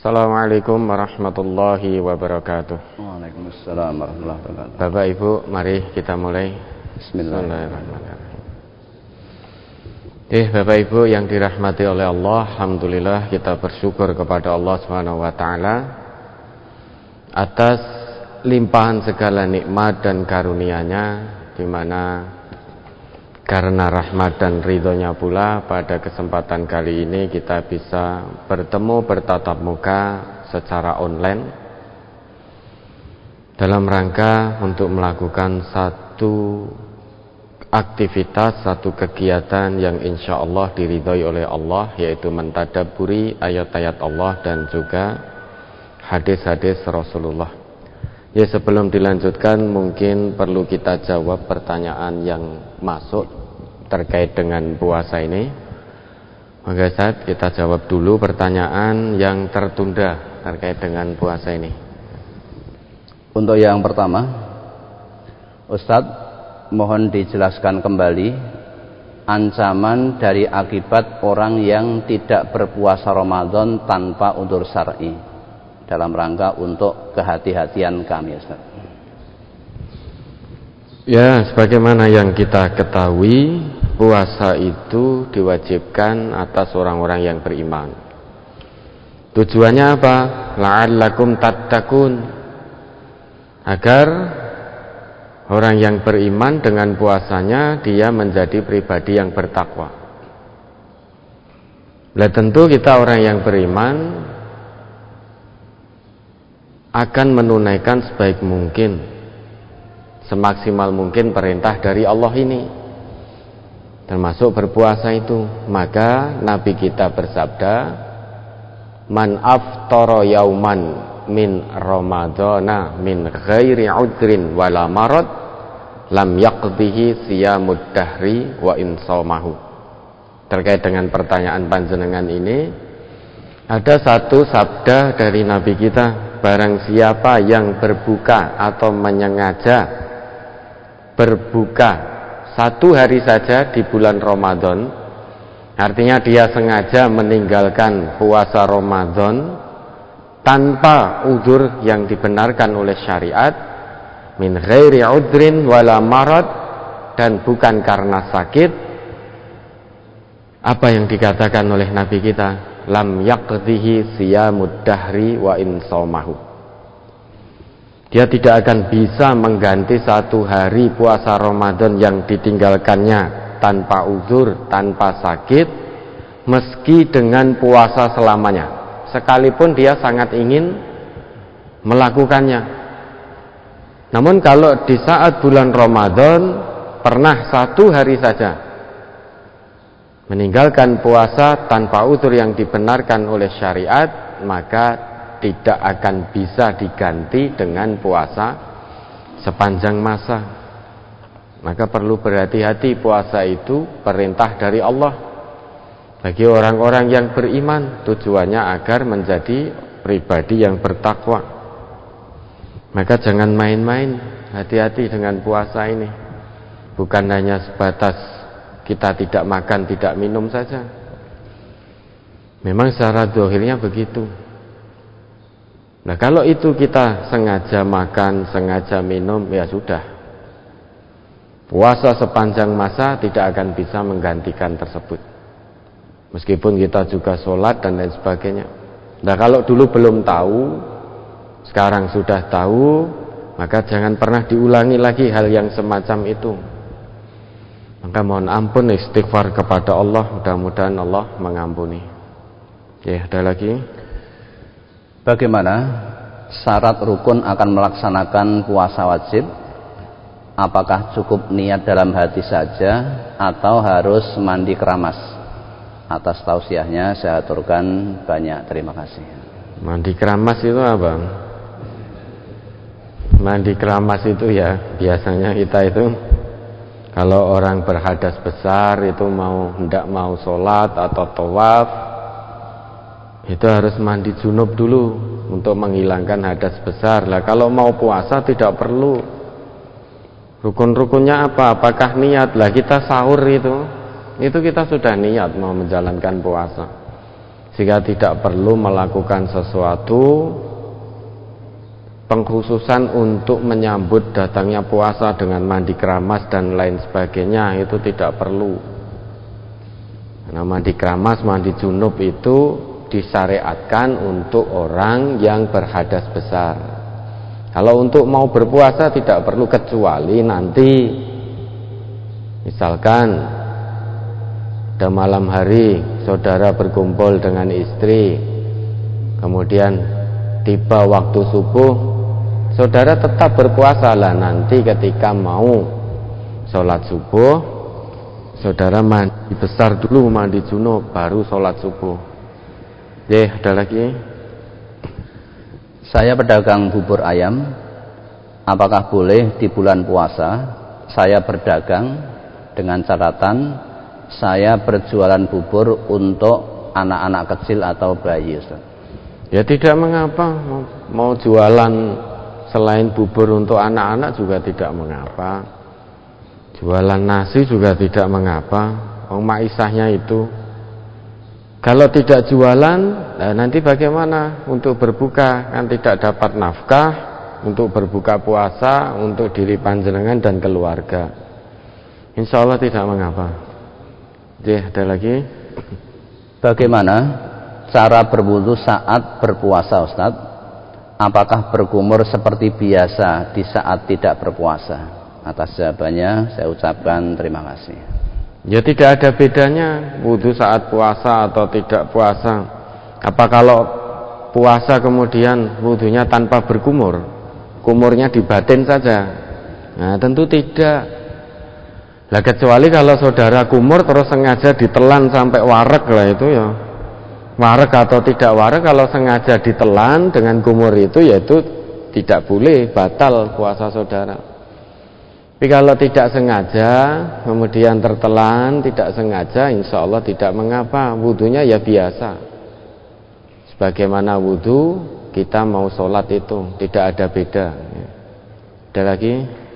Assalamualaikum warahmatullahi wabarakatuh. Waalaikumsalam warahmatullahi wabarakatuh. Bapak Ibu, mari kita mulai. Bismillahirrahmanirrahim. Bapak Ibu yang dirahmati oleh Allah, alhamdulillah kita bersyukur kepada Allah Subhanahu wa taala atas limpahan segala nikmat dan karunia-Nya, di mana karena rahmat dan ridhonya pula pada kesempatan kali ini kita bisa bertemu bertatap muka secara online dalam rangka untuk melakukan satu aktivitas, satu kegiatan yang insya Allah diridhoi oleh Allah, yaitu mentadabburi ayat-ayat Allah dan juga hadis-hadis Rasulullah. Sebelum dilanjutkan mungkin perlu kita jawab pertanyaan yang masuk terkait dengan puasa ini. Maka Ustaz, kita jawab dulu pertanyaan yang tertunda terkait dengan puasa ini. Untuk yang pertama, Ustadz, mohon dijelaskan kembali ancaman dari akibat orang yang tidak berpuasa Ramadan tanpa udzur syar'i, dalam rangka untuk kehati-hatian kami, Ustaz. Sebagaimana yang kita ketahui, puasa itu diwajibkan atas orang-orang yang beriman. Tujuannya apa? La'allakum tattaqun, agar orang yang beriman dengan puasanya dia menjadi pribadi yang bertakwa. Tentu kita orang yang beriman akan menunaikan sebaik mungkin, semaksimal mungkin perintah dari Allah ini, termasuk berpuasa itu. Maka Nabi kita bersabda, man aftara yauman min ramadana min ghairi udrin wala marad lam yaqdihi siyamud dahri wa insamahu. Terkait dengan pertanyaan panjenengan ini, ada satu sabda dari Nabi kita, barang siapa yang berbuka atau menyengaja berbuka satu hari saja di bulan Ramadan, artinya dia sengaja meninggalkan puasa Ramadan tanpa udzur yang dibenarkan oleh syariat, min ghairi udrin wala marad, dan bukan karena sakit, apa yang dikatakan oleh Nabi kita, lam yaqdihi siyamud dahri wa insamahu. Dia tidak akan bisa mengganti satu hari puasa Ramadan yang ditinggalkannya tanpa uzur, tanpa sakit, meski dengan puasa selamanya, sekalipun dia sangat ingin melakukannya. Namun kalau di saat bulan Ramadan pernah satu hari saja meninggalkan puasa tanpa uzur yang dibenarkan oleh syariat, maka tidak akan bisa diganti dengan puasa sepanjang masa. Maka perlu berhati-hati, puasa itu perintah dari Allah bagi orang-orang yang beriman, tujuannya agar menjadi pribadi yang bertakwa. Maka jangan main-main, hati-hati dengan puasa ini. Bukan hanya sebatas kita tidak makan, tidak minum saja. Memang secara zahirnya begitu. Kalau itu kita sengaja makan, sengaja minum, ya sudah, puasa sepanjang masa tidak akan bisa menggantikan tersebut, meskipun kita juga sholat dan lain sebagainya. Kalau dulu belum tahu, sekarang sudah tahu, maka jangan pernah diulangi lagi hal yang semacam itu. Maka mohon ampun, istighfar kepada Allah, mudah-mudahan Allah mengampuni. Ada lagi? Bagaimana syarat rukun akan melaksanakan puasa wajib? Apakah cukup niat dalam hati saja atau harus mandi keramas? Atas tausiahnya saya aturkan banyak terima kasih. Mandi keramas itu apa? Mandi keramas itu ya biasanya kita itu kalau orang berhadas besar itu hendak mau sholat atau tawaf, itu harus mandi junub dulu untuk menghilangkan hadas besar. Kalau mau puasa tidak perlu. Rukun-rukunnya apa? Apakah niat? Kita sahur itu kita sudah niat mau menjalankan puasa. jika tidak perlu melakukan sesuatu pengkhususan untuk menyambut datangnya puasa dengan mandi keramas dan lain sebagainya, itu tidak perlu. Karena mandi keramas, mandi junub itu disyariatkan untuk orang yang berhadas besar. Kalau untuk mau berpuasa tidak perlu, kecuali nanti misalkan pada malam hari saudara berkumpul dengan istri, kemudian tiba waktu subuh, saudara tetap berpuasa lah. Nanti ketika mau sholat subuh, saudara mandi besar dulu, mandi junub, baru sholat subuh. Ada lagi? Saya pedagang bubur ayam. Apakah boleh di bulan puasa saya berdagang dengan catatan saya berjualan bubur untuk anak-anak kecil atau bayi, Ustaz? Ya tidak mengapa, mau jualan selain bubur untuk anak-anak juga tidak mengapa. Jualan nasi juga tidak mengapa. Maisahnya itu. Kalau tidak jualan, nanti bagaimana untuk berbuka? Kan tidak dapat nafkah untuk berbuka puasa untuk diri panjenengan dan keluarga. Insya Allah tidak mengapa. Ada lagi? Bagaimana cara berwudu saat berpuasa, Ustaz? Apakah berkumur seperti biasa di saat tidak berpuasa? Atas jawabannya saya ucapkan terima kasih. Ya tidak ada bedanya wudu saat puasa atau tidak puasa. Apa kalau puasa kemudian wudunya tanpa berkumur, kumurnya di batin saja? Nah tentu tidak. Lah kecuali kalau saudara kumur terus sengaja ditelan sampai wareg, lah itu ya wareg atau tidak wareg. Kalau sengaja ditelan dengan kumur itu, yaitu tidak boleh, batal puasa saudara. Tapi kalau tidak sengaja kemudian tertelan, tidak sengaja, insya Allah tidak mengapa, wudunya ya biasa sebagaimana wudu kita mau sholat itu, tidak ada beda. Ada lagi?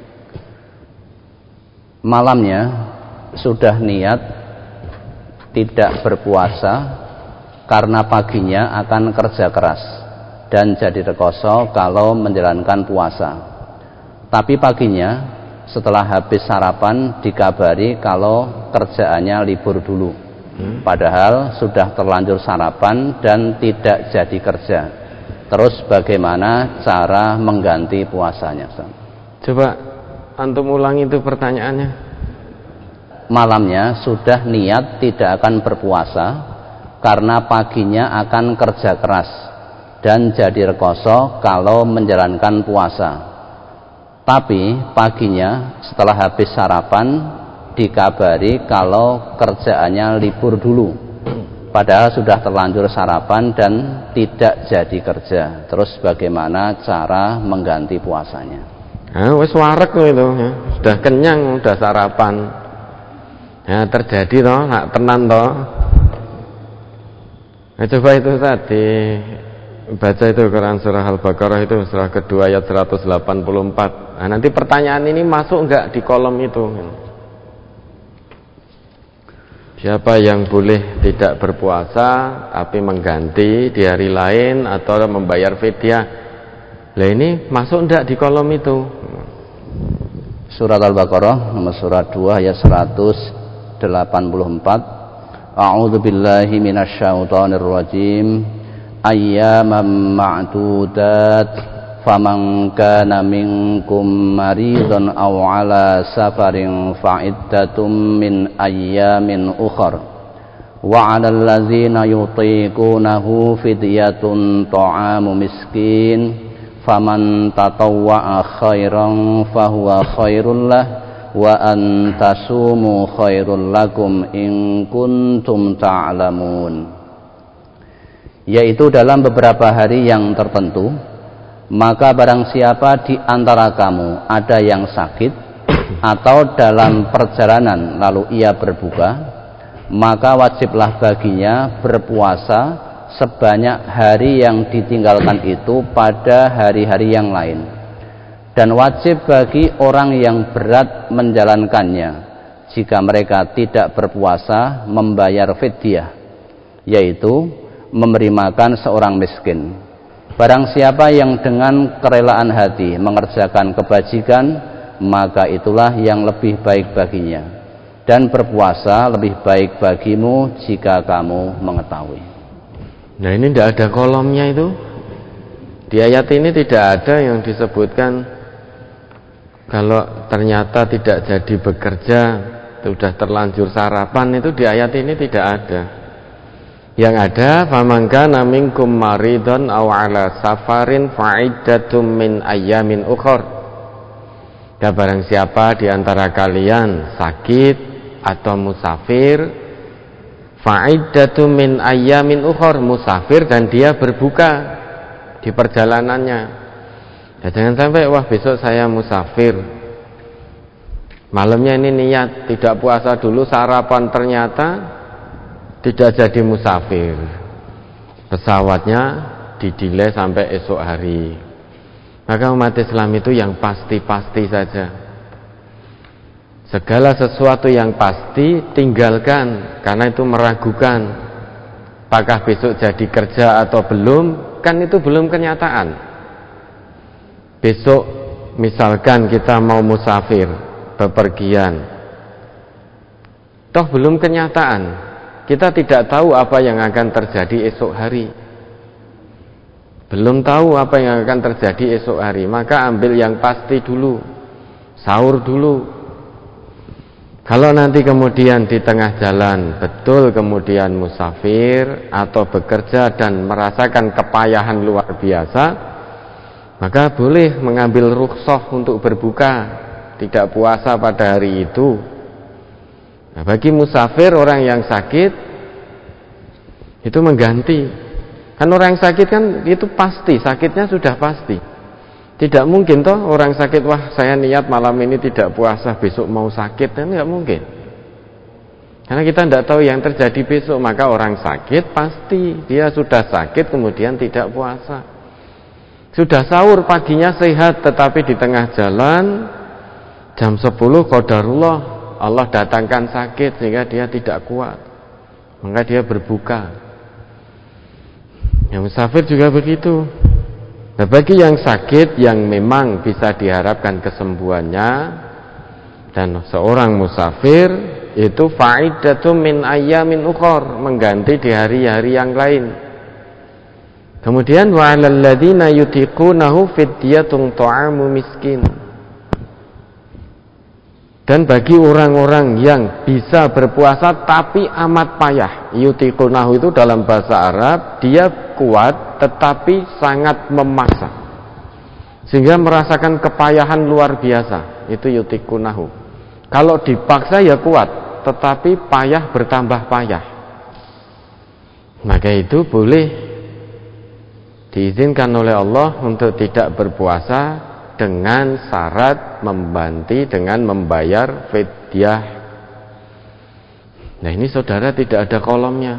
Malamnya sudah niat tidak berpuasa karena paginya akan kerja keras dan jadi rekoso kalau menjalankan puasa. Tapi paginya setelah habis sarapan dikabari kalau kerjaannya libur dulu. Padahal sudah terlanjur sarapan dan tidak jadi kerja. Terus bagaimana cara mengganti puasanya, Ustaz? Coba antum ulangi itu pertanyaannya. Malamnya sudah niat tidak akan berpuasa karena paginya akan kerja keras dan jadi rekoso kalau menjalankan puasa. Tapi paginya setelah habis sarapan dikabari kalau kerjaannya libur dulu. Padahal sudah terlanjur sarapan dan tidak jadi kerja. Terus bagaimana cara mengganti puasanya? Wis wareg itu ya. Sudah kenyang, sudah sarapan. Ya terjadi toh, nak tenan toh. Nah, coba itu tadi baca itu Quran surah Al-Baqarah itu surah kedua ayat 184. Nah, nanti pertanyaan ini masuk enggak di kolom itu? Siapa yang boleh tidak berpuasa tapi mengganti di hari lain atau membayar fidyah? Lah ini masuk enggak di kolom itu? Surat Al-Baqarah nomor surat 2 ayat 184. A'udzu billahi minasyaitonir rajim. Ayyaman ma'dudat faman kana minkum maridun aw ala safarin fa'iddatum min ayyamin ukhra wa 'alal ladzina yutiqunahu fidyatun ta'amu miskin faman tatawwa'a khairan fahuwa khairul lah wa an tasumu khairul lakum in kuntum ta'lamun. Yaitu dalam beberapa hari yang tertentu, maka barang siapa di antara kamu ada yang sakit atau dalam perjalanan lalu ia berbuka, maka wajiblah baginya berpuasa sebanyak hari yang ditinggalkan itu pada hari-hari yang lain, dan wajib bagi orang yang berat menjalankannya jika mereka tidak berpuasa membayar fidyah, yaitu memberi makan seorang miskin. Barang siapa yang dengan kerelaan hati mengerjakan kebajikan, maka itulah yang lebih baik baginya. Dan berpuasa lebih baik bagimu jika kamu mengetahui. Nah, ini tidak ada kolomnya itu. Di ayat ini tidak ada yang disebutkan kalau ternyata tidak jadi bekerja, sudah terlanjur sarapan, itu di ayat ini tidak ada. Yang ada, faman kana minkum maridun aw ala safarin fa'iddatum min ayyamin ukhra. Dan barang siapa di antara kalian sakit atau musafir, fa'iddatum min ayyamin ukhra, musafir dan dia berbuka di perjalanannya. Ya, jangan sampai wah besok saya musafir, malamnya ini niat tidak puasa dulu sarapan, ternyata tidak jadi musafir, pesawatnya didelay sampai esok hari. Maka umat Islam itu yang pasti-pasti saja. Segala sesuatu yang pasti tinggalkan, karena itu meragukan apakah besok jadi kerja atau belum, kan itu belum kenyataan. Besok misalkan kita mau musafir, bepergian, toh belum kenyataan. Kita tidak tahu apa yang akan terjadi esok hari. Belum tahu apa yang akan terjadi esok hari, maka ambil yang pasti dulu. Sahur dulu. Kalau nanti kemudian di tengah jalan betul kemudian musafir atau bekerja dan merasakan kepayahan luar biasa, maka boleh mengambil rukhsah untuk berbuka, tidak puasa pada hari itu. Nah, bagi musafir, orang yang sakit itu mengganti. Kan orang yang sakit kan itu pasti, sakitnya sudah pasti. Tidak mungkin toh orang sakit, wah saya niat malam ini tidak puasa, besok mau sakit, kan nggak mungkin. Karena kita tidak tahu yang terjadi besok, maka orang sakit pasti dia sudah sakit kemudian tidak puasa. Sudah sahur paginya sehat, tetapi di tengah jalan jam 10 qadarullah Allah datangkan sakit sehingga dia tidak kuat, maka dia berbuka. Yang musafir juga begitu. Nah, bagi yang sakit yang memang bisa diharapkan kesembuhannya, dan seorang musafir itu fa'iddatum min ayyamin ukhra, mengganti di hari-hari yang lain. Kemudian wa 'alal ladzina yutiqunahu fidyatun ta'amu miskin. Dan bagi orang-orang yang bisa berpuasa tapi amat payah, yutiqunahu itu dalam bahasa Arab dia kuat tetapi sangat memaksa, sehingga merasakan kepayahan luar biasa, itu yutiqunahu. Kalau dipaksa ya kuat, tetapi payah bertambah payah, maka itu boleh diizinkan oleh Allah untuk tidak berpuasa dengan syarat membanti dengan membayar fidyah. Nah, ini saudara tidak ada kolomnya.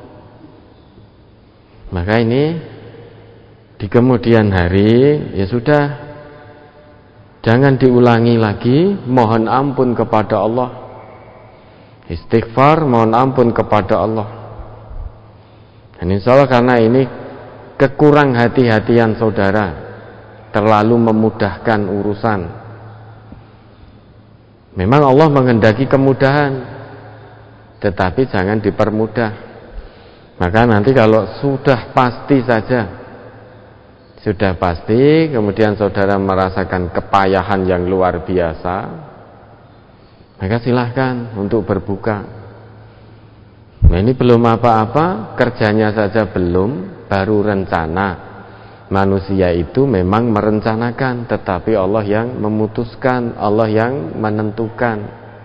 Maka ini di kemudian hari ya sudah, jangan diulangi lagi, mohon ampun kepada Allah, istighfar, mohon ampun kepada Allah. Dan insya Allah karena ini kekurang hati-hatian saudara, terlalu memudahkan urusan. Memang Allah menghendaki kemudahan, tetapi jangan dipermudah. Maka nanti kalau sudah pasti saja, sudah pasti, kemudian saudara merasakan kepayahan yang luar biasa, maka silahkan untuk berbuka. Nah, ini belum apa-apa, kerjanya saja belum, baru rencana. Manusia itu memang merencanakan, tetapi Allah yang memutuskan, Allah yang menentukan.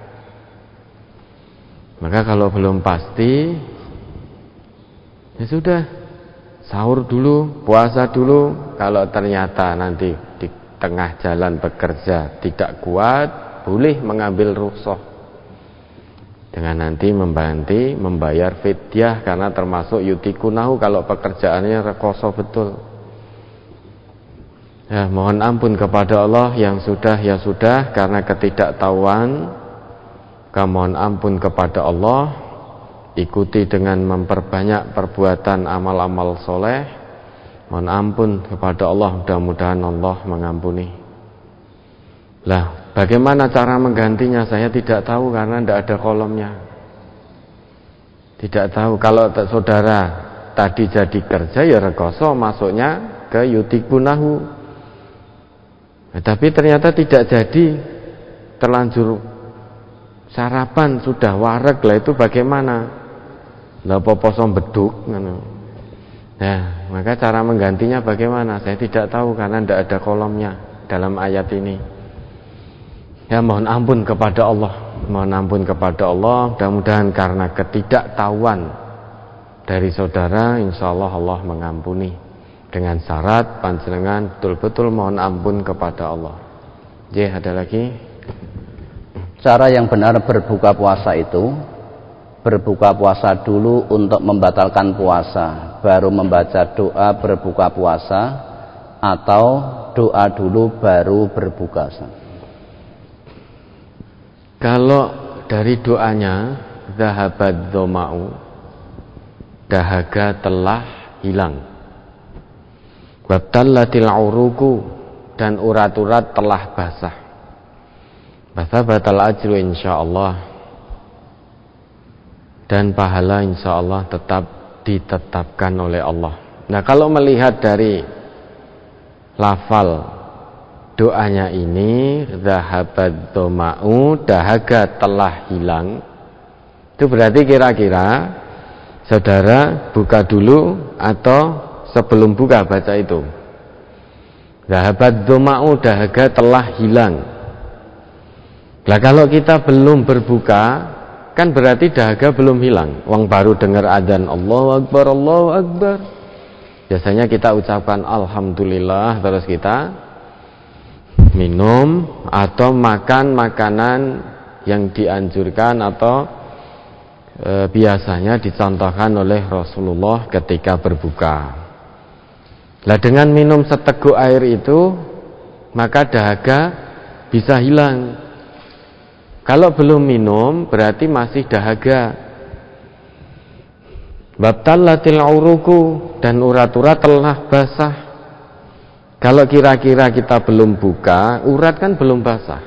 Maka kalau belum pasti, ya sudah, sahur dulu, puasa dulu. Kalau ternyata nanti di tengah jalan bekerja tidak kuat, boleh mengambil rukhsah dengan nanti membayar fidyah, karena termasuk yutiqunahu kalau pekerjaannya rekoso betul. Ya, mohon ampun kepada Allah, yang sudah ya sudah, karena ketidaktahuan, mohon ampun kepada Allah, ikuti dengan memperbanyak perbuatan amal-amal soleh. Mohon ampun kepada Allah, mudah-mudahan Allah mengampuni. Lah, bagaimana cara menggantinya? Saya tidak tahu karena tidak ada kolomnya. Tidak tahu. Kalau saudara tadi jadi kerja ya rekoso masuknya ke yutikunahu. Tapi ternyata tidak jadi, terlanjur sarapan sudah wareg lah, itu bagaimana? Lah poposo beduk. Nah, maka cara menggantinya bagaimana? Saya tidak tahu karena tidak ada kolomnya dalam ayat ini. Ya, mohon ampun kepada Allah. Mohon ampun kepada Allah. Mudah-mudahan karena ketidaktahuan dari saudara, insya Allah Allah mengampuni. Dengan syarat panjenengan betul-betul mohon ampun kepada Allah. Ada lagi? Cara yang benar berbuka puasa itu, berbuka puasa dulu untuk membatalkan puasa, baru membaca doa berbuka puasa, atau doa dulu baru berbuka. Kalau dari doanya, zahabad dhama'u, dahaga telah hilang. Wabtallatil uruku, dan urat-urat telah basah. Bathabatal ajru insyaallah, dan pahala insyaallah tetap ditetapkan oleh Allah. Nah, kalau melihat dari lafal doanya ini, zahabad dhama'u, dahaga telah hilang, itu berarti kira-kira saudara buka dulu atau sebelum buka baca itu? Zahabad dhama'u, dahaga telah hilang. Nah, kalau kita belum berbuka, kan berarti dahaga belum hilang. Wong baru dengar adzan Allahu Akbar, Allahu Akbar, biasanya kita ucapkan alhamdulillah, terus kita minum atau makan makanan yang dianjurkan atau biasanya dicontohkan oleh Rasulullah ketika berbuka. Nah, dengan minum seteguk air itu, maka dahaga bisa hilang. Kalau belum minum berarti masih dahaga. Wabtallatil uruku, dan urat-urat telah basah. Kalau kira-kira kita belum buka, urat kan belum basah,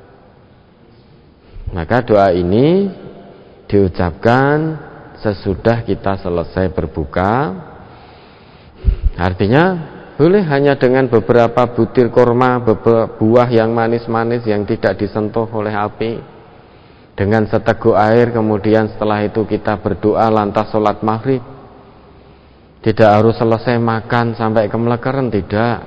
maka doa ini diucapkan sesudah kita selesai berbuka. Artinya boleh hanya dengan beberapa butir kurma, buah yang manis-manis yang tidak disentuh oleh api, dengan seteguk air, kemudian setelah itu kita berdoa lantas sholat maghrib. Tidak harus selesai makan sampai kemelekeran, tidak.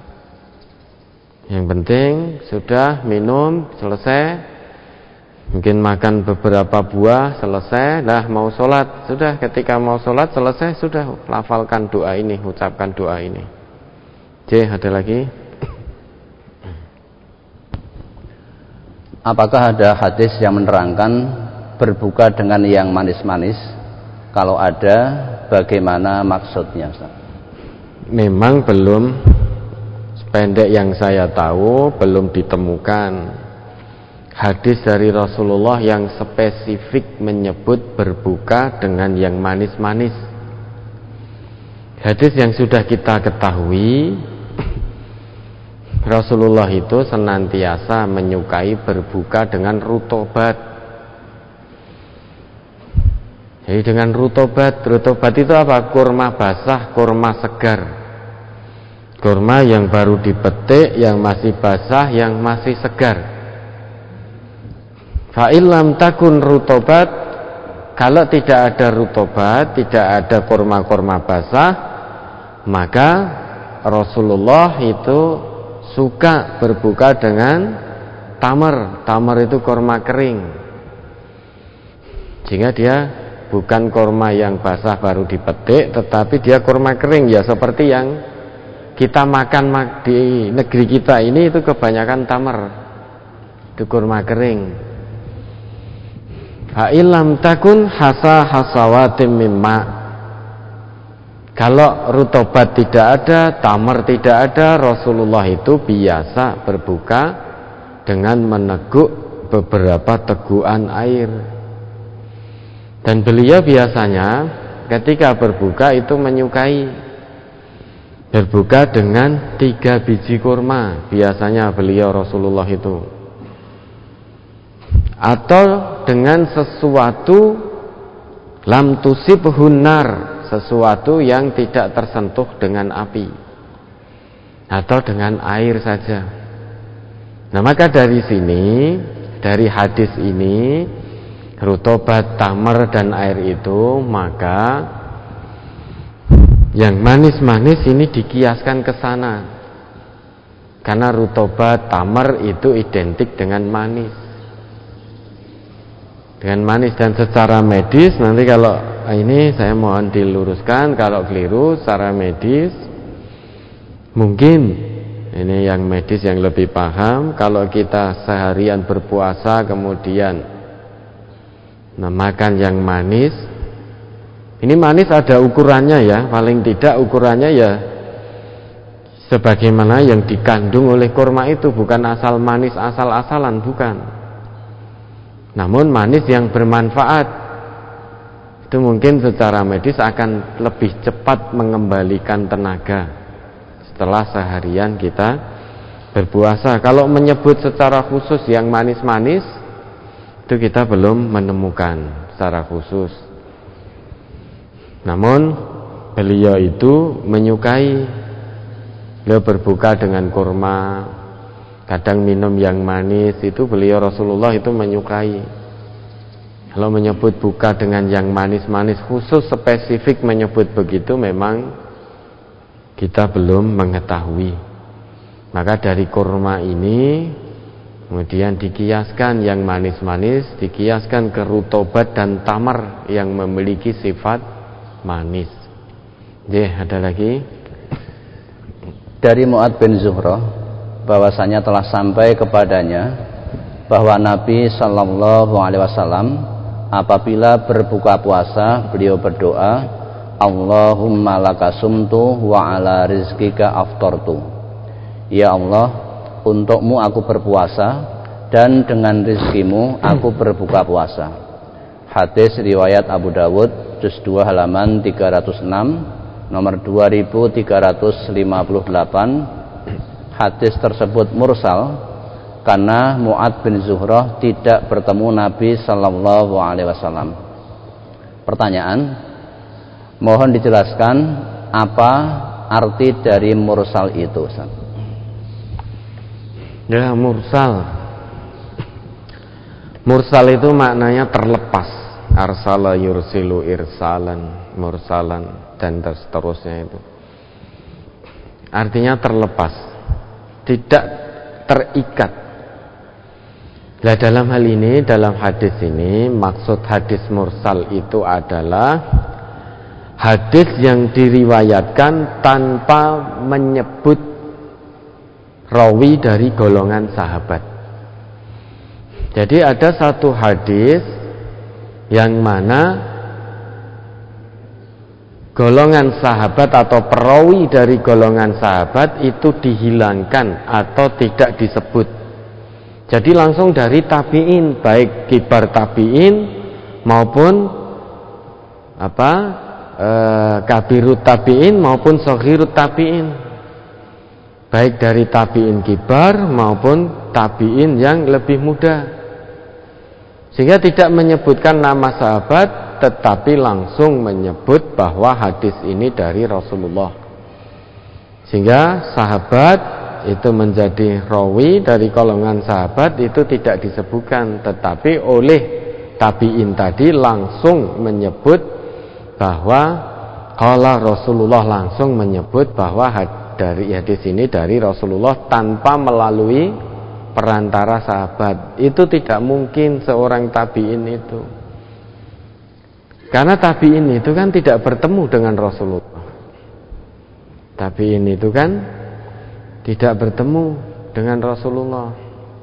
Yang penting sudah minum selesai, mungkin makan beberapa buah selesai, dah mau sholat, sudah ketika mau sholat selesai, sudah lafalkan doa ini, ucapkan doa ini. Ada lagi? Apakah ada hadis yang menerangkan berbuka dengan yang manis-manis? Kalau ada, bagaimana maksudnya? Memang belum, sependek yang saya tahu, belum ditemukan hadis dari Rasulullah yang spesifik menyebut berbuka dengan yang manis-manis. Hadis yang sudah kita ketahui, Rasulullah itu senantiasa menyukai berbuka dengan rutobat. Jadi dengan rutobat itu apa? Kurma basah, kurma segar. Kurma yang baru dipetik, yang masih basah, yang masih segar. Fa'ilam takun rutobat, kalau tidak ada rutobat, tidak ada kurma-kurma basah, maka Rasulullah itu suka berbuka dengan tamar. Tamar itu kurma kering, sehingga dia bukan kurma yang basah baru dipetik, tetapi dia kurma kering, ya seperti yang kita makan di negeri kita ini, itu kebanyakan tamar, itu kurma kering. Fa'ilam takun hasawatim mimma, kalau rutobat tidak ada, tamar tidak ada, Rasulullah itu biasa berbuka dengan meneguk beberapa tegukan air. Dan beliau biasanya ketika berbuka itu menyukai berbuka dengan 3 biji kurma. Biasanya beliau Rasulullah itu, atau dengan sesuatu lam tusibhun nar, sesuatu yang tidak tersentuh dengan api, atau dengan air saja. Nah, maka dari sini, dari hadis ini, rutobat, tamar, dan air itu, maka yang manis-manis ini dikiaskan ke sana. Karena rutobat, tamar itu identik dengan manis. Dengan manis, dan secara medis, nanti kalau ini saya mohon diluruskan kalau keliru secara medis, mungkin ini yang medis yang lebih paham, kalau kita seharian berpuasa kemudian makan yang manis, ini manis ada ukurannya ya, paling tidak ukurannya ya sebagaimana yang dikandung oleh kurma itu, bukan asal manis asal-asalan, bukan. Namun manis yang bermanfaat, itu mungkin secara medis akan lebih cepat mengembalikan tenaga setelah seharian kita berpuasa. Kalau menyebut secara khusus yang manis-manis, itu kita belum menemukan secara khusus. Namun beliau itu menyukai, beliau berbuka dengan kurma, kadang minum yang manis, itu beliau Rasulullah itu menyukai. Kalau menyebut buka dengan yang manis-manis khusus spesifik menyebut begitu, memang kita belum mengetahui. Maka dari kurma ini kemudian dikiaskan yang manis-manis, dikiaskan ke rutobat dan tamar yang memiliki sifat manis. Ada lagi dari Mu'ad bin Zuhrah, bahwasanya telah sampai kepadanya bahwa Nabi Shallallahu Alaihi Wasallam apabila berbuka puasa beliau berdoa, Allahumma laka sumtu wa ala rizkika aftartu. Ya Allah, untukmu aku berpuasa dan dengan rizkimu aku berbuka puasa. Hadis riwayat Abu Dawud juz 2 halaman 306, nomor 2358. Hadis tersebut mursal karena Mu'ad bin Zuhrah tidak bertemu Nabi Sallallahu Alaihi Wasallam. Pertanyaan, mohon dijelaskan apa arti dari mursal itu, Ustaz? Ya, mursal itu maknanya terlepas. Arsala yursilu irsalan, mursalan, dan seterusnya itu. Artinya terlepas, tidak terikat. Nah, dalam hal ini, dalam hadis ini, maksud hadis mursal itu adalah hadis yang diriwayatkan tanpa menyebut rawi dari golongan sahabat. Jadi ada satu hadis yang mana golongan sahabat atau perawi dari golongan sahabat itu dihilangkan atau tidak disebut. Jadi langsung dari tabi'in, baik kibar tabi'in maupun kabirut tabi'in maupun soghirut tabi'in, baik dari tabi'in kibar maupun tabi'in yang lebih muda, sehingga tidak menyebutkan nama sahabat tetapi langsung menyebut bahwa hadis ini dari Rasulullah, sehingga sahabat itu menjadi rawi dari golongan sahabat itu tidak disebutkan, tetapi oleh tabi'in tadi langsung menyebut bahwa qala Rasulullah, langsung menyebut bahwa dari hadis ini dari Rasulullah tanpa melalui perantara sahabat. Itu tidak mungkin seorang tabi'in itu, karena tabi'in itu kan tidak bertemu dengan Rasulullah. Tabi'in itu kan tidak bertemu dengan Rasulullah,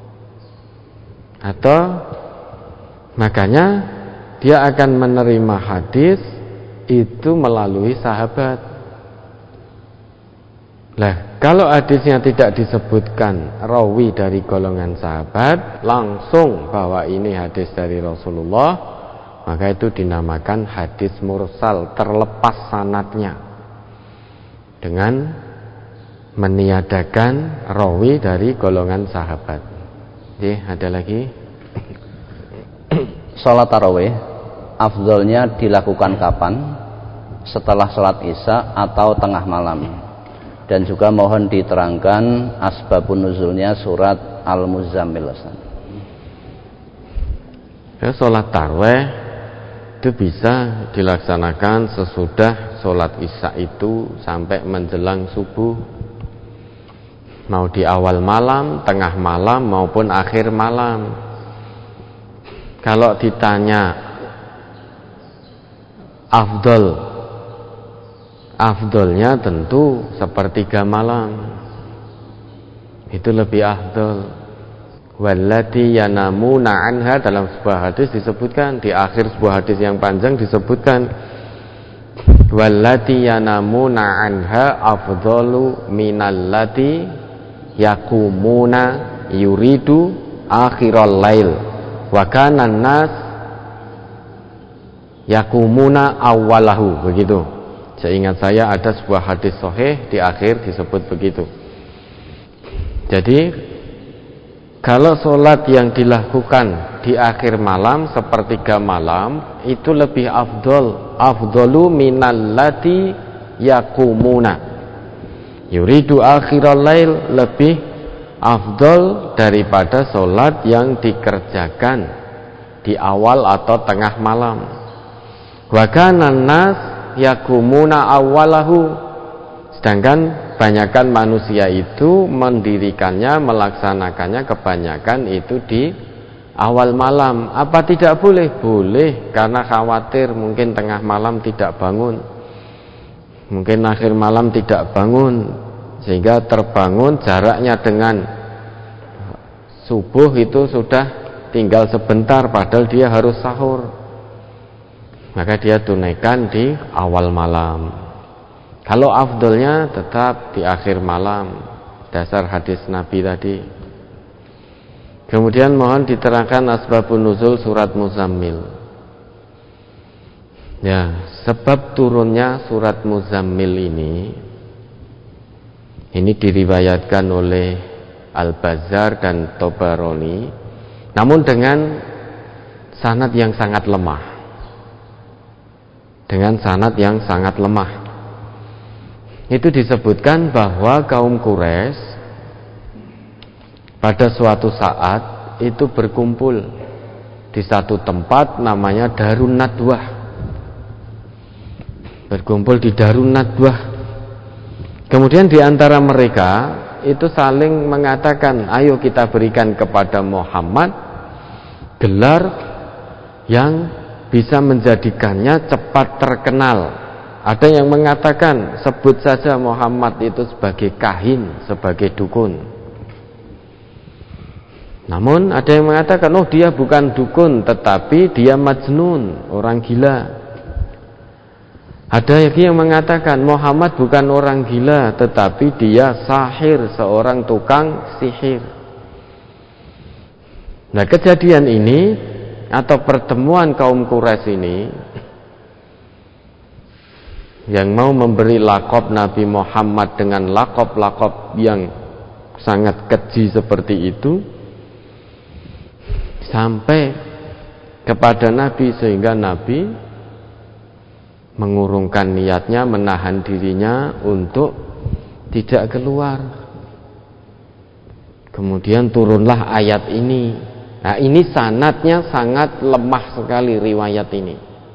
atau makanya dia akan menerima hadis itu melalui sahabat. Nah, kalau hadisnya tidak disebutkan rawi dari golongan sahabat, langsung bahwa ini hadis dari Rasulullah, maka itu dinamakan hadis mursal, terlepas sanadnya, dengan meniadakan rawi dari golongan sahabat. Oke, ada lagi? Salat tarawih afdolnya dilakukan kapan? Setelah salat isya atau tengah malam? Dan juga mohon diterangkan asbabun nuzulnya surat Al-Muzammil. Ya, salat tarawih itu bisa dilaksanakan sesudah salat isya itu sampai menjelang subuh, mau di awal malam, tengah malam maupun akhir malam. Kalau ditanya afdolnya tentu sepertiga malam, itu lebih afdol. Wallati yanamuna anha, dalam sebuah hadis disebutkan, di akhir sebuah hadis yang panjang disebutkan, wallati yanamuna anha afdalu minallati yakumuna yuridu akhiral lail wa kana nas yakumuna awwalahu, begitu. Seingat saya ada sebuah hadis sahih di akhir disebut begitu. Jadi kalau sholat yang dilakukan di akhir malam, sepertiga malam, itu lebih afdolu minallati yakumuna yuridu akhiral lail, lebih afdol daripada sholat yang dikerjakan di awal atau tengah malam. Wa kana nas yakumuna awwalahu, sedangkan kebanyakan manusia itu mendirikannya, melaksanakannya kebanyakan itu di awal malam. Apa tidak boleh? Boleh, karena khawatir mungkin tengah malam tidak bangun, mungkin akhir malam tidak bangun, sehingga terbangun jaraknya dengan subuh itu sudah tinggal sebentar, padahal dia harus sahur, maka dia tunaikan di awal malam. Kalau afdolnya tetap di akhir malam, dasar hadis Nabi tadi. Kemudian mohon diterangkan asbabun nuzul surat Muzammil. Ya, sebab turunnya surat Muzammil ini diriwayatkan oleh Al-Bazzar dan Tabarani, namun dengan sanad yang sangat lemah. Dengan sanad yang sangat lemah. Itu disebutkan bahwa kaum Quraisy pada suatu saat itu berkumpul di satu tempat namanya Darun Nadwah. Berkumpul di Darun Nadwah. Kemudian di antara mereka itu saling mengatakan, ayo kita berikan kepada Muhammad gelar yang bisa menjadikannya cepat terkenal. Ada yang mengatakan sebut saja Muhammad itu sebagai kahin, sebagai dukun. Namun ada yang mengatakan, oh dia bukan dukun, tetapi dia majnun, orang gila. Ada lagi yang mengatakan Muhammad bukan orang gila, tetapi dia sahir, seorang tukang sihir. Nah, kejadian ini atau pertemuan kaum Quraisy ini yang mau memberi lakop Nabi Muhammad dengan lakop-lakop yang sangat keji seperti itu sampai kepada Nabi, sehingga Nabi mengurungkan niatnya, menahan dirinya untuk tidak keluar. Kemudian turunlah ayat ini. Nah, ini sanadnya sangat lemah sekali riwayat ini,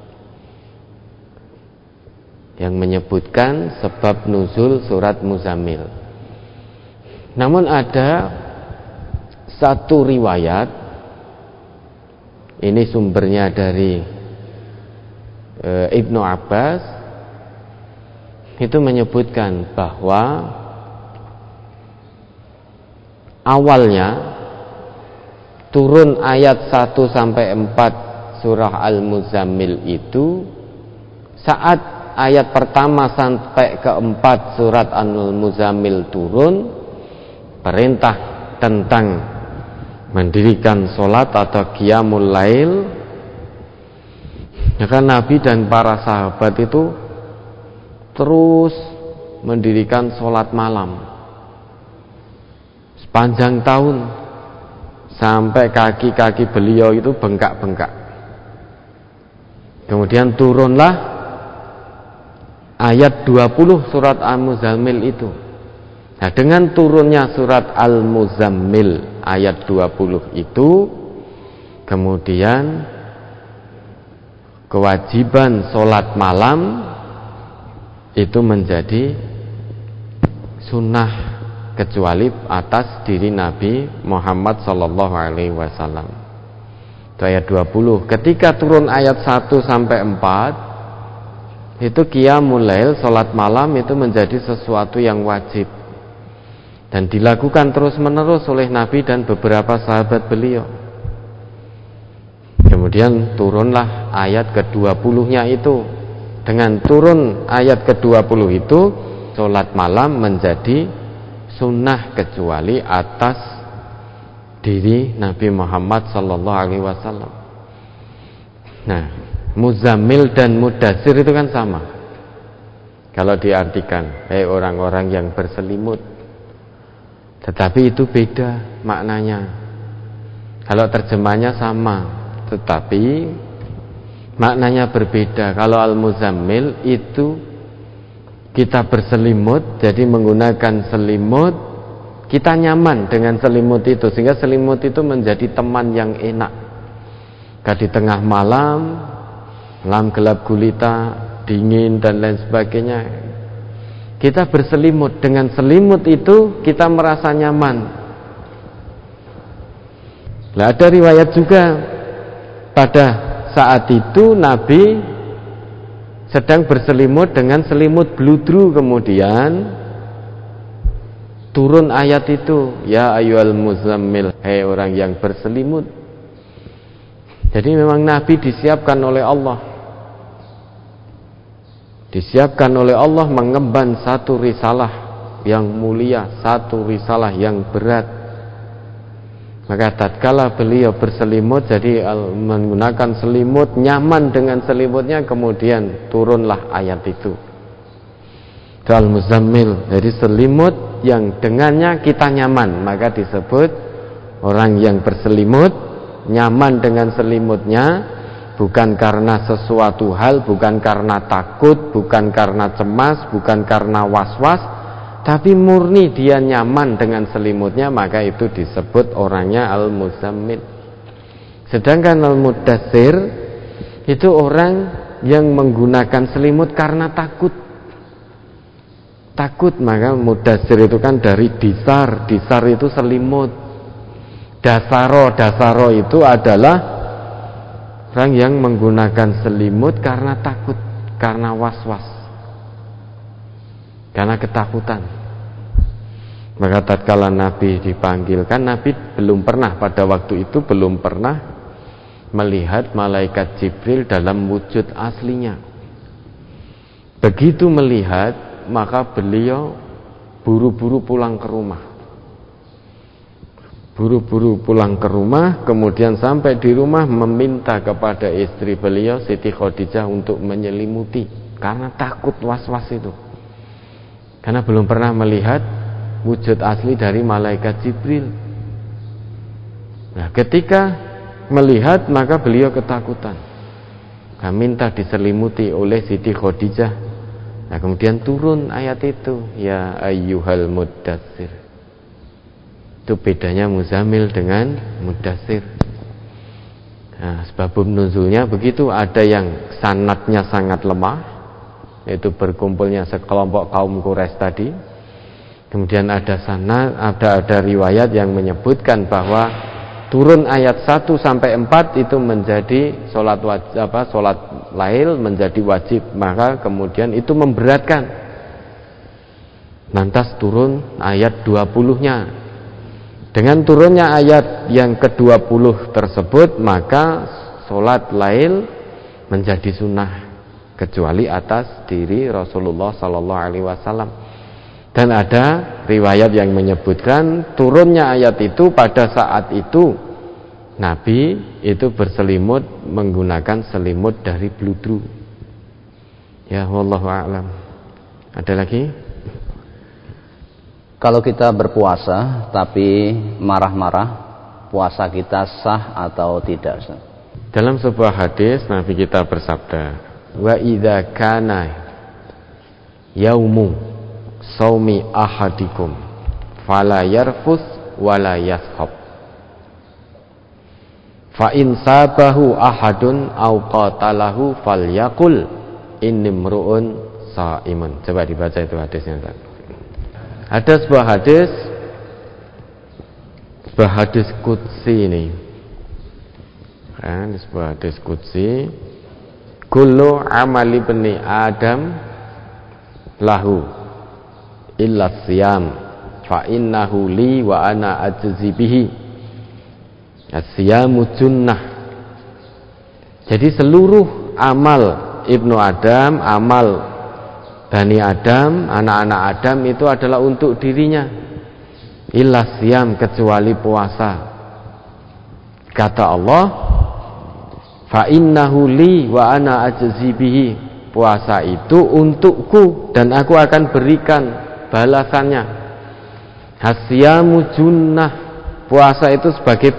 yang menyebutkan sebab nuzul surat Muzammil. Namun ada satu riwayat, ini sumbernya dari Ibnu Abbas, itu menyebutkan bahwa awalnya turun ayat 1-4 surah Al-Muzammil itu saat ayat pertama sampai keempat surat Al-Muzammil turun, perintah tentang mendirikan sholat atau qiyamul lail, Ya kan Nabi dan para sahabat itu terus mendirikan sholat malam sepanjang tahun sampai kaki-kaki beliau itu bengkak-bengkak. Kemudian turunlah ayat 20 surat Al-Muzammil itu. Nah, dengan turunnya surat Al-Muzammil ayat 20 itu, kemudian kewajiban sholat malam itu menjadi sunnah kecuali atas diri Nabi Muhammad sallallahu alaihi wasallam. Itu ayat 20. Ketika turun ayat 1 sampai 4, itu qiyamul lail, salat malam itu menjadi sesuatu yang wajib dan dilakukan terus-menerus oleh Nabi dan beberapa sahabat beliau. Kemudian turunlah ayat ke-20-nya itu. Dengan turun ayat ke-20 itu, salat malam menjadi sunnah kecuali atas diri Nabi Muhammad sallallahu alaihi wasallam. Nah, Muzammil dan Mudatsir itu kan sama. Kalau diartikan, orang-orang yang berselimut. Tetapi itu beda maknanya. Kalau terjemahnya sama, tetapi maknanya berbeda. Kalau Al-Muzammil itu kita berselimut, jadi menggunakan selimut, kita nyaman dengan selimut itu, sehingga selimut itu menjadi teman yang enak. Di tengah malam gelap gulita, dingin dan lain sebagainya, kita berselimut. Dengan selimut itu kita merasa nyaman. Nah, ada riwayat juga pada saat itu Nabi sedang berselimut dengan selimut bludru, kemudian turun ayat itu, ya ayyuhal muzammil, hai orang yang berselimut. Jadi memang Nabi disiapkan oleh Allah, mengemban satu risalah yang mulia, satu risalah yang berat. Maka tatkala beliau berselimut, jadi menggunakan selimut, nyaman dengan selimutnya, kemudian turunlah ayat itu, Al-Muzammil. Jadi selimut yang dengannya kita nyaman, maka disebut orang yang berselimut, nyaman dengan selimutnya, bukan karena sesuatu hal, bukan karena takut, bukan karena cemas, bukan karena was-was, tapi murni dia nyaman dengan selimutnya, maka itu disebut orangnya Al-Muzammil. Sedangkan Al-Mudatsir itu orang yang menggunakan selimut karena takut, maka Mudatsir itu kan dari disar itu selimut. Dasaro itu adalah orang yang menggunakan selimut karena takut, karena was-was, karena ketakutan. Maka tatkala Nabi dipanggil, kan Nabi pada waktu itu belum pernah melihat malaikat Jibril dalam wujud aslinya. Begitu melihat, maka beliau buru-buru pulang ke rumah, kemudian sampai di rumah meminta kepada istri beliau Siti Khadijah untuk menyelimuti, karena takut was-was itu. Karena belum pernah melihat wujud asli dari malaikat Jibril. Nah, ketika melihat, maka beliau ketakutan. Nah, minta diselimuti oleh Siti Khadijah. Nah, kemudian turun ayat itu, ya ayyuhal mudatsir. Itu bedanya Muzammil dengan Mudatsir. Nah, sebab nuzulnya begitu. Ada yang sanadnya sangat lemah, yaitu berkumpulnya sekelompok kaum Quraisy tadi. Kemudian ada riwayat yang menyebutkan bahwa turun ayat 1 sampai 4 itu menjadi salat lail menjadi wajib, maka kemudian itu memberatkan. Lantas turun ayat 20-nya. Dengan turunnya ayat yang ke-20 tersebut, maka salat lail menjadi sunnah kecuali atas diri Rasulullah sallallahu alaihi wasallam. Dan ada riwayat yang menyebutkan turunnya ayat itu pada saat itu Nabi itu berselimut menggunakan selimut dari bludru. Ya, wallahu a'lam. Ada lagi? Kalau kita berpuasa tapi marah-marah, puasa kita sah atau tidak, Ustaz? Dalam sebuah hadis Nabi kita bersabda, wa idza kana yaumu saumi ahadikum fala yarfus wala yashab fa in sabahu ahadun au qatalahu falyaqul innimru'un shaimun. Coba dibaca itu hadisnya, Ustaz. Ada sebuah hadis qudsi ini. Sebuah hadis qudsi, kullu amali bani Adam lahu illa siyam fa innahu li wa ana ajzi bihi. As-siyamu junnah. Jadi seluruh amal Ibnu Adam, amal Bani Adam, anak-anak Adam itu adalah untuk dirinya. Illa siyam, kecuali puasa. Kata Allah, fa innahu li wa ana ajzi bihi. Puasa itu untukku dan aku akan berikan balasannya. Hasyamu junnah. Puasa itu sebagai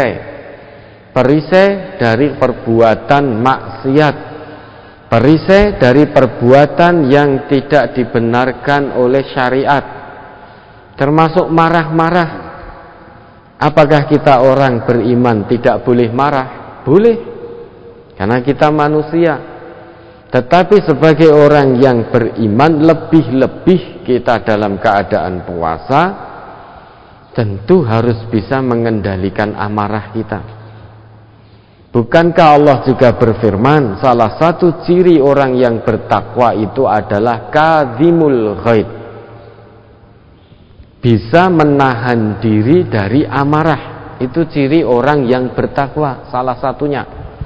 perisai dari perbuatan maksiat, perisai dari perbuatan yang tidak dibenarkan oleh syariat, termasuk marah-marah. Apakah kita orang beriman tidak boleh marah? Boleh, karena kita manusia. Tetapi sebagai orang yang beriman, lebih-lebih kita dalam keadaan puasa, tentu harus bisa mengendalikan amarah kita. Bukankah Allah juga berfirman, salah satu ciri orang yang bertakwa itu adalah kadzimul ghaid, bisa menahan diri dari amarah. Itu ciri orang yang bertakwa, salah satunya.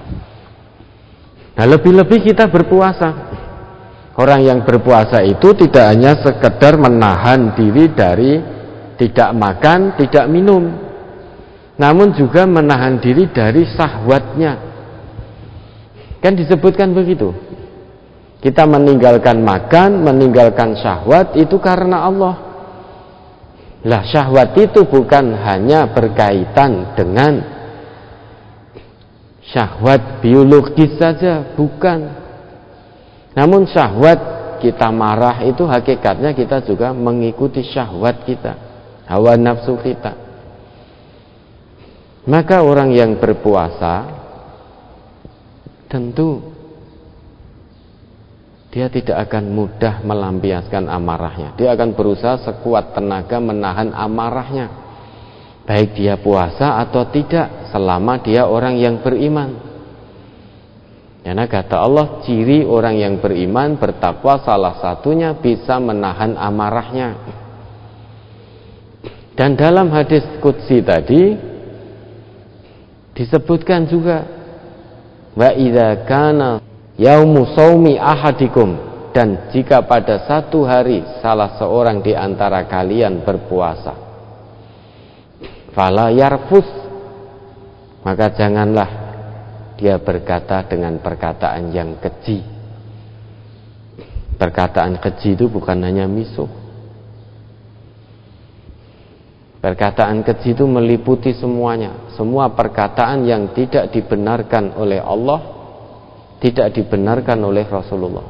Nah, lebih-lebih kita berpuasa. Orang yang berpuasa itu tidak hanya sekedar menahan diri dari tidak makan, tidak minum, namun juga menahan diri dari syahwatnya. Kan disebutkan begitu. Kita meninggalkan makan, meninggalkan syahwat itu karena Allah. Lah, syahwat itu bukan hanya berkaitan dengan syahwat biologis saja, bukan. Namun syahwat kita marah itu hakikatnya kita juga mengikuti syahwat kita, hawa nafsu kita. Maka orang yang berpuasa tentu dia tidak akan mudah melampiaskan amarahnya. Dia akan berusaha sekuat tenaga menahan amarahnya, baik dia puasa atau tidak, selama dia orang yang beriman. Karena kata Allah, ciri orang yang beriman, bertakwa, salah satunya bisa menahan amarahnya. Dan dalam hadis qudsi tadi disebutkan juga, wa idza kana yaumu shaumi ahadikum, dan jika pada satu hari salah seorang di antara kalian berpuasa, fala yarfus, maka janganlah dia berkata dengan perkataan yang keji. Perkataan keji itu bukan hanya misuh. Perkataan keji itu meliputi semuanya. Semua perkataan yang tidak dibenarkan oleh Allah, tidak dibenarkan oleh Rasulullah.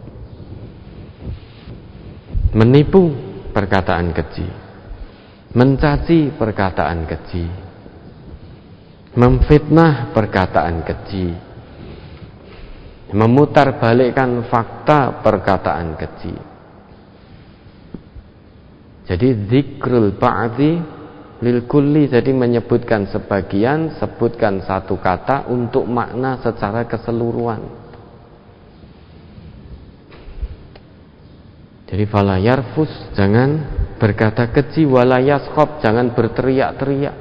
Menipu, perkataan keji. Mencaci, perkataan keji. Memfitnah, perkataan keji. Memutarbalikkan fakta, perkataan keji. Jadi zikrul ba'di lil kulli, jadi menyebutkan sebagian, sebutkan satu kata untuk makna secara keseluruhan. Jadi fala yarfus, jangan berkata keji, wala yaskhab, jangan berteriak-teriak.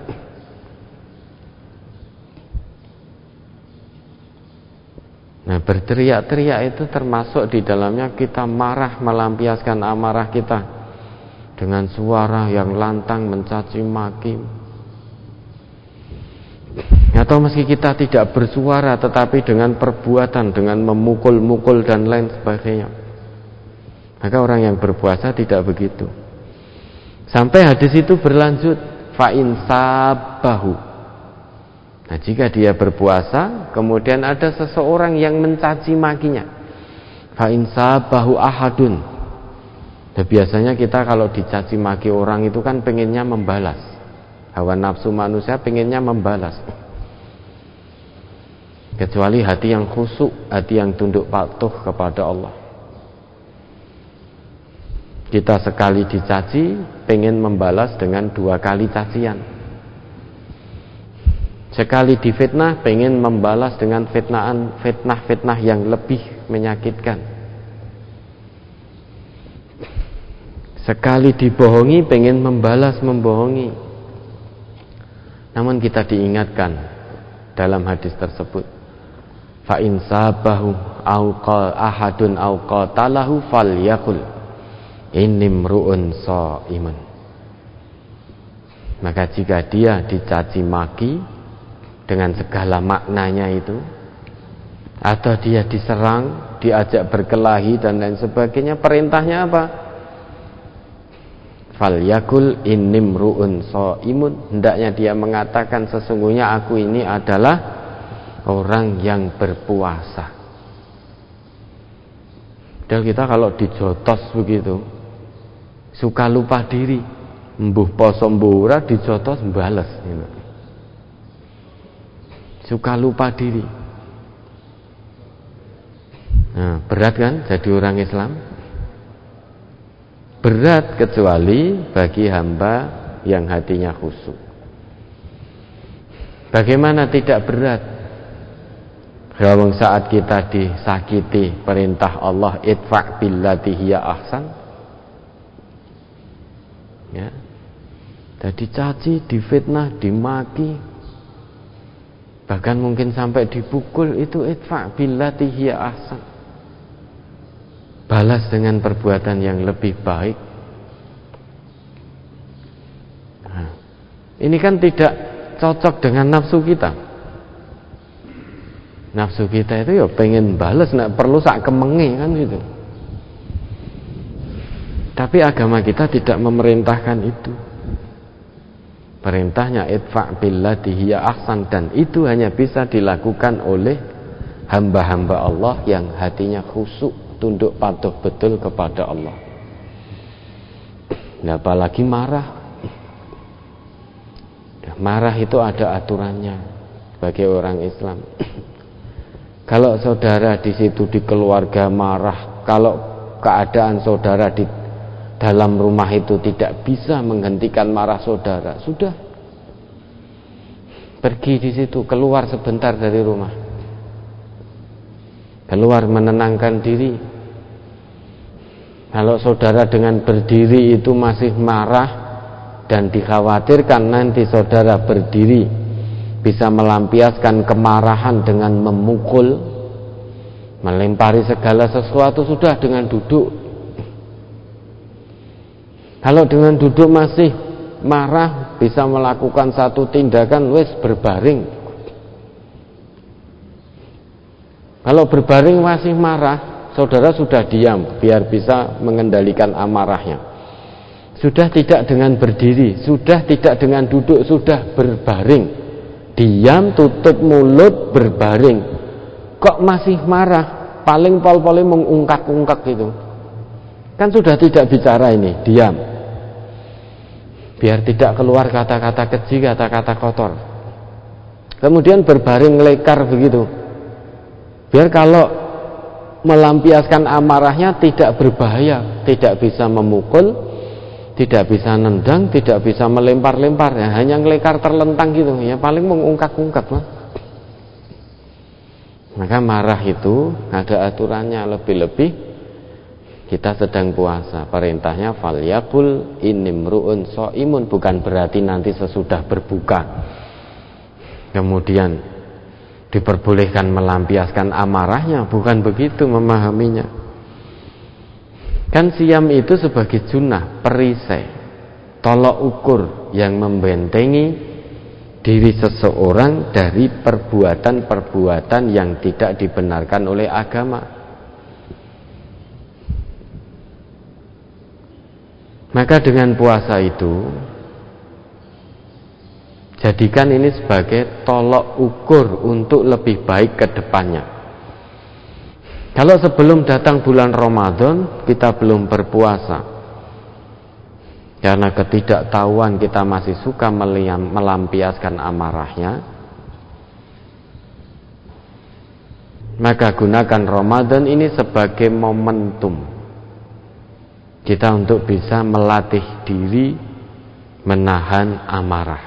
Nah, berteriak-teriak itu termasuk di dalamnya kita marah, melampiaskan amarah kita dengan suara yang lantang, mencaci maki. Atau meski kita tidak bersuara tetapi dengan perbuatan, dengan memukul-mukul dan lain sebagainya. Maka orang yang berpuasa tidak begitu. Sampai hadis itu berlanjut, fa'in sabahu. Nah, jika dia berpuasa kemudian ada seseorang yang mencaci makinya, fa'in sabahu ahadun. Nah, biasanya kita kalau dicaci maki orang itu kan pengennya membalas. Hawa nafsu manusia pengennya membalas. Kecuali hati yang khusyuk, hati yang tunduk patuh kepada Allah. Kita sekali dicaci, pengen membalas dengan 2 kali cacian. Sekali difitnah, pengen membalas dengan fitnah yang lebih menyakitkan. Sekali dibohongi, pengen membalas membohongi. Namun kita diingatkan dalam hadis tersebut, fa in sabahu au qal ahadun au qatalahu falyaqul inimru'un shaimun. Maka jika dia dicaci maki dengan segala maknanya itu, atau dia diserang, diajak berkelahi dan lain sebagainya, perintahnya apa? Falyaqul inimru'un shaimun. Hendaknya dia mengatakan, sesungguhnya aku ini adalah orang yang berpuasa. Dan kita kalau dijotos begitu, suka lupa diri, mbuh poso mbuh ora dijotos mbales gitu. Suka lupa diri. Nah, berat kan jadi orang Islam? Berat kecuali bagi hamba yang hatinya khusyuk. Bagaimana tidak berat? Kalau saat kita disakiti, perintah Allah idfa' billati hiya ahsan. Ya. Jadi dicaci, difitnah, dimaki, bahkan mungkin sampai dipukul, itu idfa' billati hiya ahsan. Balas dengan perbuatan yang lebih baik. Nah, ini kan tidak cocok dengan nafsu kita. Nafsu kita itu ya pengen balas, nak perlu sak kemenge kan gitu. Tapi agama kita tidak memerintahkan itu. Perintahnya idfa' billati hiya ahsan, dan itu hanya bisa dilakukan oleh hamba-hamba Allah yang hatinya khusyuk, tunduk patuh betul kepada Allah. Nah, apalagi marah. Marah itu ada aturannya bagi orang Islam. Kalau saudara di situ di keluarga marah, kalau keadaan saudara di dalam rumah itu tidak bisa menghentikan marah saudara, sudah pergi di situ, keluar sebentar dari rumah, keluar menenangkan diri. Kalau saudara dengan berdiri itu masih marah dan dikhawatirkan nanti saudara berdiri bisa melampiaskan kemarahan dengan memukul, melempari segala sesuatu, sudah dengan duduk. Kalau dengan duduk masih marah, bisa melakukan satu tindakan, wis berbaring. Kalau berbaring masih marah, saudara sudah diam, biar bisa mengendalikan amarahnya. Sudah tidak dengan berdiri, sudah tidak dengan duduk, sudah berbaring. Diam, tutup mulut, berbaring. Kok masih marah? Paling pol-polnya mengungkak-ungkak gitu. Kan sudah tidak bicara ini, diam. Biar tidak keluar kata-kata keji, kata-kata kotor. Kemudian berbaring lekar begitu. Biar kalau melampiaskan amarahnya tidak berbahaya, tidak bisa memukul, tidak bisa nendang, tidak bisa melempar-lempar, ya, hanya ngelekar terlentang gitu, ya paling mengungkak-ungkak. Maka marah itu ada aturannya, lebih-lebih kita sedang puasa, perintahnya falyaqul inimru'un shaimun, bukan berarti nanti sesudah berbuka kemudian diperbolehkan melampiaskan amarahnya, bukan begitu memahaminya. Kan siam itu sebagai junah, perisai, tolok ukur yang membentengi diri seseorang dari perbuatan-perbuatan yang tidak dibenarkan oleh agama. Maka dengan puasa itu, jadikan ini sebagai tolok ukur untuk lebih baik ke depannya. Kalau sebelum datang bulan Ramadan kita belum berpuasa, karena ketidaktahuan kita masih suka melampiaskan amarahnya, maka gunakan Ramadan ini sebagai momentum kita untuk bisa melatih diri menahan amarah.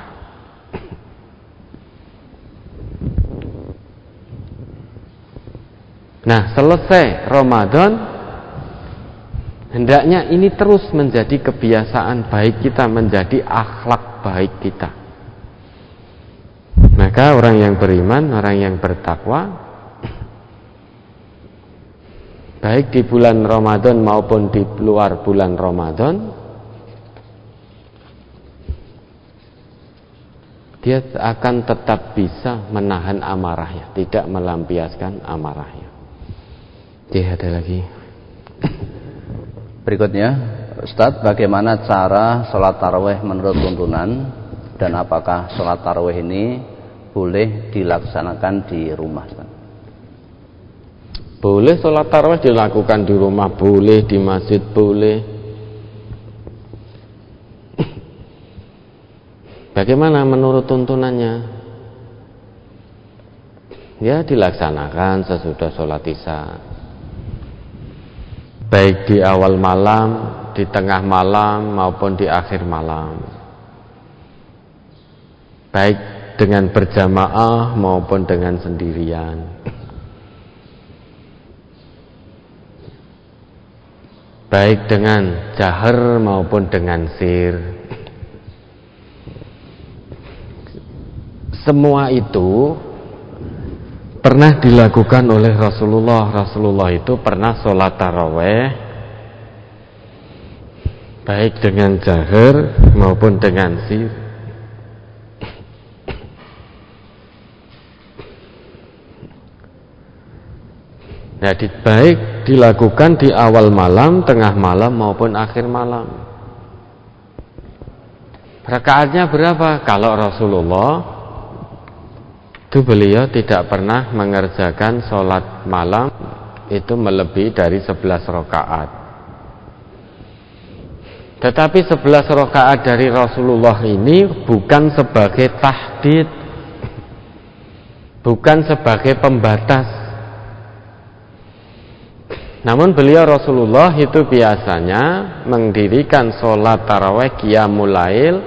Nah, selesai Ramadan, hendaknya ini terus menjadi kebiasaan baik kita, menjadi akhlak baik kita. Maka orang yang beriman, orang yang bertakwa, baik di bulan Ramadan maupun di luar bulan Ramadan, dia akan tetap bisa menahan amarahnya, tidak melampiaskan amarahnya. Ada lagi. Berikutnya, Ustadz, bagaimana cara sholat tarawih menurut tuntunan, dan apakah sholat tarawih ini boleh dilaksanakan di rumah? Boleh sholat tarawih dilakukan di rumah, boleh di masjid, boleh. Bagaimana menurut tuntunannya? Ya, dilaksanakan sesudah sholat isya, baik di awal malam, di tengah malam, maupun di akhir malam, baik dengan berjamaah maupun dengan sendirian. Baik dengan jahar maupun dengan sir. Semua itu pernah dilakukan oleh Rasulullah. Rasulullah itu pernah sholat taraweh baik dengan jahar maupun dengan sir. Jadi baik dilakukan di awal malam, tengah malam maupun akhir malam. Rakaatnya berapa? Kalau Rasulullah itu beliau tidak pernah mengerjakan sholat malam itu melebihi dari 11 rakaat. Tetapi 11 rakaat dari Rasulullah ini bukan sebagai tahdid, bukan sebagai pembatas. Namun beliau Rasulullah itu biasanya mendirikan sholat tarawih qiyamul lail,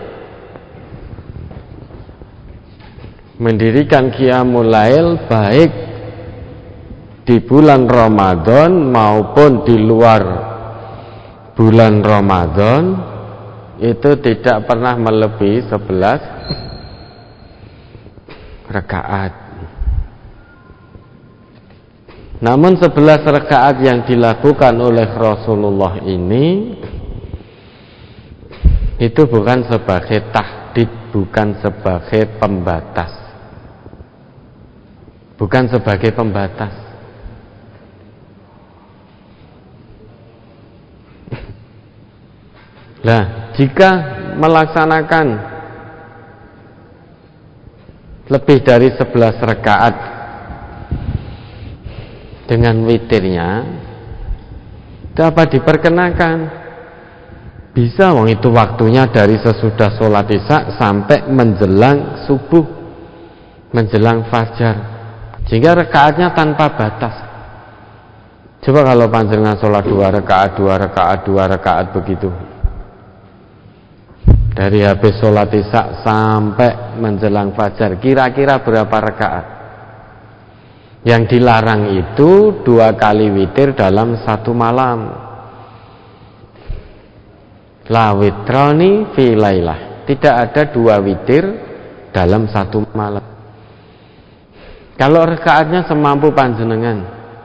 mendirikan qiyamul lail baik di bulan Ramadan maupun di luar bulan Ramadan, itu tidak pernah melebihi 11 rakaat. Namun 11 rakaat yang dilakukan oleh Rasulullah ini itu bukan sebagai tahdid, bukan sebagai pembatas, bukan sebagai pembatas. Nah, jika melaksanakan lebih dari 11 rakaat dengan witirnya, dapat diperkenakan. Bisa, wong itu waktunya dari sesudah sholat isya sampai menjelang subuh, menjelang fajar, sehingga rakaatnya tanpa batas. Coba kalau panjenengan sholat 2 rakaat, 2 rakaat, 2 rakaat begitu, dari habis sholat isya sampai menjelang fajar, kira-kira berapa rakaat? Yang dilarang itu 2 kali witir dalam 1 malam. La witrani fi lailah. Tidak ada 2 witir dalam 1 malam. Kalau rakaatnya semampu panjenengan.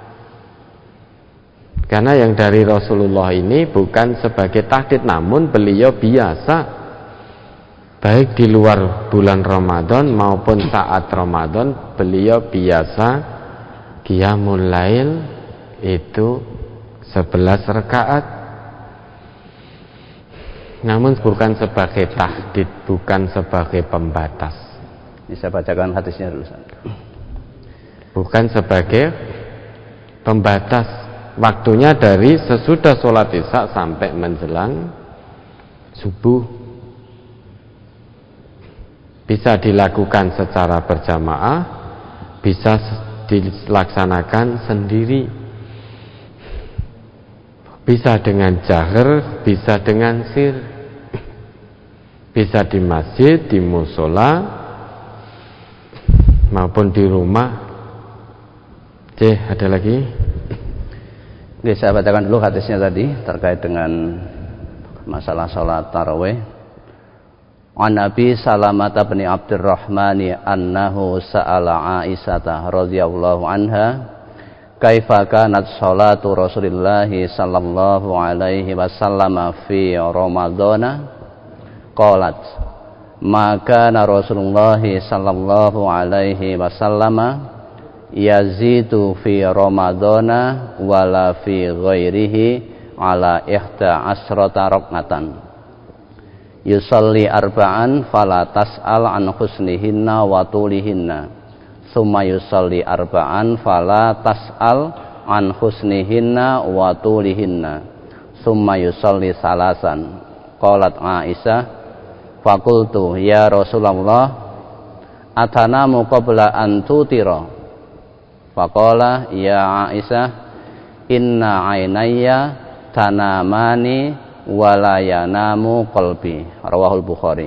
Karena yang dari Rasulullah ini bukan sebagai tahdid, namun beliau biasa baik di luar bulan Ramadan maupun saat Ramadan, beliau biasa qiyamul lail itu 11 rakaat. Namun bukan sebagai tahdid, bukan sebagai pembatas. Bisa bacakan hadisnya dulu. Bukan sebagai pembatas. Waktunya dari sesudah sholat isya sampai menjelang subuh. Bisa dilakukan secara berjamaah, bisa dilaksanakan sendiri, bisa dengan jahar, bisa dengan sir, bisa di masjid, di musola, maupun di rumah. Ada lagi? Oke, saya bacakan dulu hadisnya tadi terkait dengan masalah sholat tarawih. An Nabi Salamah bin Abdurrahman annahu sa'ala Aisyah radhiyallahu anha kaifa kanat sholatu Rasulillah sallallahu alaihi wasallam fi Ramadana qalat ma kana Rasulullah sallallahu alaihi wasallam yazidu fi Ramadana wala fi ghairihi ala ihda asrata rak'atan yusalli arba'an fala tas'al an husnihinna wa tulihinna summa yusalli arba'an fala tas'al an husnihinna wa tulihinna summa yusalli salasan. Qalat Aisyah faqultu ya Rasulullah atanamu qabla an tutira. Faqala ya Aisyah inna ainayya tanamani wala yanamu qalbi. Rawahul Bukhari.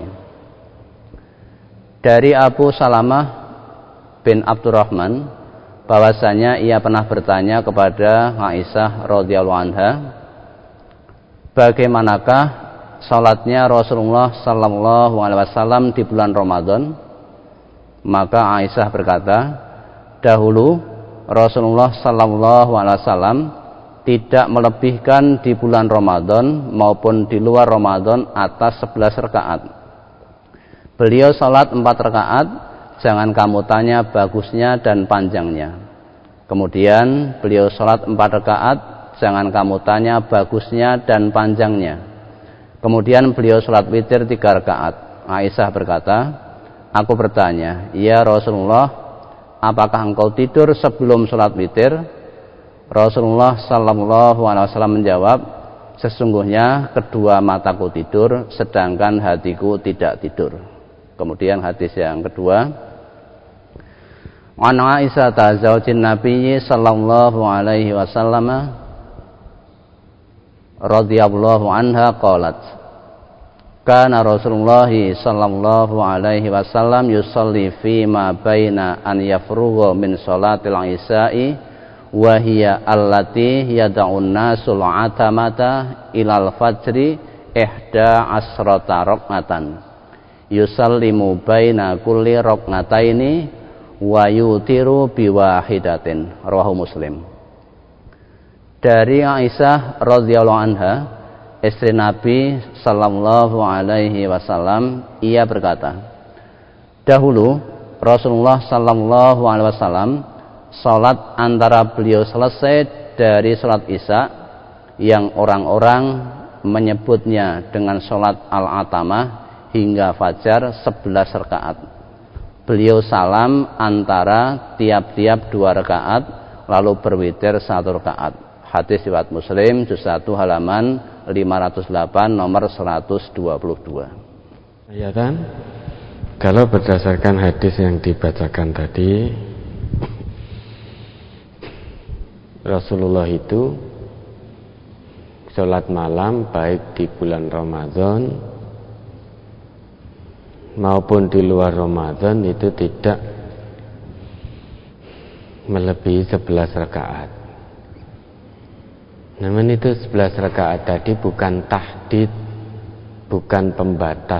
Dari Abu Salamah bin Abdurrahman bahwasanya ia pernah bertanya kepada Aisyah radhiyallahu anha, bagaimanakah salatnya Rasulullah sallallahu alaihi wasallam di bulan Ramadan? Maka Aisyah berkata, dahulu Rasulullah sallallahu alaihi wasallam tidak melebihkan di bulan Ramadan maupun di luar Ramadan atas 11 rakaat. Beliau salat 4 rakaat, jangan kamu tanya bagusnya dan panjangnya. Kemudian beliau salat 4 rakaat, jangan kamu tanya bagusnya dan panjangnya. Kemudian beliau salat witir 3 rakaat. Aisyah berkata, aku bertanya, ya Rasulullah, apakah engkau tidur sebelum salat witir? Rasulullah sallallahu alaihi wasallam menjawab, sesungguhnya kedua mataku tidur sedangkan hatiku tidak tidur. Kemudian hadis yang kedua, an Aisyah zaujin Nabi sallallahu alaihi wasallam radhiyallahu anha qalat kana Rasulullah sallallahu alaihi wasallam yusalli fi ma baina an yafrugha min salatil isya'i wa hiya allati yad'un nasul atamata ilal fajri ihda asrata rak'atan yusallimu baina kulli rak'ataini wa yutiru biwahidatin. Rawahu Muslim. Dari Aisyah radhiyallahu anha, istri Nabi sallallahu alaihi wasallam, ia berkata, dahulu Rasulullah sallallahu alaihi wasallam salat antara beliau selesai dari salat Isya yang orang-orang menyebutnya dengan salat al-atamah hingga fajar 11 rakaat. Beliau salam antara tiap-tiap 2 rakaat lalu berwitir 1 rakaat. Hadis riwayat Muslim juz 1 halaman 508 nomor 122. Ya kan? Kalau berdasarkan hadis yang dibacakan tadi, Rasulullah itu sholat malam baik di bulan Ramadan maupun di luar Ramadan itu tidak melebihi 11 rakaat. Namun itu 11 rakaat tadi bukan tahdid, bukan pembatas.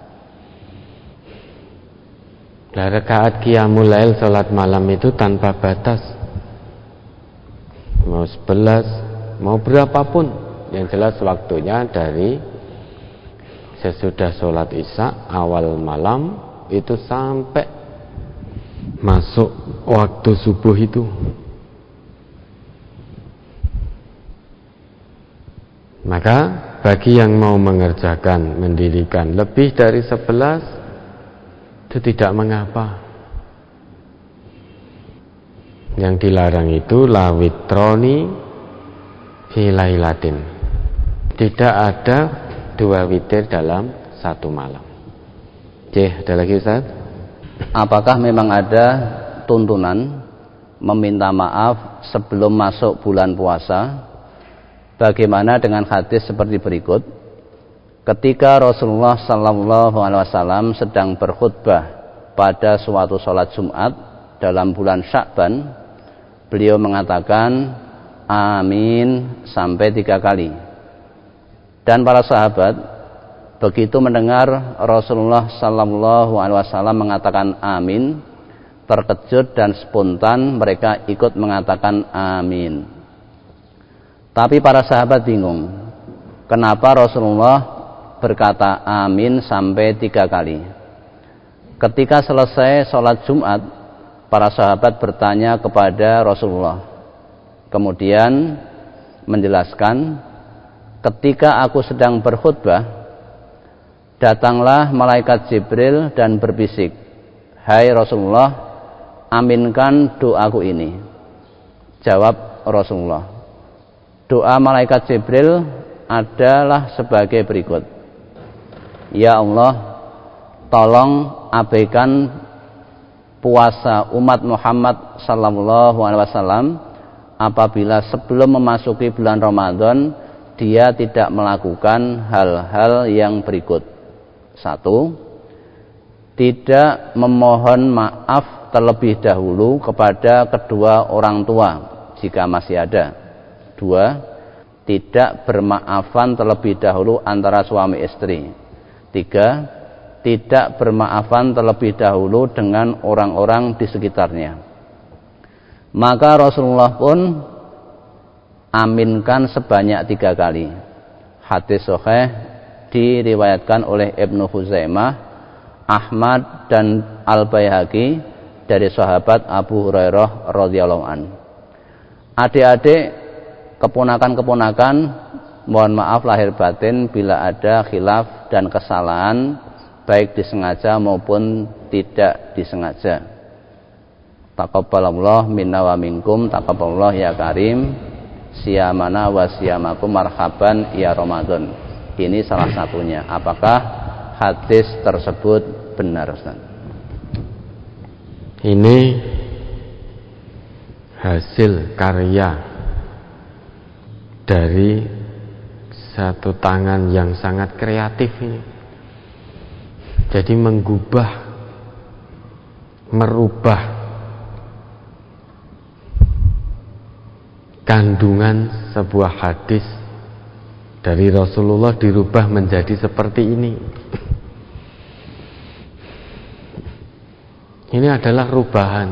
Rakaat qiyamul lail sholat malam itu tanpa batas. Mau 11, mau berapapun, yang jelas waktunya dari sesudah sholat isya awal malam itu sampai masuk waktu subuh itu. Maka bagi yang mau mengerjakan mendirikan lebih dari 11 itu tidak mengapa. Yang dilarang itu lawitroni filailatin. Tidak ada 2 witir dalam 1 malam. Oke, ada lagi Ustaz? Apakah memang ada tuntunan meminta maaf sebelum masuk bulan puasa? Bagaimana dengan hadis seperti berikut? Ketika Rasulullah SAW sedang berkhutbah pada suatu sholat Jumat dalam bulan Sya'ban, beliau mengatakan amin sampai 3 kali. Dan para sahabat begitu mendengar Rasulullah SAW mengatakan amin, terkejut dan spontan mereka ikut mengatakan amin. Tapi para sahabat bingung, kenapa Rasulullah berkata amin sampai 3 kali. Ketika selesai sholat Jumat, para sahabat bertanya kepada Rasulullah, kemudian menjelaskan, ketika aku sedang berkhutbah, datanglah malaikat Jibril dan berbisik, hai Rasulullah, aminkan doaku ini. Jawab Rasulullah, doa malaikat Jibril adalah sebagai berikut, ya Allah, tolong abaikan puasa umat Muhammad SAW apabila sebelum memasuki bulan Ramadan dia tidak melakukan hal-hal yang berikut. 1. Tidak memohon maaf terlebih dahulu kepada kedua orang tua jika masih ada. 2. Tidak bermaafan terlebih dahulu antara suami istri. 3. Tidak bermaafan terlebih dahulu dengan orang-orang di sekitarnya. Maka Rasulullah pun aminkan sebanyak 3 kali. Hadis sahih diriwayatkan oleh Ibnu Huzaimah, Ahmad dan Al-Baihaqi dari sahabat Abu Hurairah radhiyallahu an. Adik-adik, keponakan-keponakan, mohon maaf lahir batin bila ada khilaf dan kesalahan, baik disengaja maupun tidak disengaja. Taqabbalallah minna wa minkum, taqabbalallah ya karim. Siyamana wa siyamakum marhaban ya Ramadan. Ini salah satunya. Apakah hadis tersebut benar, Ustaz? Ini hasil karya dari satu tangan yang sangat kreatif ini. Jadi mengubah, merubah kandungan sebuah hadis dari Rasulullah dirubah menjadi seperti ini. Ini adalah rubahan.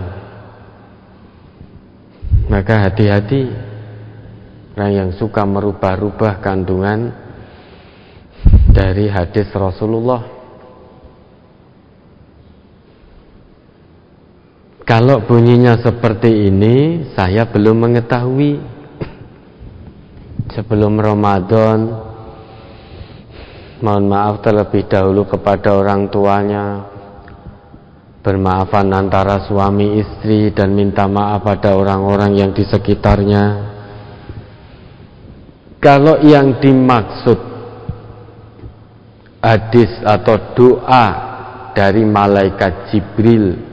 Maka hati-hati orang yang suka merubah-rubah kandungan dari hadis Rasulullah. Kalau bunyinya seperti ini, saya belum mengetahui. Sebelum Ramadan, mohon maaf terlebih dahulu kepada orang tuanya, bermaafan antara suami istri, dan minta maaf pada orang-orang yang di sekitarnya. Kalau yang dimaksud hadis atau doa dari malaikat Jibril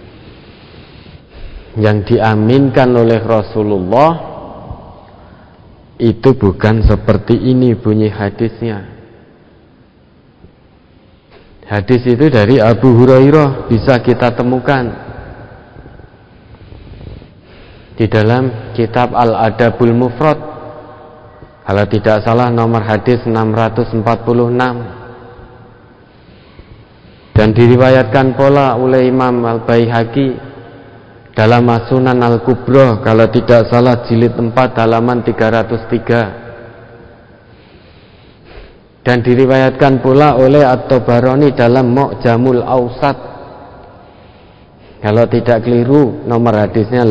yang diaminkan oleh Rasulullah, itu bukan seperti ini bunyi hadisnya. Hadis itu dari Abu Hurairah, bisa kita temukan di dalam kitab Al-Adabul Mufrad, kalau tidak salah nomor hadis 646, dan diriwayatkan pula oleh Imam Al-Baihaqi dalam As-Sunan Al-Kubra, kalau tidak salah jilid 4 halaman 303. dan diriwayatkan pula oleh At-Tabarani dalam Mu'jamul Awsat. Kalau tidak keliru nomor hadisnya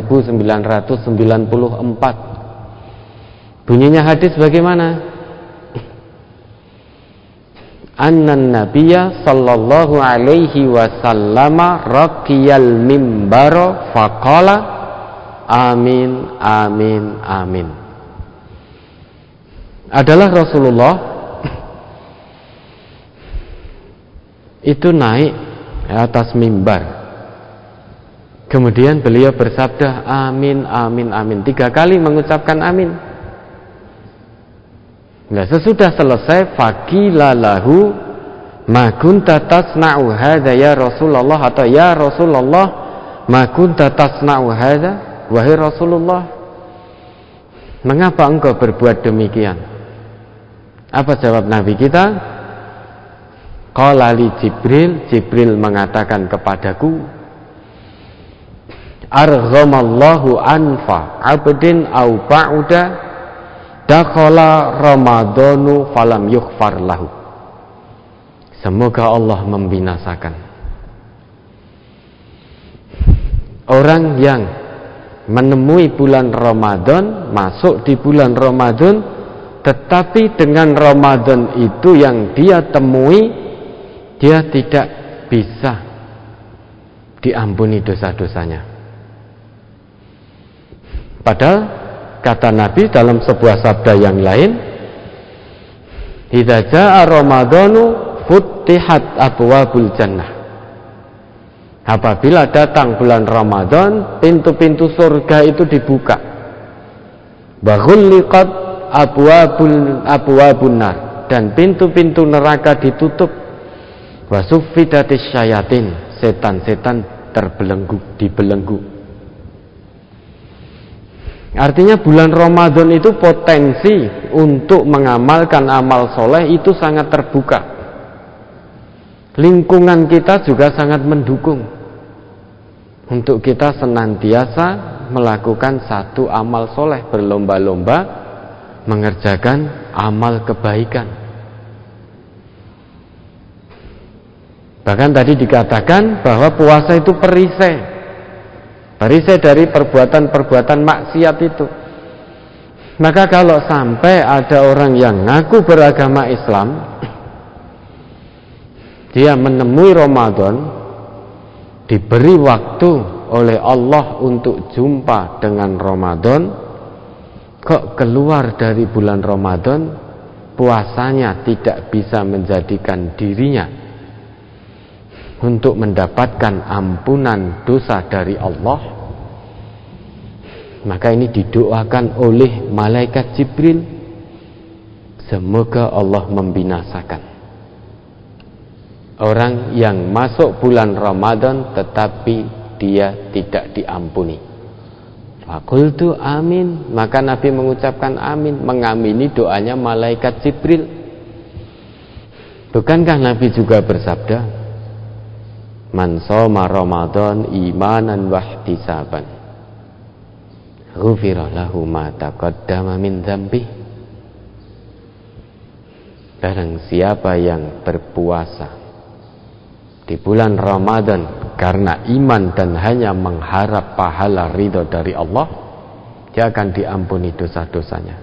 8994. Bunyinya hadis bagaimana? Annan nabiyya sallallahu alaihi wasallam raqiyal mimbara faqala amin amin amin. Adalah Rasulullah itu naik atas mimbar. Kemudian beliau bersabda amin amin amin, 3 kali mengucapkan amin. Nah, sesudah selesai faqila lahu ma kunta tasna'u hadza ya Rasulullah, atau ya Rasulullah ma kunta tasna'u hadza, wahai Rasulullah, mengapa engkau berbuat demikian? Apa jawab Nabi kita? Qala li Jibril, Jibril mengatakan kepadaku, arghamallahu anfa abdin au ba'uda dakhala ramadhanu falam yughfar lahu. Semoga Allah membinasakan orang yang menemui bulan Ramadan, masuk di bulan Ramadan, tetapi dengan Ramadan itu yang dia temui, dia tidak bisa diampuni dosa-dosanya. Padahal kata Nabi dalam sebuah sabda yang lain, idza jaa ramadhanu futtihat abwabul jannah. Apabila datang bulan Ramadan, pintu-pintu surga itu dibuka. Wa ghulliqat abwabun nar, dan pintu-pintu neraka ditutup. Wa suffidatis syayatin, setan-setan dibelenggu. Artinya bulan Ramadan itu potensi untuk mengamalkan amal soleh itu sangat terbuka. Lingkungan kita juga sangat mendukung untuk kita senantiasa melakukan satu amal soleh, berlomba-lomba mengerjakan amal kebaikan. Bahkan tadi dikatakan bahwa puasa itu perisai dari perbuatan-perbuatan maksiat itu. Maka kalau sampai ada orang yang ngaku beragama Islam, dia menemui Ramadan, diberi waktu oleh Allah untuk jumpa dengan Ramadan, kok keluar dari bulan Ramadan, puasanya tidak bisa menjadikan dirinya untuk mendapatkan ampunan dosa dari Allah, maka ini didoakan oleh malaikat Jibril, semoga Allah membinasakan orang yang masuk bulan Ramadan tetapi dia tidak diampuni. Faqultu amin, maka Nabi mengucapkan amin, mengamini doanya malaikat Jibril. Bukankah Nabi juga bersabda, man shoma Ramadan imanan wahtisaban ghufira lahu ma taqaddama min dzambi. Barang siapa yang berpuasa di bulan Ramadan karena iman dan hanya mengharap pahala ridho dari Allah, dia akan diampuni dosa-dosanya.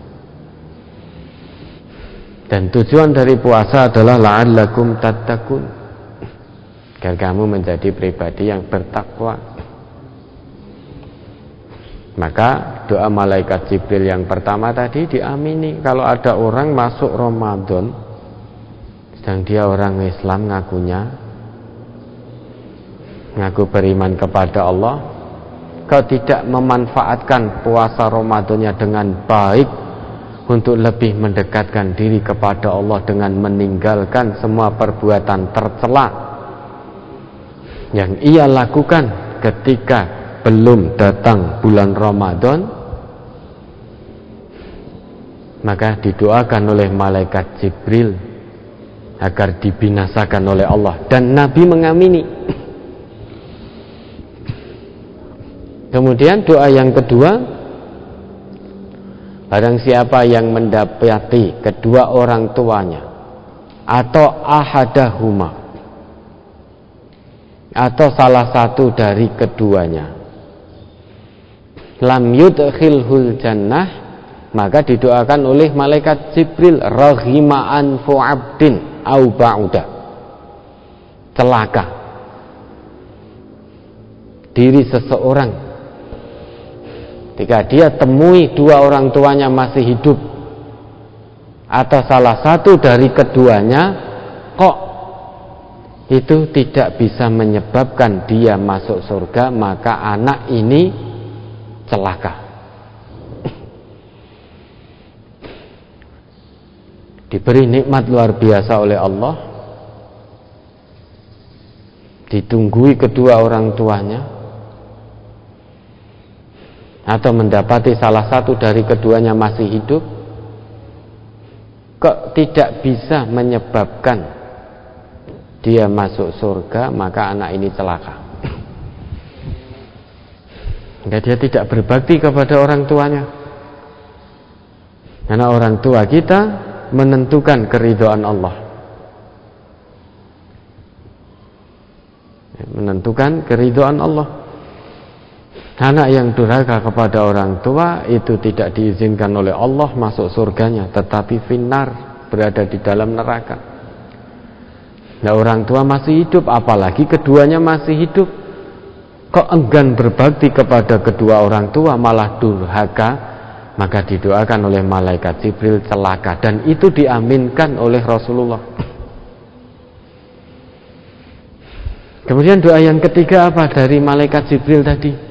Dan tujuan dari puasa adalah la'allakum tattaqun, agar kamu menjadi pribadi yang bertakwa. Maka doa malaikat Jibril yang pertama tadi diamini. Kalau ada orang masuk Ramadan sedang dia orang Islam, ngaku beriman kepada Allah, kau tidak memanfaatkan puasa Ramadannya dengan baik untuk lebih mendekatkan diri kepada Allah dengan meninggalkan semua perbuatan tercela yang ia lakukan ketika belum datang bulan Ramadan, maka didoakan oleh malaikat Jibril agar dibinasakan oleh Allah, dan Nabi mengamini. Kemudian doa yang kedua, barang siapa yang mendapati kedua orang tuanya atau ahadahuma, atau salah satu dari keduanya, lam yudkhilhul jannah, maka didoakan oleh malaikat Jibril, raghima anfu abdin au ba'uda, celaka diri seseorang ketika dia temui dua orang tuanya masih hidup atau salah satu dari keduanya, kok itu tidak bisa menyebabkan dia masuk surga, maka anak ini celaka. Diberi nikmat luar biasa oleh Allah, ditunggui kedua orang tuanya, atau mendapati salah satu dari keduanya masih hidup, kok tidak bisa menyebabkan dia masuk surga, maka anak ini celaka. Maka dia tidak berbakti kepada orang tuanya, karena orang tua kita menentukan keridhaan Allah, menentukan keridhaan Allah. Anak yang durhaka kepada orang tua itu tidak diizinkan oleh Allah masuk surganya, tetapi finnar, berada di dalam neraka. Nah, orang tua masih hidup, apalagi keduanya masih hidup, kok enggan berbakti kepada kedua orang tua, malah durhaka, maka didoakan oleh malaikat Jibril celaka, dan itu diaminkan oleh Rasulullah. Kemudian doa yang ketiga apa dari malaikat Jibril tadi?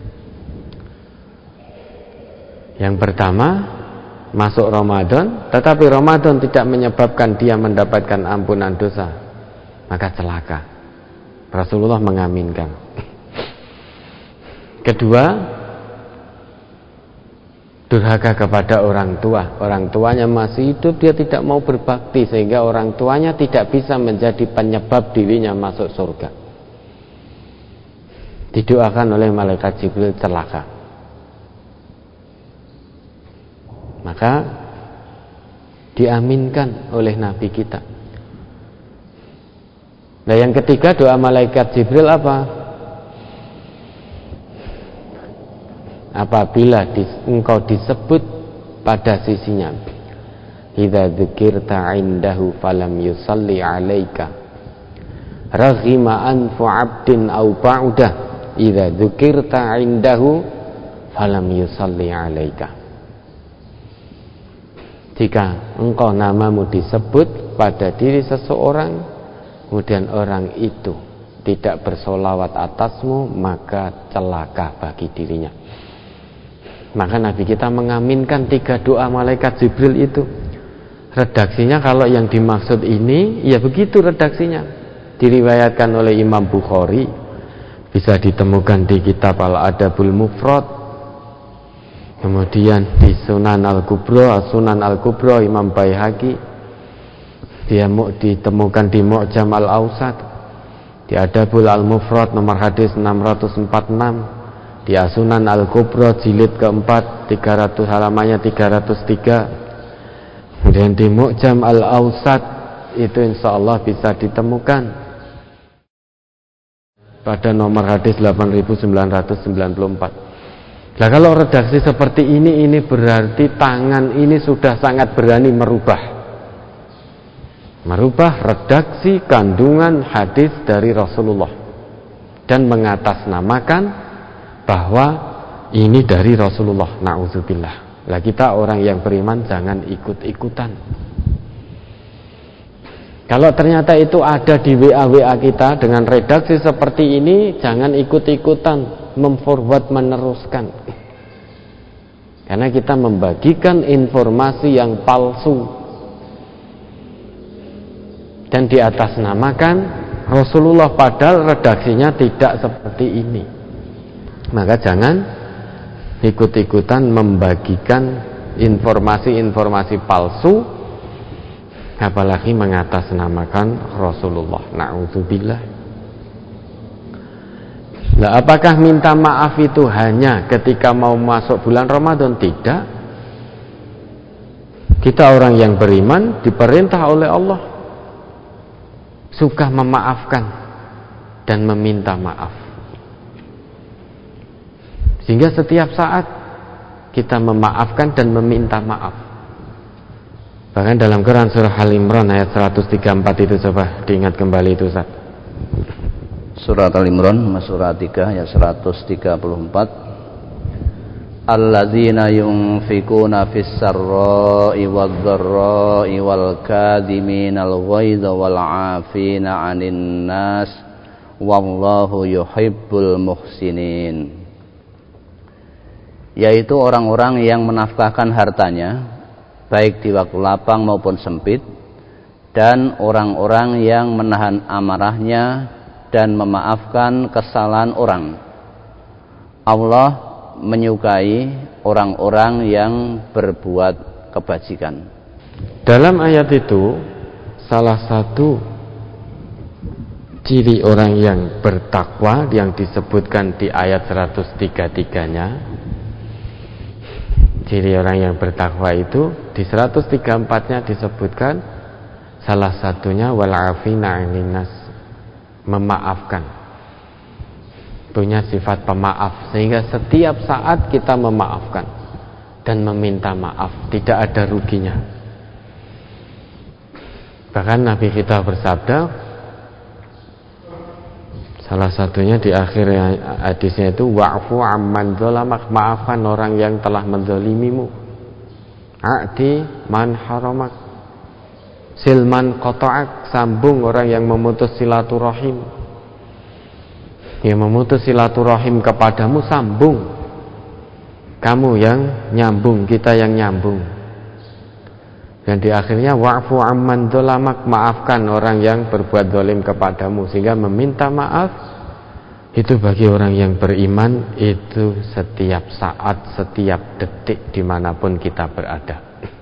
Yang pertama, masuk Ramadan, tetapi Ramadan tidak menyebabkan dia mendapatkan ampunan dosa, maka celaka. Rasulullah mengaminkan. Kedua, durhaka kepada orang tua. Orang tuanya masih hidup, dia tidak mau berbakti, sehingga orang tuanya tidak bisa menjadi penyebab dirinya masuk surga. Didoakan oleh malaikat Jibril celaka. Maka diaminkan oleh Nabi kita. Nah, yang ketiga doa malaikat Jibril apa? Apabila engkau disebut pada sisinya, idza dzikirta indahu falam yusalli alaika, raghima anfu abdin au ba'udah, idza dzikirta indahu falam yusalli alaika. Jika engkau namamu disebut pada diri seseorang, kemudian orang itu tidak bersolawat atasmu, maka celaka bagi dirinya. Maka Nabi kita mengaminkan 3 doa malaikat Jibril itu. Redaksinya kalau yang dimaksud ini, ya begitu redaksinya. Diriwayatkan oleh Imam Bukhari, bisa ditemukan di kitab Al-Adabul Mufrad. Kemudian di Sunan Al-Kubra Imam Baihaqi, dia ditemukan di Mu'jam Al-Awsat, di Adabul Al-Mufrad nomor hadis 646, di Sunan Al-Kubra jilid keempat 300 halamannya 303. Kemudian di Mu'jam Al-Awsat itu insyaallah bisa ditemukan pada nomor hadis 8994. Nah, kalau redaksi seperti ini berarti tangan ini sudah sangat berani merubah redaksi kandungan hadis dari Rasulullah dan mengatasnamakan bahwa ini dari Rasulullah. Na'udzubillah. Lah, kita orang yang beriman jangan ikut-ikutan. Kalau ternyata itu ada di WA kita dengan redaksi seperti ini, jangan ikut-ikutan memforward, meneruskan, karena kita membagikan informasi yang palsu dan diatasnamakan Rasulullah, padahal redaksinya tidak seperti ini. Maka jangan ikut-ikutan membagikan informasi-informasi palsu, apalagi mengatasnamakan Rasulullah. Na'udzubillah. Nah, apakah minta maaf itu hanya ketika mau masuk bulan Ramadan? Tidak. Kita orang yang beriman diperintah oleh Allah suka memaafkan dan meminta maaf. Sehingga setiap saat kita memaafkan dan meminta maaf. Bahkan dalam Quran surah Al-Imran ayat 134 itu, coba diingat kembali itu, Ustaz. Surat Al-Imran surah 3 ayat 134. Alladzina yunfikuna fis sarra'i wadh-dharra'i wal kadhiminal ghaidha wal 'afina 'anil nas wallahu yuhibbul muhsinin. Yaitu orang-orang yang menafkahkan hartanya baik di waktu lapang maupun sempit, dan orang-orang yang menahan amarahnya dan memaafkan kesalahan orang. Allah menyukai orang-orang yang berbuat kebajikan. Dalam ayat itu, salah satu ciri orang yang bertakwa yang disebutkan di ayat 133-nya, ciri orang yang bertakwa itu di 134-nya disebutkan salah satunya wal 'afina 'anil nas, memaafkan, punya sifat pemaaf, sehingga setiap saat kita memaafkan dan meminta maaf, tidak ada ruginya. Bahkan Nabi kita bersabda, salah satunya di akhir hadisnya itu, wa'fu amman dzalamak, maafkan orang yang telah menzalimimu, a'ti man haramak, silman qata'ak, sambung orang yang memutus silaturahim. Yang memutus silaturahim kepadamu, sambung. Kamu yang nyambung, kita yang nyambung. Dan di akhirnya wa'fu amman dzalamak, maafkan orang yang berbuat zalim kepadamu. Sehingga meminta maaf itu bagi orang yang beriman itu setiap saat, setiap detik, dimanapun kita berada.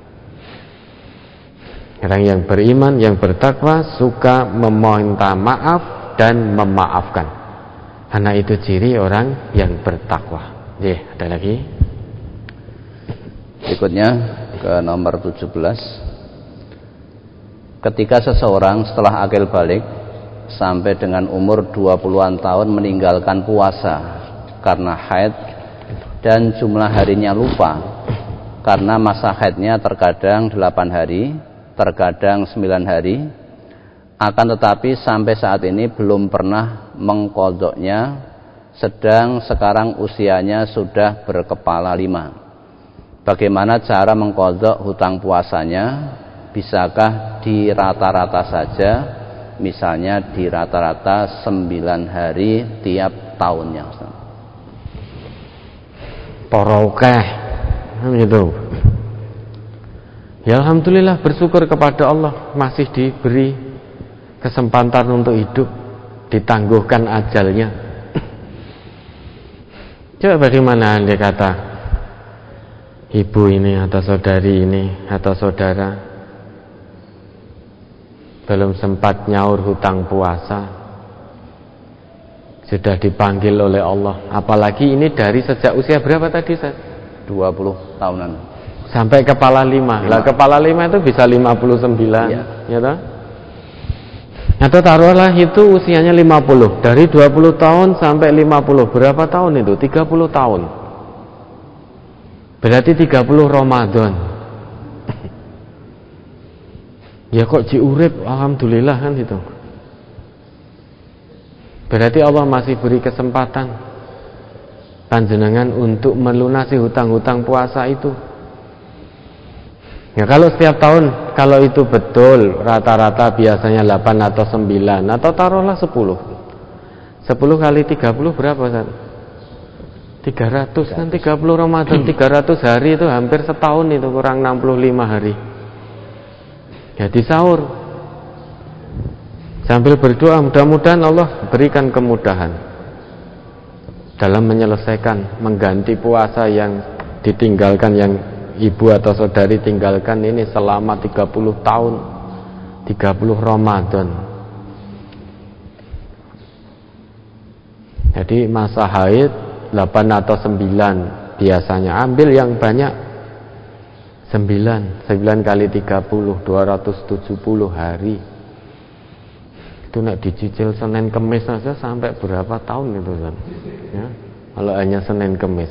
Orang yang beriman, yang bertakwa, suka meminta maaf dan memaafkan. Karena itu ciri orang yang bertakwa. Ada lagi. Berikutnya ke nomor 17. Ketika seseorang setelah akil balik sampai dengan umur 20-an tahun meninggalkan puasa karena haid dan jumlah harinya lupa, karena masa haidnya terkadang 8 hari, terkadang 9 hari, akan tetapi sampai saat ini belum pernah mengqadhoknya, sedang sekarang usianya sudah berkepala 5. Bagaimana cara mengqadhok hutang puasanya? Bisakah di rata-rata saja, misalnya di rata-rata 9 hari tiap tahunnya? Porokeh gitu. Ya alhamdulillah, bersyukur kepada Allah masih diberi kesempatan untuk hidup, ditangguhkan ajalnya. Coba bagaimana Anda kata ibu ini atau saudari ini atau saudara belum sempat nyaur hutang puasa, sudah dipanggil oleh Allah. Apalagi ini dari sejak usia berapa tadi, Ustaz? 20 tahunan sampai kepala 5. Lah kepala 5 itu bisa 59, ya toh? Atau taruhlah itu usianya 50, dari 20 tahun sampai 50, berapa tahun itu? 30 tahun. Berarti 30 Ramadan. Ya kok diurip, alhamdulillah kan itu. Berarti Allah masih beri kesempatan panjenengan untuk melunasi hutang-hutang puasa itu. Ya kalau setiap tahun, kalau itu betul rata-rata biasanya 8 atau 9 atau taruhlah 10. 10 kali 30 berapa, Ustaz? 300 kan, 30 Ramadan, 300 hari itu hampir setahun, itu kurang 65 hari. Jadi sahur sambil berdoa, mudah-mudahan Allah berikan kemudahan dalam menyelesaikan, mengganti puasa yang ditinggalkan, yang ibu atau saudari tinggalkan ini selama 30 tahun, 30 Ramadan. Jadi masa haid 8 atau 9 biasanya, ambil yang banyak, 9 kali 30, 270 hari. Itu nak dicicil Senin Kemis saja sampai berapa tahun itu kan? Ya, kalau hanya Senin Kemis.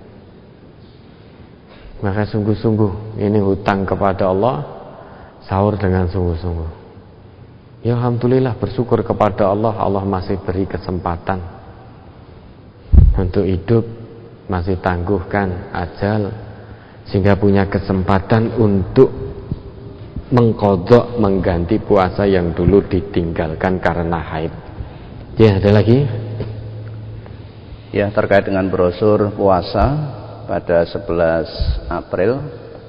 Maka sungguh-sungguh ini hutang kepada Allah, sahur dengan sungguh-sungguh. Ya alhamdulillah, bersyukur kepada Allah, Allah masih beri kesempatan untuk hidup, masih tangguhkan ajal, sehingga punya kesempatan untuk mengqadha, mengganti puasa yang dulu ditinggalkan karena haid. Ya, ada lagi? Ya, terkait dengan brosur puasa pada 11 April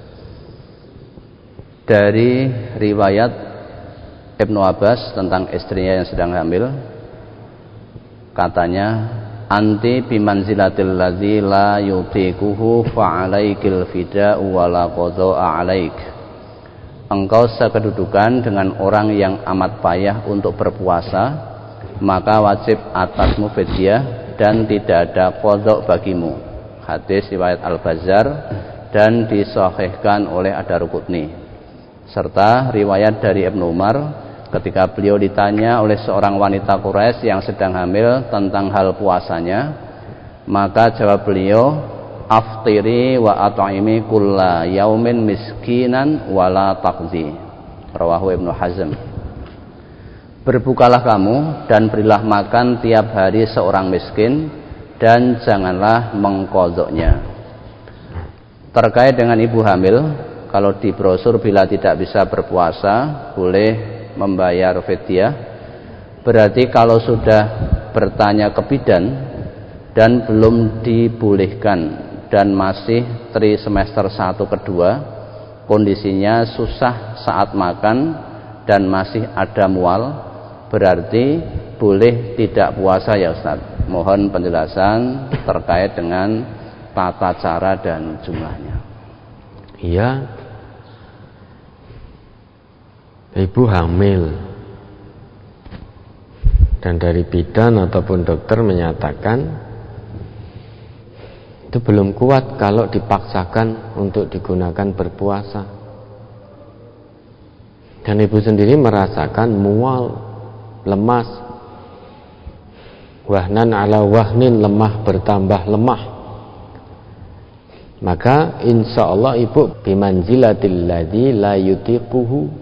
dari riwayat Ibnu Abbas tentang istrinya yang sedang hamil, katanya, anti bimanzilatil ladzi la yutiquhu fa'alaikil fida'u wa la qadha'a 'alaik. Engkau sekedudukan dengan orang yang amat payah untuk berpuasa, maka wajib atasmu fidyah dan tidak ada qadha bagimu. Hadis riwayat Al-Bazzar dan disahihkan oleh Ad-Darqutni. Serta riwayat dari Ibnu Umar ketika beliau ditanya oleh seorang wanita Quraisy yang sedang hamil tentang hal puasanya, maka jawab beliau, aftiri wa at'imi kulla yaumin miskinan wala taqdi. Rawahu Ibnu Hazm. Berbukalah kamu dan berilah makan tiap hari seorang miskin dan janganlah mengqadhanya. Terkait dengan ibu hamil, kalau di brosur bila tidak bisa berpuasa boleh membayar fidyah. Berarti kalau sudah bertanya ke bidan dan belum dibolehkan dan masih tri semester 1 kedua, kondisinya susah saat makan dan masih ada mual, berarti boleh tidak puasa ya Ustaz. Mohon penjelasan terkait dengan tata cara dan jumlahnya. Iya, ibu hamil dan dari bidan ataupun dokter menyatakan itu belum kuat kalau dipaksakan untuk digunakan berpuasa, dan ibu sendiri merasakan mual, lemas, wahnan ala wahnin, lemah bertambah lemah, maka insya Allah ibu bimanzilatil ladzi la yutiquhu,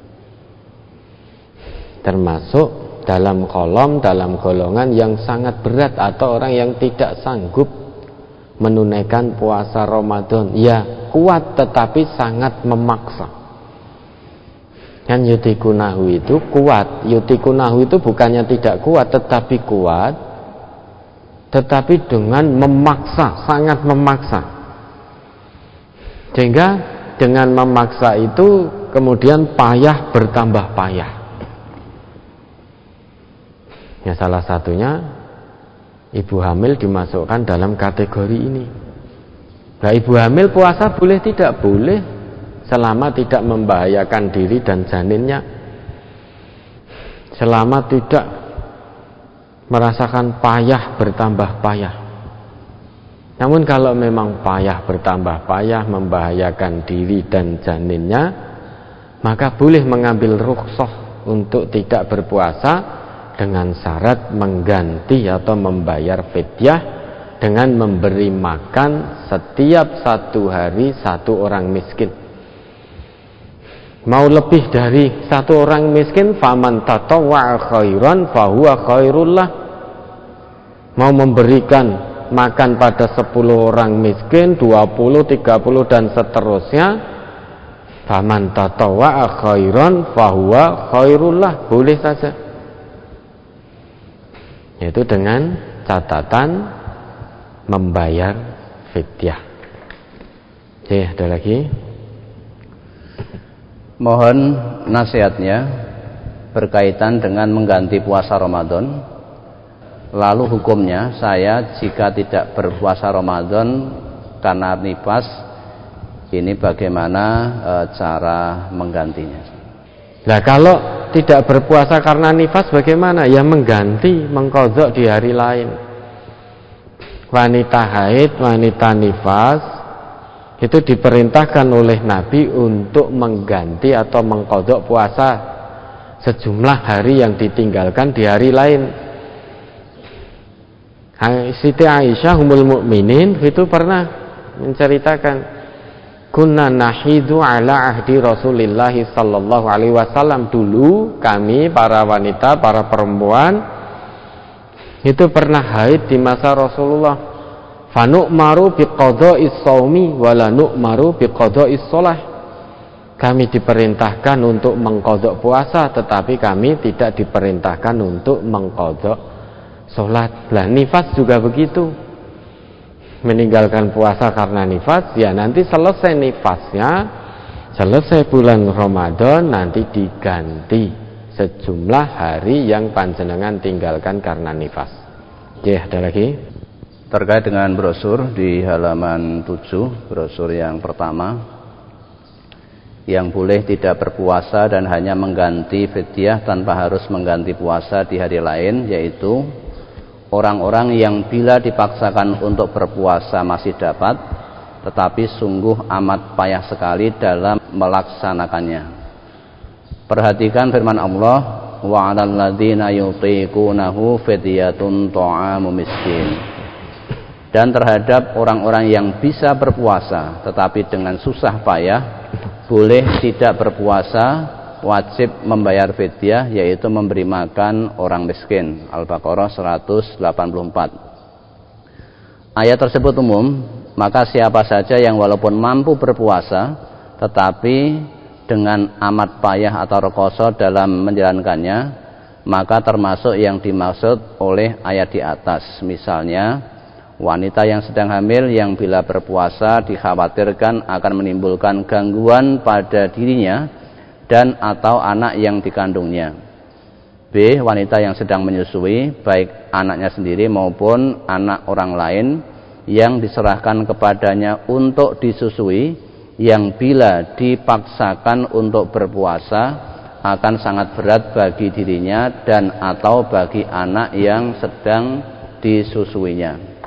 termasuk dalam golongan yang sangat berat atau orang yang tidak sanggup menunaikan puasa Ramadan. Ya, kuat tetapi sangat memaksa. Kan yutikunahu itu kuat. Yutikunahu itu bukannya tidak kuat tetapi kuat, tetapi dengan memaksa, sangat memaksa. Sehingga dengan memaksa itu kemudian payah bertambah payah. Ya, salah satunya ibu hamil dimasukkan dalam kategori ini. Nah, ibu hamil puasa boleh tidak? Boleh, selama tidak membahayakan diri dan janinnya, selama tidak merasakan payah bertambah payah. Namun kalau memang payah bertambah payah, membahayakan diri dan janinnya, maka boleh mengambil rukhsah untuk tidak berpuasa dengan syarat mengganti atau membayar fidyah dengan memberi makan setiap 1 hari 1 orang miskin. Mau lebih dari 1 orang miskin, faman tatawwa'a khairan fahuwa khairullah. Mau memberikan makan pada 10 orang miskin, 20, 30 dan seterusnya, faman tatawwa'a khairan fahuwa khairullah, boleh saja. Yaitu dengan catatan membayar fidyah. Oke, ada lagi? Mohon nasihatnya berkaitan dengan mengganti puasa Ramadan. Lalu hukumnya saya jika tidak berpuasa Ramadan karena nifas, ini bagaimana cara menggantinya? Nah, kalau tidak berpuasa karena nifas bagaimana? Ya mengganti, mengqadha di hari lain. Wanita haid, wanita nifas itu diperintahkan oleh Nabi untuk mengganti atau mengqadha puasa sejumlah hari yang ditinggalkan di hari lain. Siti Aisyah Ummul Mukminin itu pernah menceritakan, kunna nahidu ala ahdi Rasulillah sallallahu alaihi wasallam, dulu kami para wanita, para perempuan itu pernah haid di masa Rasulullah. Fanu'maru biqada'is shaumi wa la nu'maru biqada'is shalah. Kami diperintahkan untuk mengqadha puasa, tetapi kami tidak diperintahkan untuk mengqadha sholat. Lah nifas juga begitu, meninggalkan puasa karena nifas, ya nanti selesai nifasnya, selesai bulan Ramadan, nanti diganti sejumlah hari yang panjenengan tinggalkan karena nifas. Oke, ada lagi? Terkait dengan brosur di halaman 7, brosur yang pertama, yang boleh tidak berpuasa dan hanya mengganti fidyah tanpa harus mengganti puasa di hari lain, yaitu orang-orang yang bila dipaksakan untuk berpuasa masih dapat, tetapi sungguh amat payah sekali dalam melaksanakannya. Perhatikan firman Allah, wa 'alal ladzina yutiqunahu fidyatun ta'amu miskin. Dan terhadap orang-orang yang bisa berpuasa tetapi dengan susah payah boleh tidak berpuasa, wajib membayar fidyah, yaitu memberi makan orang miskin. Al-Baqarah 184. Ayat tersebut umum, maka siapa saja yang walaupun mampu berpuasa tetapi dengan amat payah atau rekoso dalam menjalankannya, maka termasuk yang dimaksud oleh ayat di atas. Misalnya wanita yang sedang hamil yang bila berpuasa dikhawatirkan akan menimbulkan gangguan pada dirinya dan atau anak yang dikandungnya. B. Wanita yang sedang menyusui, baik anaknya sendiri maupun anak orang lain yang diserahkan kepadanya untuk disusui, yang bila dipaksakan untuk berpuasa akan sangat berat bagi dirinya dan atau bagi anak yang sedang disusuinya.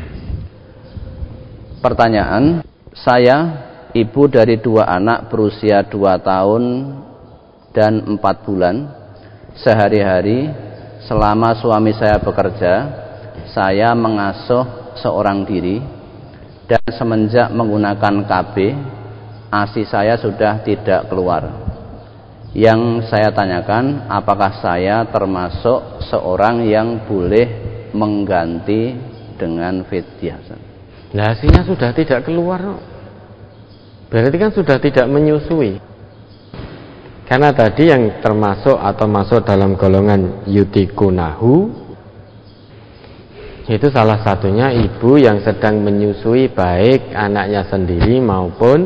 Pertanyaan, saya ibu dari 2 anak berusia 2 tahun dan 4 bulan. Sehari-hari selama suami saya bekerja, saya mengasuh seorang diri, dan semenjak menggunakan KB, ASI saya sudah tidak keluar. Yang saya tanyakan, apakah saya termasuk seorang yang boleh mengganti dengan fidyah? Nah, hasilnya sudah tidak keluar, berarti kan sudah tidak menyusui. Karena tadi yang termasuk atau masuk dalam golongan yutikunahu itu salah satunya ibu yang sedang menyusui, baik anaknya sendiri maupun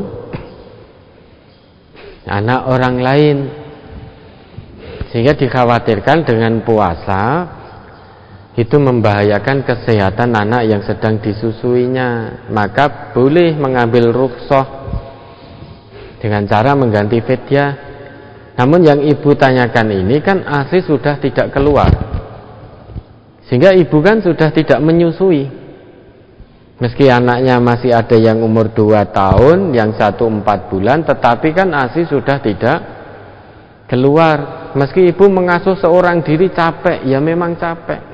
anak orang lain, sehingga dikhawatirkan dengan puasa itu membahayakan kesehatan anak yang sedang disusuinya, maka boleh mengambil rukhsah dengan cara mengganti fidyah. Namun yang ibu tanyakan ini kan ASI sudah tidak keluar, sehingga ibu kan sudah tidak menyusui. Meski anaknya masih ada yang umur 2 tahun, yang 1 4 bulan, tetapi kan ASI sudah tidak keluar. Meski ibu mengasuh seorang diri capek, ya memang capek.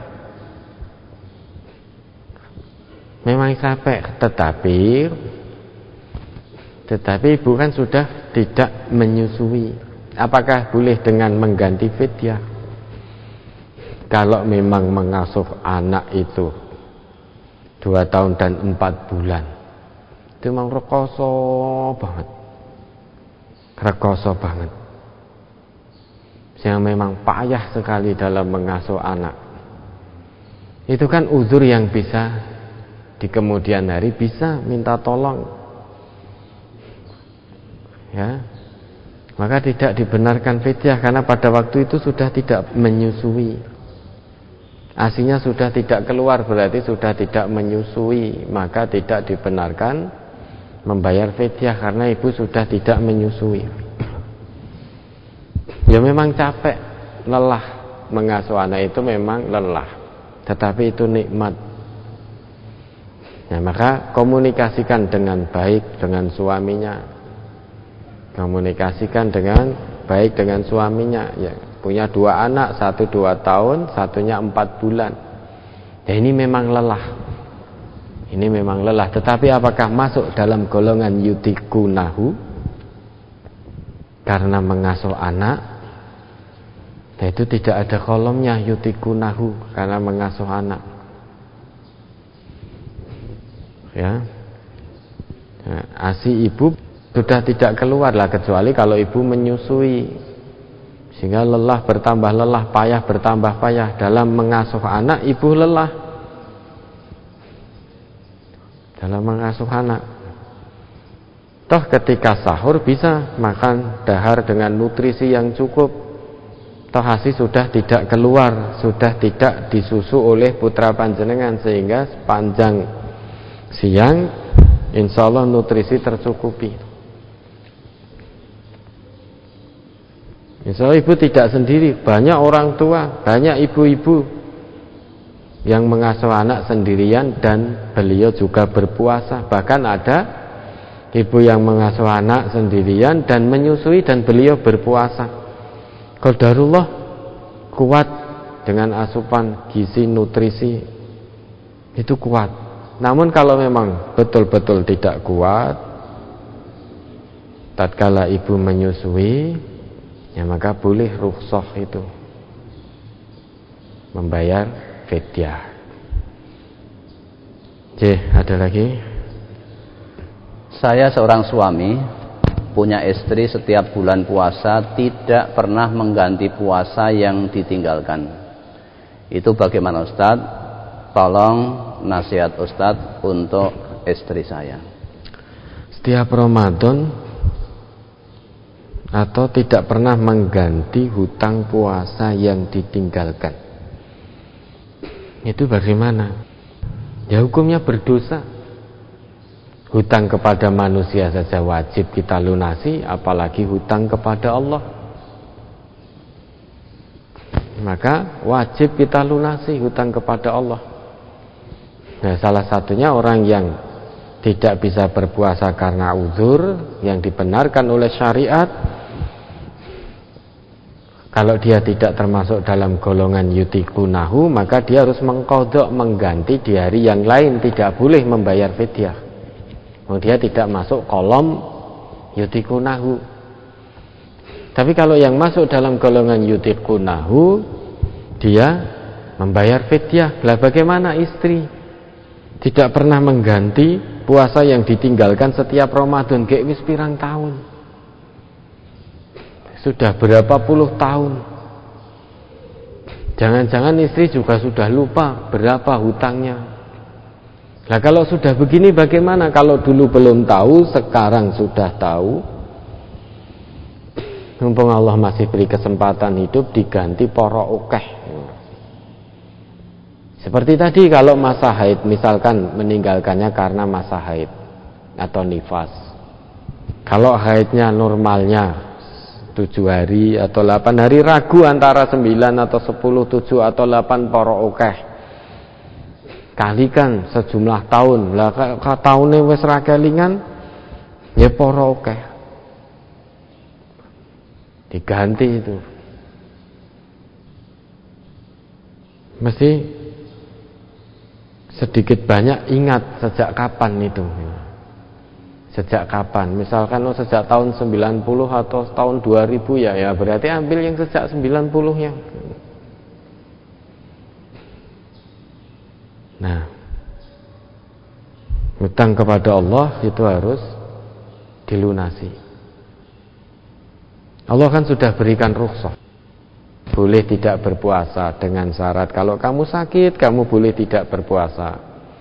Memang capek, tetapi ibu kan sudah tidak menyusui. Apakah boleh dengan mengganti fidyah? Kalau memang mengasuh anak itu 2 tahun dan 4 bulan, itu memang rekoso banget, yang memang payah sekali dalam mengasuh anak. Itu kan uzur yang bisa di kemudian hari bisa minta tolong, ya, maka tidak dibenarkan fidyah karena pada waktu itu sudah tidak menyusui, ASInya sudah tidak keluar, berarti sudah tidak menyusui, maka tidak dibenarkan membayar fidyah karena ibu sudah tidak menyusui. Ya memang capek, lelah, mengasuh anak itu memang lelah, tetapi itu nikmat. Ya, maka komunikasikan dengan baik dengan suaminya, komunikasikan dengan baik dengan suaminya, ya, punya 2 anak, 1 2 tahun, satunya 4 bulan. Ya ini memang lelah. Ini memang lelah, tetapi apakah masuk dalam golongan yutikunahu karena mengasuh anak? Nah, itu tidak ada kolomnya yutikunahu karena mengasuh anak. Ya. Nah, ASI ibu sudah tidak keluar lah kecuali kalau ibu menyusui, sehingga lelah bertambah lelah, payah bertambah payah. Dalam mengasuh anak ibu lelah, dalam mengasuh anak. Toh ketika sahur bisa makan dahar dengan nutrisi yang cukup. Toh ASI sudah tidak keluar, sudah tidak disusu oleh putra panjenengan, sehingga sepanjang siang insya Allah nutrisi tercukupi. Insya Allah ibu tidak sendiri, banyak orang tua, banyak ibu-ibu yang mengasuh anak sendirian dan beliau juga berpuasa. Bahkan ada ibu yang mengasuh anak sendirian dan menyusui dan beliau berpuasa. Qadarullah kuat dengan asupan gizi nutrisi, itu kuat. Namun kalau memang betul-betul tidak kuat, tatkala ibu menyusui, ya maka boleh rukhsah itu membayar fidyah. Ada lagi? Saya seorang suami, punya istri, setiap bulan puasa tidak pernah mengganti puasa yang ditinggalkan. Itu bagaimana Ustaz? Tolong nasihat Ustaz untuk istri saya. Setiap Ramadan atau tidak pernah mengganti hutang puasa yang ditinggalkan, itu bagaimana? Ya hukumnya berdosa. Hutang kepada manusia saja wajib kita lunasi, apalagi hutang kepada Allah. Maka wajib kita lunasi hutang kepada Allah. Nah, salah satunya orang yang tidak bisa berpuasa karena uzur yang dibenarkan oleh syariat. Kalau dia tidak termasuk dalam golongan yutikunahu, maka dia harus mengqadha, mengganti di hari yang lain, tidak boleh membayar fidyah. Dia tidak masuk kolom yutikunahu. Tapi kalau yang masuk dalam golongan yutikunahu, dia membayar fidyah. Lah bagaimana istri? Tidak pernah mengganti puasa yang ditinggalkan setiap Ramadan, kayak wis pirang tahun. Sudah berapa puluh tahun. Jangan-jangan istri juga sudah lupa berapa hutangnya. Nah kalau sudah begini bagaimana? Kalau dulu belum tahu, sekarang sudah tahu. Mumpung Allah masih beri kesempatan hidup, diganti poro ukeh. Seperti tadi kalau masa haid, misalkan meninggalkannya karena masa haid atau nifas. Kalau haidnya normalnya 7 hari atau 8 hari, ragu antara 9 atau 10, 7 atau 8 poro ukeh. Kalikan sejumlah tahun. Lah tahunnya wis ra kelingan, ya poro ukeh. Diganti itu. Mesti sedikit banyak ingat sejak kapan itu. Sejak kapan? Misalkan sejak tahun 90 atau tahun 2000 ya berarti ambil yang sejak 90-nya. Nah, hutang kepada Allah itu harus dilunasi. Allah kan sudah berikan rukhsah. Boleh tidak berpuasa dengan syarat kalau kamu sakit, kamu boleh tidak berpuasa.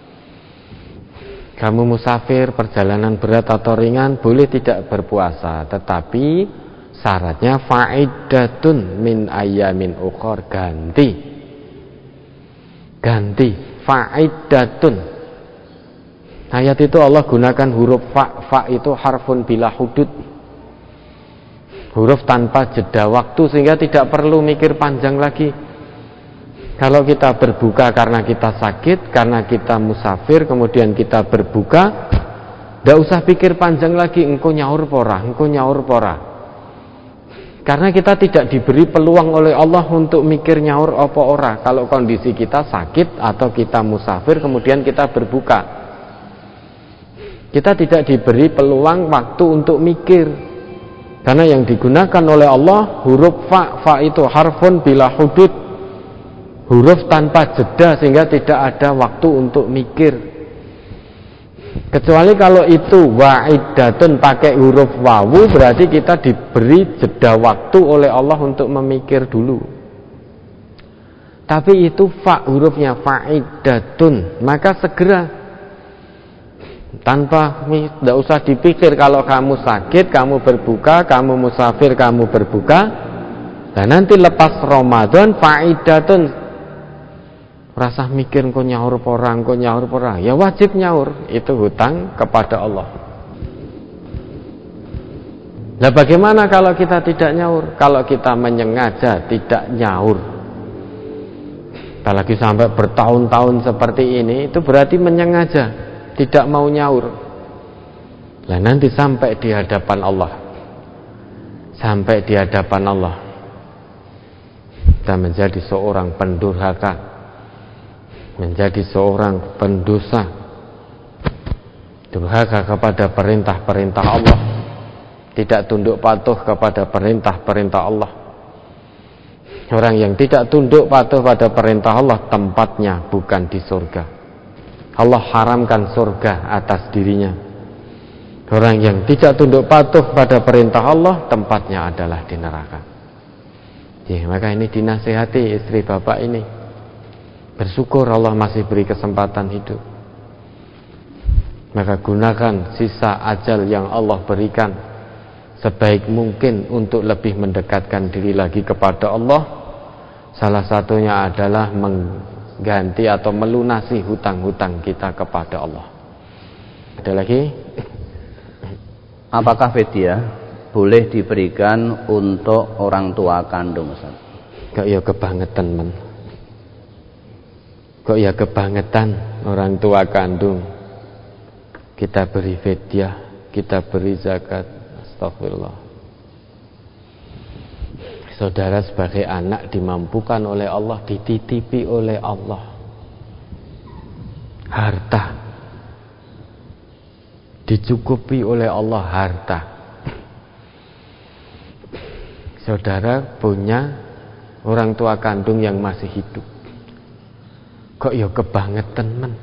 Kamu musafir, perjalanan berat atau ringan, boleh tidak berpuasa. Tetapi syaratnya fa'iddatun min ayyamin ukhor, ganti fa'iddatun. Ayat itu Allah gunakan huruf fa itu harfun bila hudud, huruf tanpa jeda waktu, sehingga tidak perlu mikir panjang lagi. Kalau kita berbuka karena kita sakit, karena kita musafir, kemudian kita berbuka, tidak usah pikir panjang lagi, engko nyaur pora. Karena kita tidak diberi peluang oleh Allah untuk mikir nyaur apa ora. Kalau kondisi kita sakit atau kita musafir kemudian kita berbuka, kita tidak diberi peluang waktu untuk mikir. Karena yang digunakan oleh Allah huruf fa itu harfun bila hudud, huruf tanpa jeda, sehingga tidak ada waktu untuk mikir. Kecuali kalau itu wa'iddatun pakai huruf wawu, berarti kita diberi jeda waktu oleh Allah untuk memikir dulu. Tapi itu fa hurufnya fa'iddatun, maka segera, tanpa tidak usah dipikir. Kalau kamu sakit kamu berbuka, kamu musafir kamu berbuka, dan nanti lepas Ramadan fa'iddatun, rasa mikir kok nyaur porang, ya wajib nyaur, itu hutang kepada Allah. Nah, bagaimana kalau kita tidak nyaur? Kalau kita menyengaja tidak nyaur, apalagi sampai bertahun-tahun seperti ini, itu berarti menyengaja tidak mau nyaur. Nah, nanti sampai di hadapan Allah, kita menjadi seorang pendurhaka, menjadi seorang pendosa, durhaka kepada perintah-perintah Allah, tidak tunduk patuh kepada perintah-perintah Allah. Orang yang tidak tunduk patuh pada perintah Allah, tempatnya bukan di surga. Allah haramkan surga atas dirinya. Orang yang tidak tunduk patuh pada perintah Allah, tempatnya adalah di neraka. Ya, maka ini dinasihati istri bapak ini. Bersyukur Allah masih beri kesempatan hidup. Maka gunakan sisa ajal yang Allah berikan sebaik mungkin untuk lebih mendekatkan diri lagi kepada Allah. Salah satunya adalah mengganti atau melunasi hutang-hutang kita kepada Allah. Ada lagi? Apakah fidyah boleh diberikan untuk orang tua kandung, Ustaz? Kok ya kebangetan, men. Kok ya kebangetan orang tua kandung kita beri fidyah, kita beri zakat. Astagfirullah. Saudara sebagai anak dimampukan oleh Allah, dititipi oleh Allah harta, dicukupi oleh Allah harta. Saudara punya orang tua kandung yang masih hidup, kok ya kebangetan, men.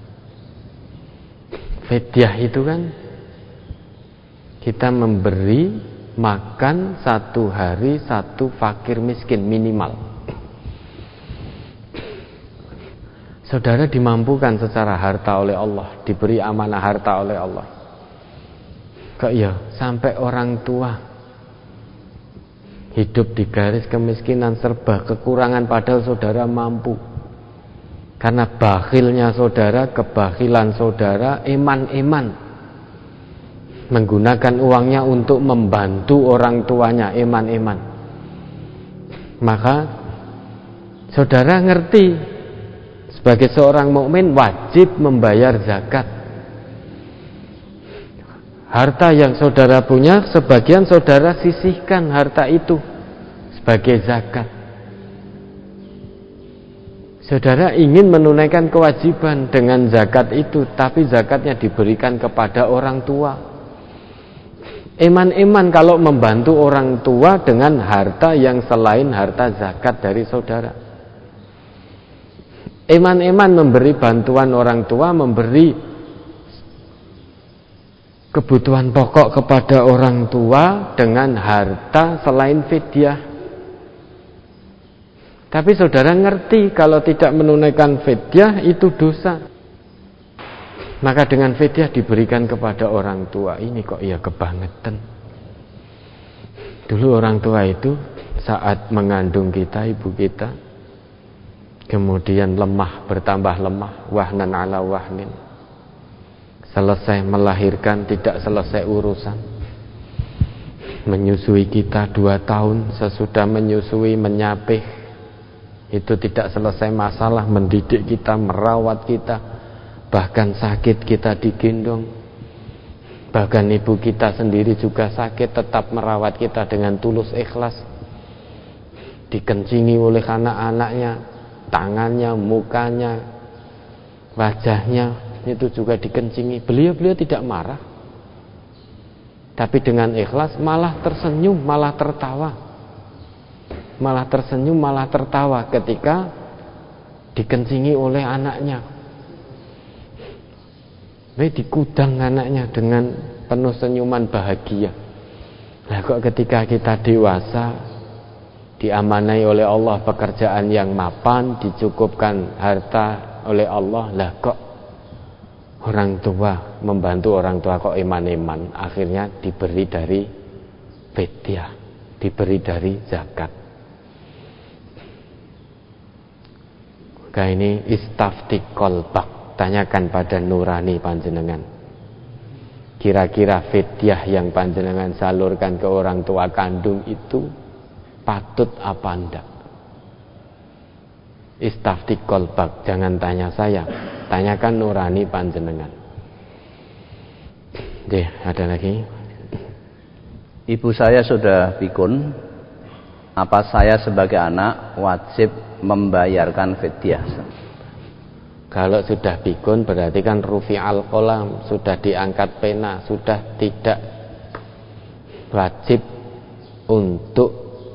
Fidyah itu kan kita memberi makan 1 hari 1 fakir miskin minimal. Saudara dimampukan secara harta oleh Allah, diberi amanah harta oleh Allah, kok ya sampai orang tua hidup di garis kemiskinan, serba kekurangan, padahal saudara mampu. Karena bakhilnya saudara, kebakhilan saudara, eman-eman menggunakan uangnya untuk membantu orang tuanya, eman-eman. Maka saudara ngerti, sebagai seorang mukmin wajib membayar zakat. Harta yang saudara punya, sebagian saudara sisihkan harta itu sebagai zakat. Saudara ingin menunaikan kewajiban dengan zakat itu, tapi zakatnya diberikan kepada orang tua. Eman-eman kalau membantu orang tua dengan harta yang selain harta zakat dari saudara. Eman-eman memberi bantuan orang tua, memberi kebutuhan pokok kepada orang tua dengan harta selain fidyah. Tapi saudara ngerti kalau tidak menunaikan fidyah itu dosa. Maka dengan fidyah diberikan kepada orang tua. Ini kok ya kebangetan. Dulu orang tua itu saat mengandung kita, ibu kita, kemudian lemah, bertambah lemah, wahnan ala wahnin. Selesai melahirkan tidak selesai urusan. Menyusui kita 2 tahun, sesudah menyusui menyapih, itu tidak selesai masalah, mendidik kita, merawat kita, bahkan sakit kita digendong. Bahkan ibu kita sendiri juga sakit, tetap merawat kita dengan tulus ikhlas. Dikencingi oleh anak-anaknya, tangannya, mukanya, wajahnya, itu juga dikencingi. Beliau tidak marah, tapi dengan ikhlas malah tersenyum, malah tertawa. Malah tersenyum, malah tertawa ketika dikencingi oleh anaknya. Dikudang anaknya dengan penuh senyuman bahagia. Nah, kok ketika kita dewasa, diamanai oleh Allah pekerjaan yang mapan, dicukupkan harta oleh Allah, lah kok orang tua membantu orang tua kok iman-iman, akhirnya diberi dari fidyah, diberi dari zakat. Maka ini istafti qalbak, tanyakan pada nurani panjenengan, kira-kira fidyah yang panjenengan salurkan ke orang tua kandung itu patut apa enggak? Istafti qalbak, jangan tanya saya, tanyakan nurani panjenengan. Ada lagi? Ibu saya sudah pikun, apa saya sebagai anak wajib membayarkan fidyah? Kalau sudah pikun berarti kan rufi'al qalam, sudah diangkat pena, sudah tidak wajib untuk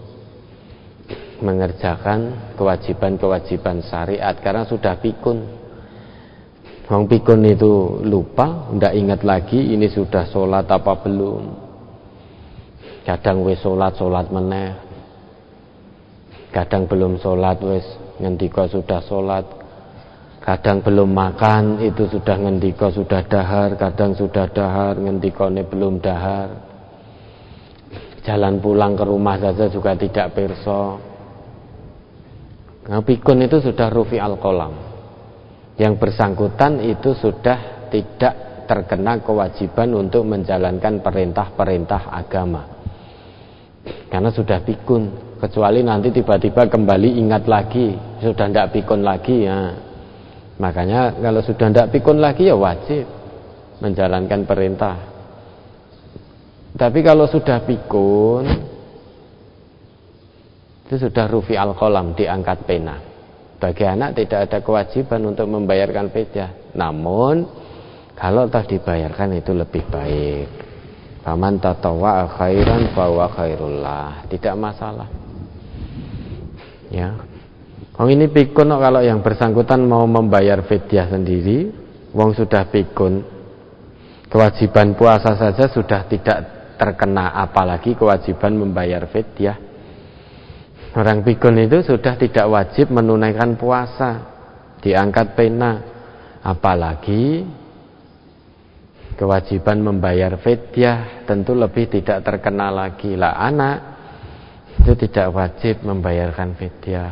mengerjakan kewajiban-kewajiban syariat karena sudah pikun. Wong pikun itu lupa, ndak ingat lagi ini sudah sholat apa belum. Kadang wis sholat meneh, kadang belum sholat wis ngendika sudah sholat, kadang belum makan itu sudah ngendika sudah dahar, kadang sudah dahar ngendikane belum dahar. Jalan pulang ke rumah saja juga tidak pirsa. Nah, pikun itu sudah rufi'al qalam. Yang bersangkutan itu sudah tidak terkena kewajiban untuk menjalankan perintah-perintah agama. Karena sudah pikun, kecuali nanti tiba-tiba kembali ingat lagi, sudah tidak pikun lagi ya. Makanya kalau sudah tidak pikun lagi ya wajib menjalankan perintah. Tapi kalau sudah pikun, itu sudah rufi'al qalam, diangkat pena. Bagi anak tidak ada kewajiban untuk membayarkan fidyah. Namun kalau toh dibayarkan itu lebih baik. Faman tatawwa'a khairan fahuwa khairullah, tidak masalah. Ya. Wong ini pikun kalau yang bersangkutan mau membayar fidyah sendiri, wong sudah pikun, kewajiban puasa saja sudah tidak terkena, apalagi kewajiban membayar fidyah. Orang pikun itu sudah tidak wajib menunaikan puasa, diangkat pena, apalagi kewajiban membayar fidyah tentu lebih tidak terkena lagi. Lah anak itu tidak wajib membayarkan fidyah.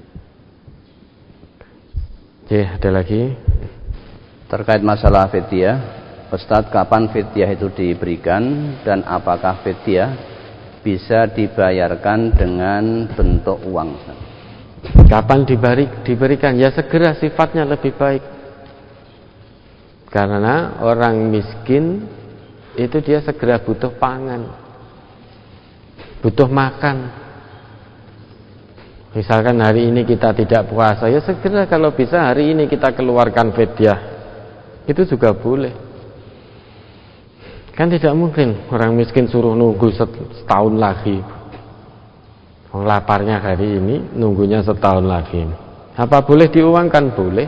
Ada lagi terkait masalah fidyah, Ustadz, kapan fidyah itu diberikan dan apakah fidyah bisa dibayarkan dengan bentuk uang? Kapan diberikan? Ya segera, sifatnya lebih baik. Karena orang miskin itu dia segera butuh pangan, butuh makan. Misalkan hari ini kita tidak puasa, ya segera kalau bisa hari ini kita keluarkan fidyah. Itu juga boleh. Kan tidak mungkin orang miskin suruh nunggu setahun lagi. Laparnya hari ini, nunggunya setahun lagi. Apa boleh diuangkan? Boleh.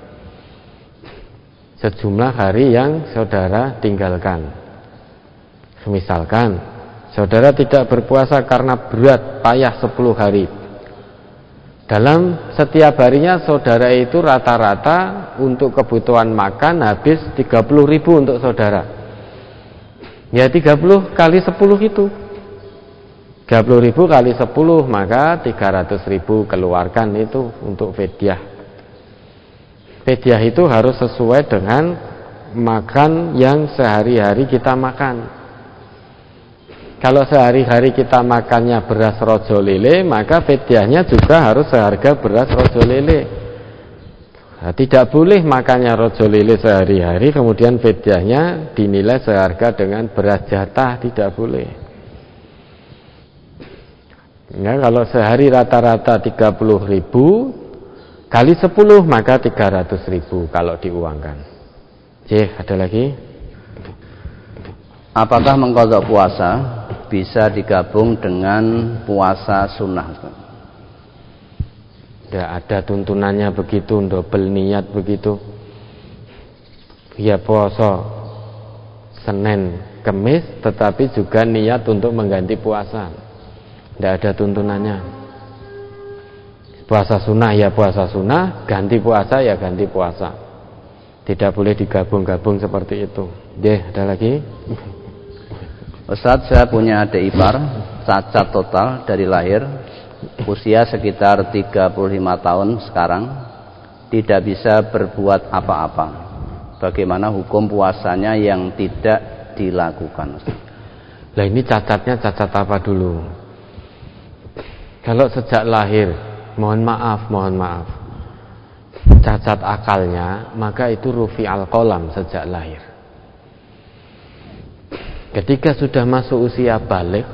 Sejumlah hari yang saudara tinggalkan. Misalkan saudara tidak berpuasa karena berat, payah 10 hari. Dalam setiap harinya saudara itu rata-rata untuk kebutuhan makan habis 30.000 untuk saudara. Ya 30 kali 10 itu 30.000 kali 10 maka 300.000 keluarkan itu untuk fidyah. Fidyah itu harus sesuai dengan makan yang sehari-hari kita makan. Kalau sehari-hari kita makannya beras rojo lele, maka fidyahnya juga harus seharga beras rojo lele. Nah, tidak boleh makannya rojo lele sehari-hari kemudian fidyahnya dinilai seharga dengan beras jatah, tidak boleh. Ya, kalau sehari rata-rata 30.000 kali 10 maka 300.000 kalau diuangkan. Ada lagi? Apakah mengqadha puasa bisa digabung dengan puasa sunnah? Tidak ada tuntunannya begitu, double niat begitu. Ya puasa Senin Kemis tetapi juga niat untuk mengganti puasa. Tidak ada tuntunannya. Puasa sunnah ya puasa sunnah, ganti puasa ya ganti puasa. Tidak boleh digabung-gabung seperti itu. Ada lagi? Ustadz, saya punya adik ipar cacat total dari lahir, usia sekitar 35 tahun sekarang, tidak bisa berbuat apa-apa. Bagaimana hukum puasanya yang tidak dilakukan? Lah ini cacatnya cacat apa dulu? Kalau sejak lahir, mohon maaf, cacat akalnya, maka itu rufi al-qalam sejak lahir. Ketika sudah masuk usia balik,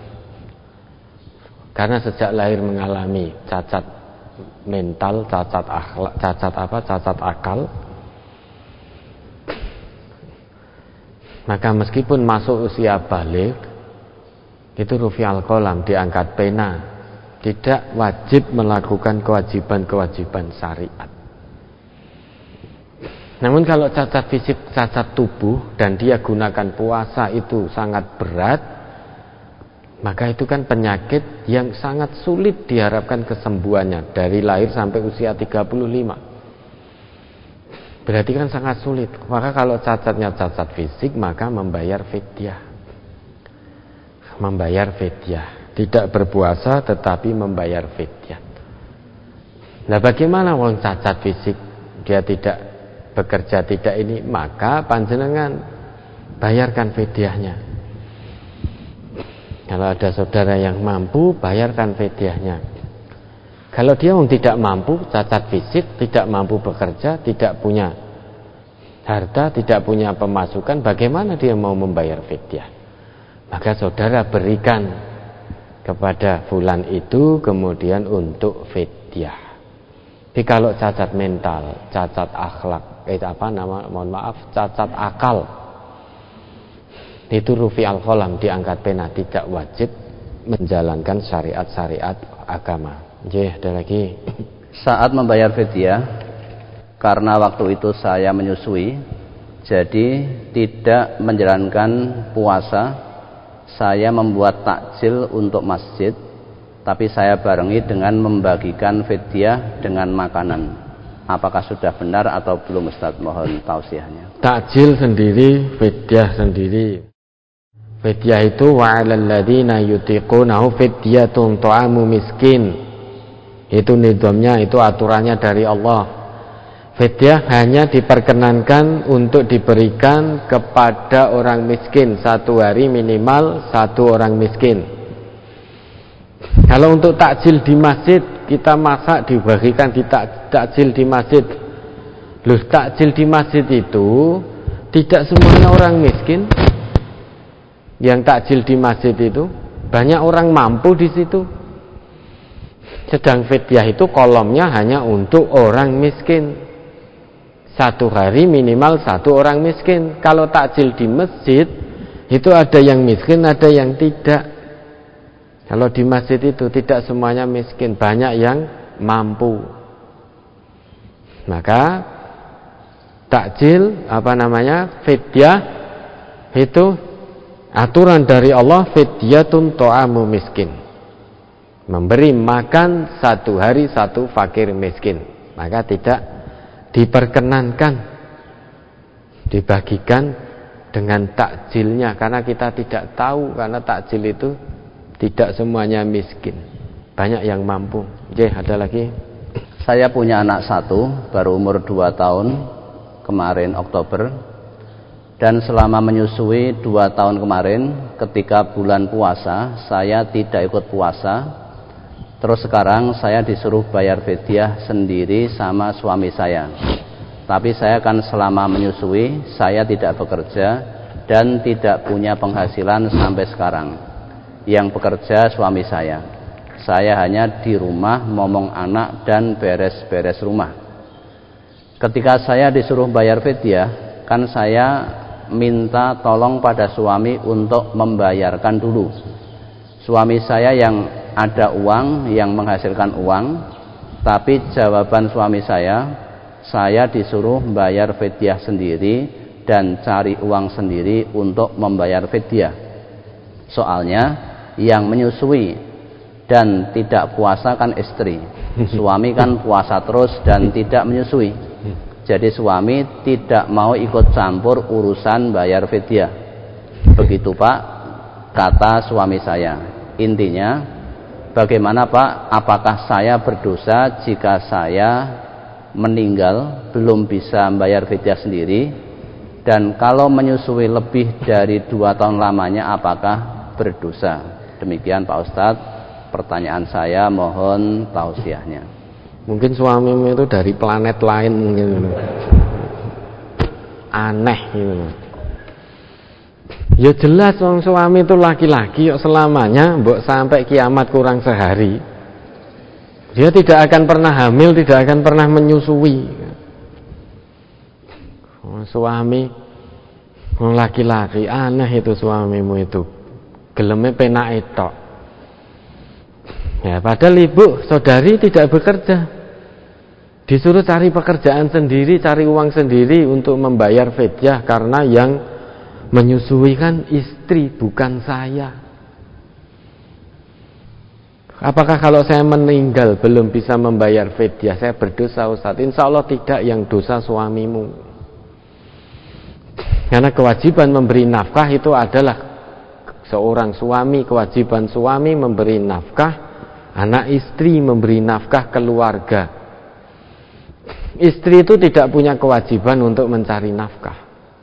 karena sejak lahir mengalami cacat mental, cacat akhlak, cacat akal, maka meskipun masuk usia balik, itu rufi al-qalam, diangkat pena, tidak wajib melakukan kewajiban-kewajiban syariat. Namun kalau cacat fisik, cacat tubuh dan dia gunakan puasa itu sangat berat, maka itu kan penyakit yang sangat sulit diharapkan kesembuhannya dari lahir sampai usia 35. Berarti kan sangat sulit. Maka kalau cacatnya cacat fisik, maka membayar fidyah. Tidak berpuasa tetapi membayar fidyah. Nah, bagaimana wong cacat fisik dia tidak bekerja tidak ini, maka panjenengan bayarkan fidyahnya. Kalau ada saudara yang mampu, bayarkan fidyahnya. Kalau dia tidak mampu, cacat fisik, tidak mampu bekerja, tidak punya harta, tidak punya pemasukan, bagaimana dia mau membayar fidyah? Maka saudara berikan kepada fulan itu kemudian untuk fidyah. Tapi kalau cacat mental, cacat akhlak, cacat akal, itu rufi al-qalam, diangkat pena, tidak wajib menjalankan syariat-syariat agama. Ada lagi? Saat membayar fidyah, karena waktu itu saya menyusui, jadi tidak menjalankan puasa, saya membuat takjil untuk masjid, tapi saya barengi dengan membagikan fidyah dengan makanan. Apakah sudah benar atau belum, Ustaz? Mohon tausiahnya. Takjil sendiri, fidyah sendiri. Fidyah itu wa 'alal ladzina yutiqunahu fidyatun ta'amu miskin. Itu nizamnya, itu aturannya dari Allah. Fidyah hanya diperkenankan untuk diberikan kepada orang miskin, 1 hari minimal 1 orang miskin. Kalau untuk takjil di masjid, kita masak dibagikan di takjil di masjid. Loh, takjil di masjid itu tidak semuanya orang miskin. Yang takjil di masjid itu banyak orang mampu di situ. Sedang fidyah itu kolomnya hanya untuk orang miskin. 1 hari minimal 1 orang miskin. Kalau takjil di masjid itu ada yang miskin, ada yang tidak. Kalau di masjid itu tidak semuanya miskin, banyak yang mampu. Maka takjil fidyah itu aturan dari Allah, fidyatun ta'amu miskin. Memberi makan 1 hari 1 fakir miskin. Maka tidak diperkenankan dibagikan dengan takjilnya, karena kita tidak tahu, karena takjil itu tidak semuanya miskin, banyak yang mampu. Ada lagi? Saya punya anak 1, baru umur 2 tahun, kemarin Oktober. Dan selama menyusui 2 tahun kemarin, ketika bulan puasa, saya tidak ikut puasa, Terus sekarang saya disuruh bayar fidyah sendiri sama suami saya. Tapi saya kan selama menyusui, saya tidak bekerja dan tidak punya penghasilan sampai sekarang. Yang bekerja suami saya. Saya hanya di rumah momong anak dan beres-beres rumah. Ketika saya disuruh bayar fidyah, kan saya minta tolong pada suami untuk membayarkan dulu. Suami saya yang ada uang, yang menghasilkan uang, tapi jawaban suami saya disuruh bayar fidyah sendiri dan cari uang sendiri untuk membayar fidyah. Soalnya yang menyusui dan tidak puasa kan istri, suami kan puasa terus dan tidak menyusui. Jadi suami tidak mau ikut campur urusan bayar fidyah. Begitu Pak, kata suami saya. Intinya, bagaimana Pak, apakah saya berdosa jika saya meninggal belum bisa membayar fidyah sendiri? Dan kalau menyusui lebih dari 2 tahun lamanya, apakah berdosa? Demikian Pak Ustadz, pertanyaan saya, mohon tausiahnya. Mungkin suamimu itu dari planet lain gitu. Aneh gitu. Ya jelas suami itu laki-laki kok selamanya, mbok sampai kiamat kurang sehari. Dia tidak akan pernah hamil, tidak akan pernah menyusui. Suami laki-laki, aneh itu suamimu itu. Geleme penak etok. Ya, padahal ibu saudari tidak bekerja. Disuruh cari pekerjaan sendiri, cari uang sendiri untuk membayar fidyah karena yang menyusui kan istri, bukan saya. Apakah kalau saya meninggal belum bisa membayar fidyah saya berdosa Ustaz? Insya Allah tidak, yang dosa suamimu. Karena kewajiban memberi nafkah itu adalah seorang suami, kewajiban suami memberi nafkah anak, istri memberi nafkah keluarga. Istri itu tidak punya kewajiban untuk mencari nafkah.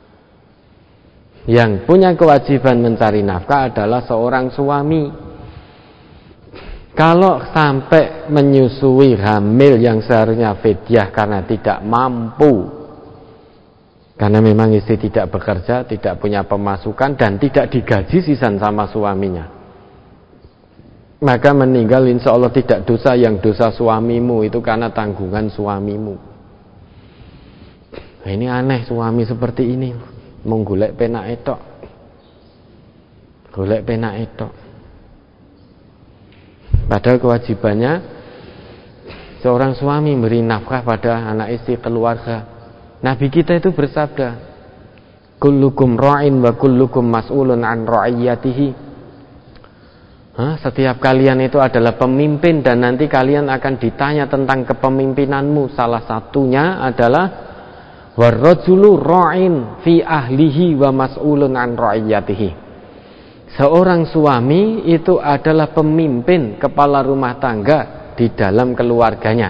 Yang punya kewajiban mencari nafkah adalah seorang suami. Kalau sampai menyusui hamil yang seharusnya fidyah karena tidak mampu, karena memang istri tidak bekerja, tidak punya pemasukan dan tidak digaji sisan sama suaminya, maka meninggal insya Allah tidak dosa. Yang dosa suamimu itu karena tanggungan suamimu. Nah, ini aneh suami seperti ini. Menggolek penak etok, golek penak etok. Padahal kewajibannya seorang suami beri nafkah pada anak, istri, keluarga. Nabi kita itu bersabda, kullukum ra'in wa kullukum mas'ulun an ra'iyatihi. Setiap kalian itu adalah pemimpin dan nanti kalian akan ditanya tentang kepemimpinanmu. Salah satunya adalah warrajulu ra'in fi ahlihi wa mas'ulun an ra'iyatihi. Seorang suami itu adalah pemimpin, kepala rumah tangga di dalam keluarganya.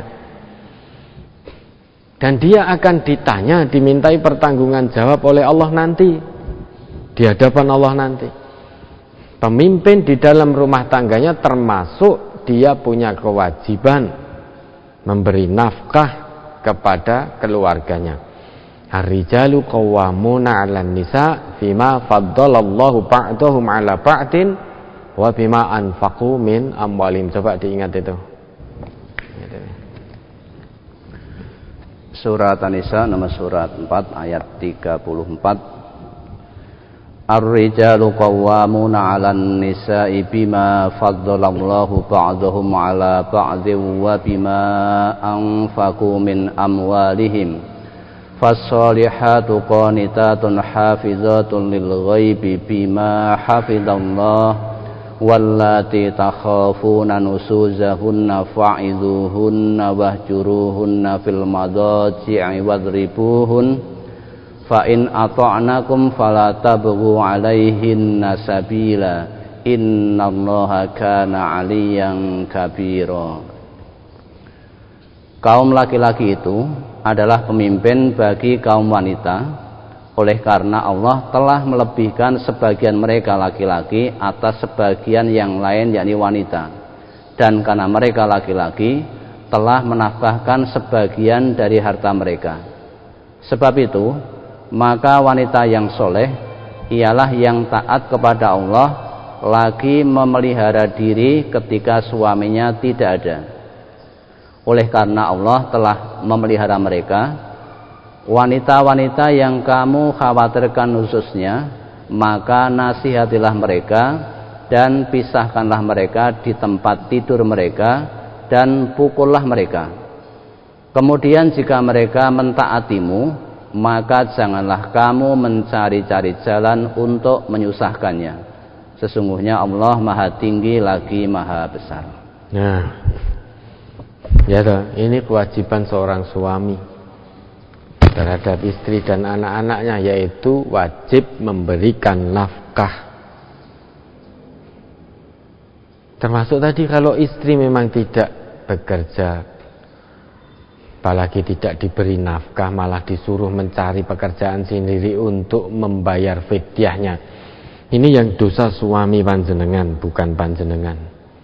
Dan dia akan ditanya, dimintai pertanggungan jawab oleh Allah nanti, di hadapan Allah nanti. Pemimpin di dalam rumah tangganya termasuk dia punya kewajiban memberi nafkah kepada keluarganya. Ar-rijalu qawwamuna 'alan nisa fima faddalallahu ba'dahum 'ala ba'din wa bima anfaqu min amwalihim. Coba diingat itu. Surat An-Nisa nomor surat 4 ayat 34. Ar-rijalu qawwamuna 'alan nisa'i bima faddalallahu ba'dahum 'ala ba'din wa bima anfaqu min amwalihim. Fassalihatu qanitatun hafizatun lil ghaibi bima hafizallah wallati takhafuna nusuzahunna fa'idhuhunna wahjuruhunna fil madaji'i wadribuhun fa in ata'nakum fala tabghu 'alaihinna sabila innallaha kana 'aliyan kabira. Kaum laki-laki itu adalah pemimpin bagi kaum wanita, oleh karena Allah telah melebihkan sebagian mereka laki-laki atas sebagian yang lain yakni wanita, dan karena mereka laki-laki telah menafkahkan sebagian dari harta mereka. Sebab itu, maka wanita yang soleh ialah yang taat kepada Allah, lagi memelihara diri ketika suaminya tidak ada. Oleh karena Allah telah memelihara mereka, wanita-wanita yang kamu khawatirkan khususnya, maka nasihatilah mereka dan pisahkanlah mereka di tempat tidur mereka dan pukullah mereka. Kemudian jika mereka mentaatimu, maka janganlah kamu mencari-cari jalan untuk menyusahkannya. Sesungguhnya Allah Maha Tinggi lagi Maha Besar. Nah, ya toh, ini kewajiban seorang suami terhadap istri dan anak-anaknya, yaitu wajib memberikan nafkah. Termasuk tadi kalau istri memang tidak bekerja, apalagi tidak diberi nafkah, malah disuruh mencari pekerjaan sendiri untuk membayar fidyahnya. Ini yang dosa suami panjenengan, bukan panjenengan.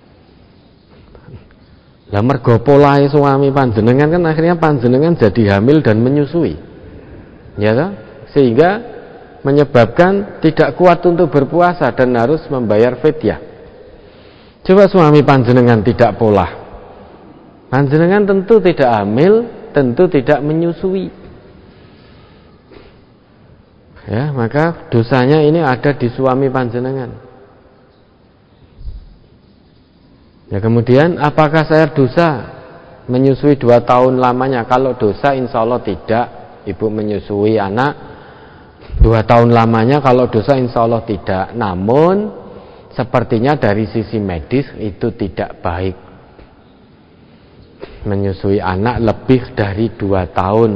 Lah mergo polahe suami panjenengan kan akhirnya panjenengan jadi hamil dan menyusui. Ya toh? Sehingga menyebabkan tidak kuat untuk berpuasa dan harus membayar fidyah. Coba suami panjenengan tidak pola, panjenengan tentu tidak hamil, tentu tidak menyusui. Ya, maka dosanya ini ada di suami panjenengan. Ya, kemudian apakah saya dosa menyusui 2 tahun lamanya? Kalau dosa insya Allah tidak. Ibu menyusui anak 2 tahun lamanya, kalau dosa insya Allah tidak. Namun sepertinya dari sisi medis itu tidak baik. Menyusui anak lebih dari 2 tahun.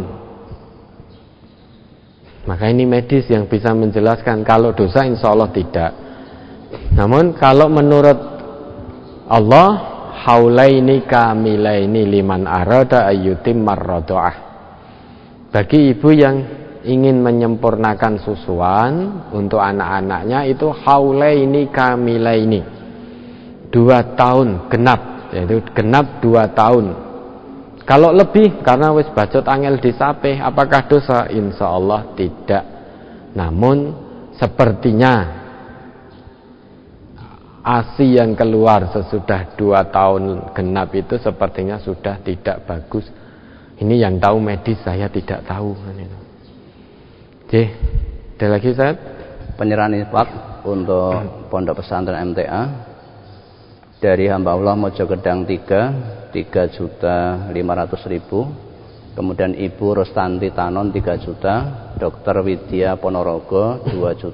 Maka ini medis yang bisa menjelaskan. Kalau dosa insya Allah tidak. Namun kalau menurut Allah, haulaini kamilaini liman arada ayyutim marrodo'ah. Bagi ibu yang ingin menyempurnakan susuan untuk anak-anaknya, itu haulaini kamilaini, 2 tahun genap, yaitu genap 2 tahun. Kalau lebih karena wis bacot angel disapih, apakah dosa? Insya Allah tidak. Namun sepertinya ASI yang keluar sesudah 2 tahun genap itu sepertinya sudah tidak bagus. Ini yang tahu medis, saya tidak tahu. Oke, ada lagi Ustaz? Penyerahan infak untuk Pondok Pesantren MTA dari hamba Allah Mojogedang 3.500.000. Kemudian Ibu Rostanti Tanon 3 juta, Dr. Widya Ponorogo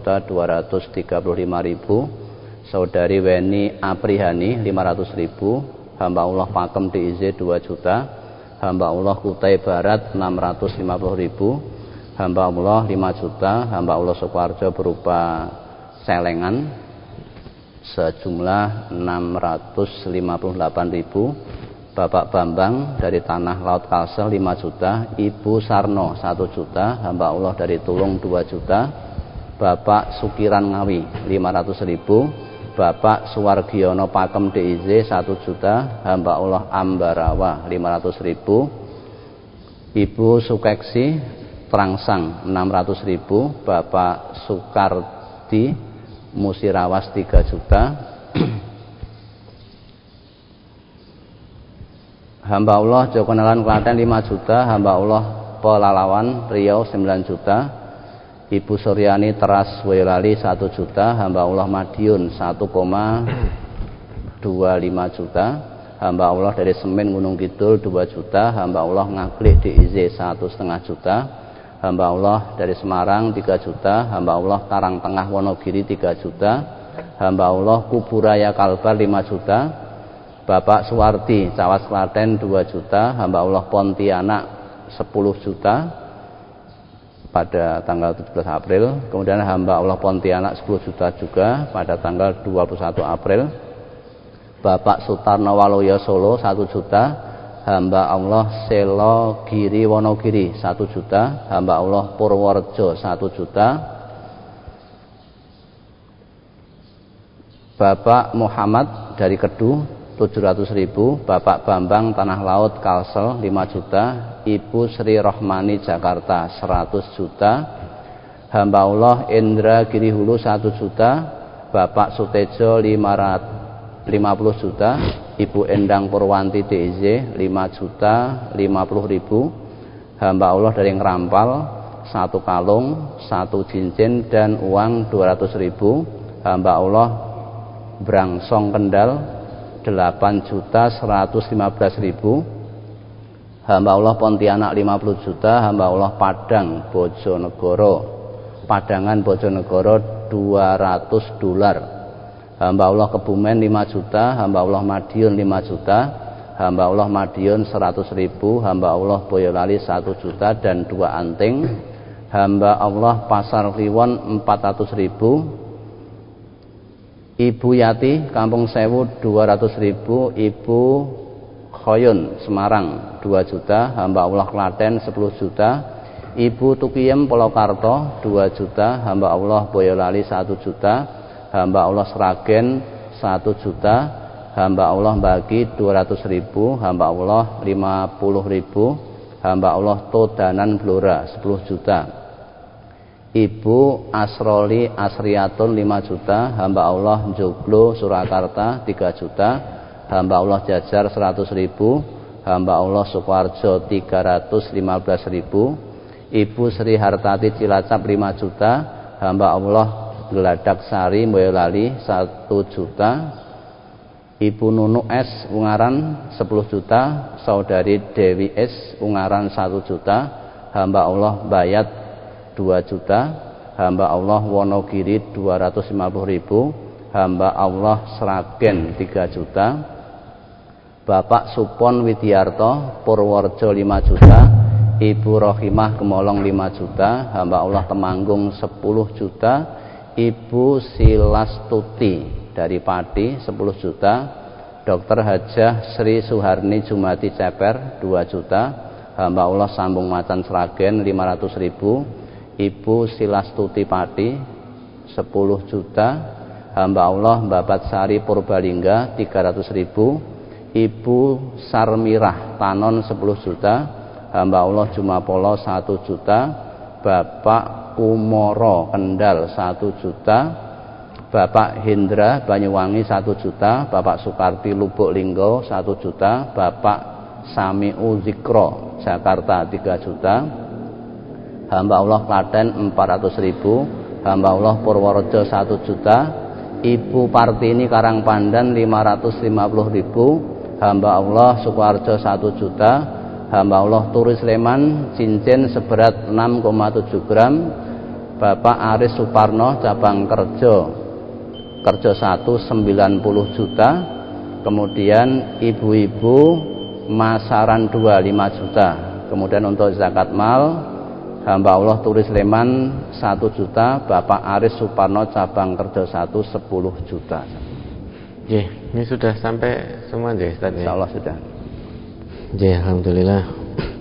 2.235.000, Saudari Weni Aprihani 500.000, hamba Allah Pakem DIZ 2 juta, hamba Allah Kutai Barat 650.000, hamba Allah 5 juta, hamba Allah Sukoharjo berupa celengan sejumlah 658.000, Bapak Bambang dari Tanah Laut Kalsel 5 juta, Ibu Sarno 1 juta, hamba Allah dari Tulung 2 juta, Bapak Sukiran Ngawi 500.000, Bapak Suwargiono Pakem DIZ 1 juta, hamba Allah Ambarawa 500.000, Ibu Sukeksi Trangsang 600.000, Bapak Sukardi Musirawas 3 juta, hamba Allah Joko Nalan Klaten 5 juta, hamba Allah Pelalawan Riau 9 juta, Ibu Suryani Teras Boyolali 1 juta, hamba Allah Madiun 1,25 juta, hamba Allah dari Semen Gunung Kidul 2 juta, hamba Allah Ngaglik DIZ 1,5 juta, hamba Allah dari Semarang 3 juta, hamba Allah Karang Tengah Wonogiri 3 juta, hamba Allah Kuburaya Kalbar 5 juta, Bapak Suwardi Cawas Klaten 2 juta, hamba Allah Pontianak 10 juta pada tanggal 17 April. Kemudian hamba Allah Pontianak 10 juta juga pada tanggal 21 April. Bapak Sutarno Waluyo Solo 1 juta, hamba Allah Selo Giri Wonogiri 1 juta, hamba Allah Purworejo 1 juta, Bapak Muhammad dari Kedu 700.000. Bapak Bambang Tanah Laut Kalsel 5 juta. Ibu Sri Rohmani Jakarta 100 juta. Hamba Allah Indra Girihulu 1 juta. Bapak Sutejo 50 juta. Ibu Endang Purwanti DIZ 5 juta 50.000. Hamba Allah dari Ngerampal 1 kalung, 1 cincin dan uang 200.000. Hamba Allah Brangsong Kendal 8.115.000. Hamba Allah Pontianak 50 juta. Hamba Allah Padang Padangan Bojonegoro 200 dolar. Hamba Allah Kebumen 5 juta. Hamba Allah Madiun 5 juta. Hamba Allah Madiun 100.000. Hamba Allah Boyolali 1 juta dan 2 anting. Hamba Allah Pasar Kliwon 400.000. Ibu Yati Kampung Sewu 200.000. Ibu Khoyun Semarang 2 juta. Hamba Allah Klaten 10 juta. Ibu Tukiyem Polokarto 2 juta. Hamba Allah Boyolali 1 juta. Hamba Allah Sragen 1 juta. Hamba Allah Bagi 200.000. Hamba Allah 50.000. Hamba Allah Todanan Blora 10 juta. Ibu Asroli Asriatun 5 juta. Hamba Allah Joglo Surakarta 3 juta. Hamba Allah Jajar 100.000. Hamba Allah Sukoharjo 315.000. Ibu Sri Hartati Cilacap 5 juta. Hamba Allah Geladak Sari Boyolali 1 juta. Ibu Nunu S Ungaran 10 juta. Saudari Dewi S Ungaran 1 juta. Hamba Allah Bayat 2 juta. Hamba Allah Wonogiri 250.000. Hamba Allah Sragen 3 juta. Bapak Supon Widiarto Purworejo 5 juta. Ibu Rohimah Gemolong 5 juta. Hamba Allah Temanggung 10 juta. Ibu Silastuti dari Pati 10 juta. Dr. Hajah Sri Suharni Jumati Ceper 2 juta. Hamba Allah Sambung Macan Sragen 500.000. Ibu Silastuti Pati 10 juta. Hamba Allah Babat Sari Purbalingga 300.000. Ibu Sarmirah Tanon 10 juta. Hamba Allah Jumapolo 1 juta. Bapak Kumoro Kendal 1 juta. Bapak Hendra Banyuwangi 1 juta. Bapak Sukarti Lubuk Linggo 1 juta. Bapak Sami'u Zikro Jakarta 3 juta. Hamba Allah Klaten 400.000. Hamba Allah Purworejo 1 juta. Ibu Partini Karangpandan 550.000. Hamba Allah Sukoharjo 1 juta. Hamba Allah Turi Sleman cincin seberat 6,7 gram. Bapak Aris Suparno cabang Kerjo 1 90 juta. Kemudian ibu-ibu Masaran 2 5 juta. Kemudian untuk zakat mal hamba Allah Turi Sleman 1 juta. Bapak Aris Suparno cabang Kerjo 1 10 juta. Ini sudah sampai semua ya Ustaz ya? Insyaallah sudah. Alhamdulillah.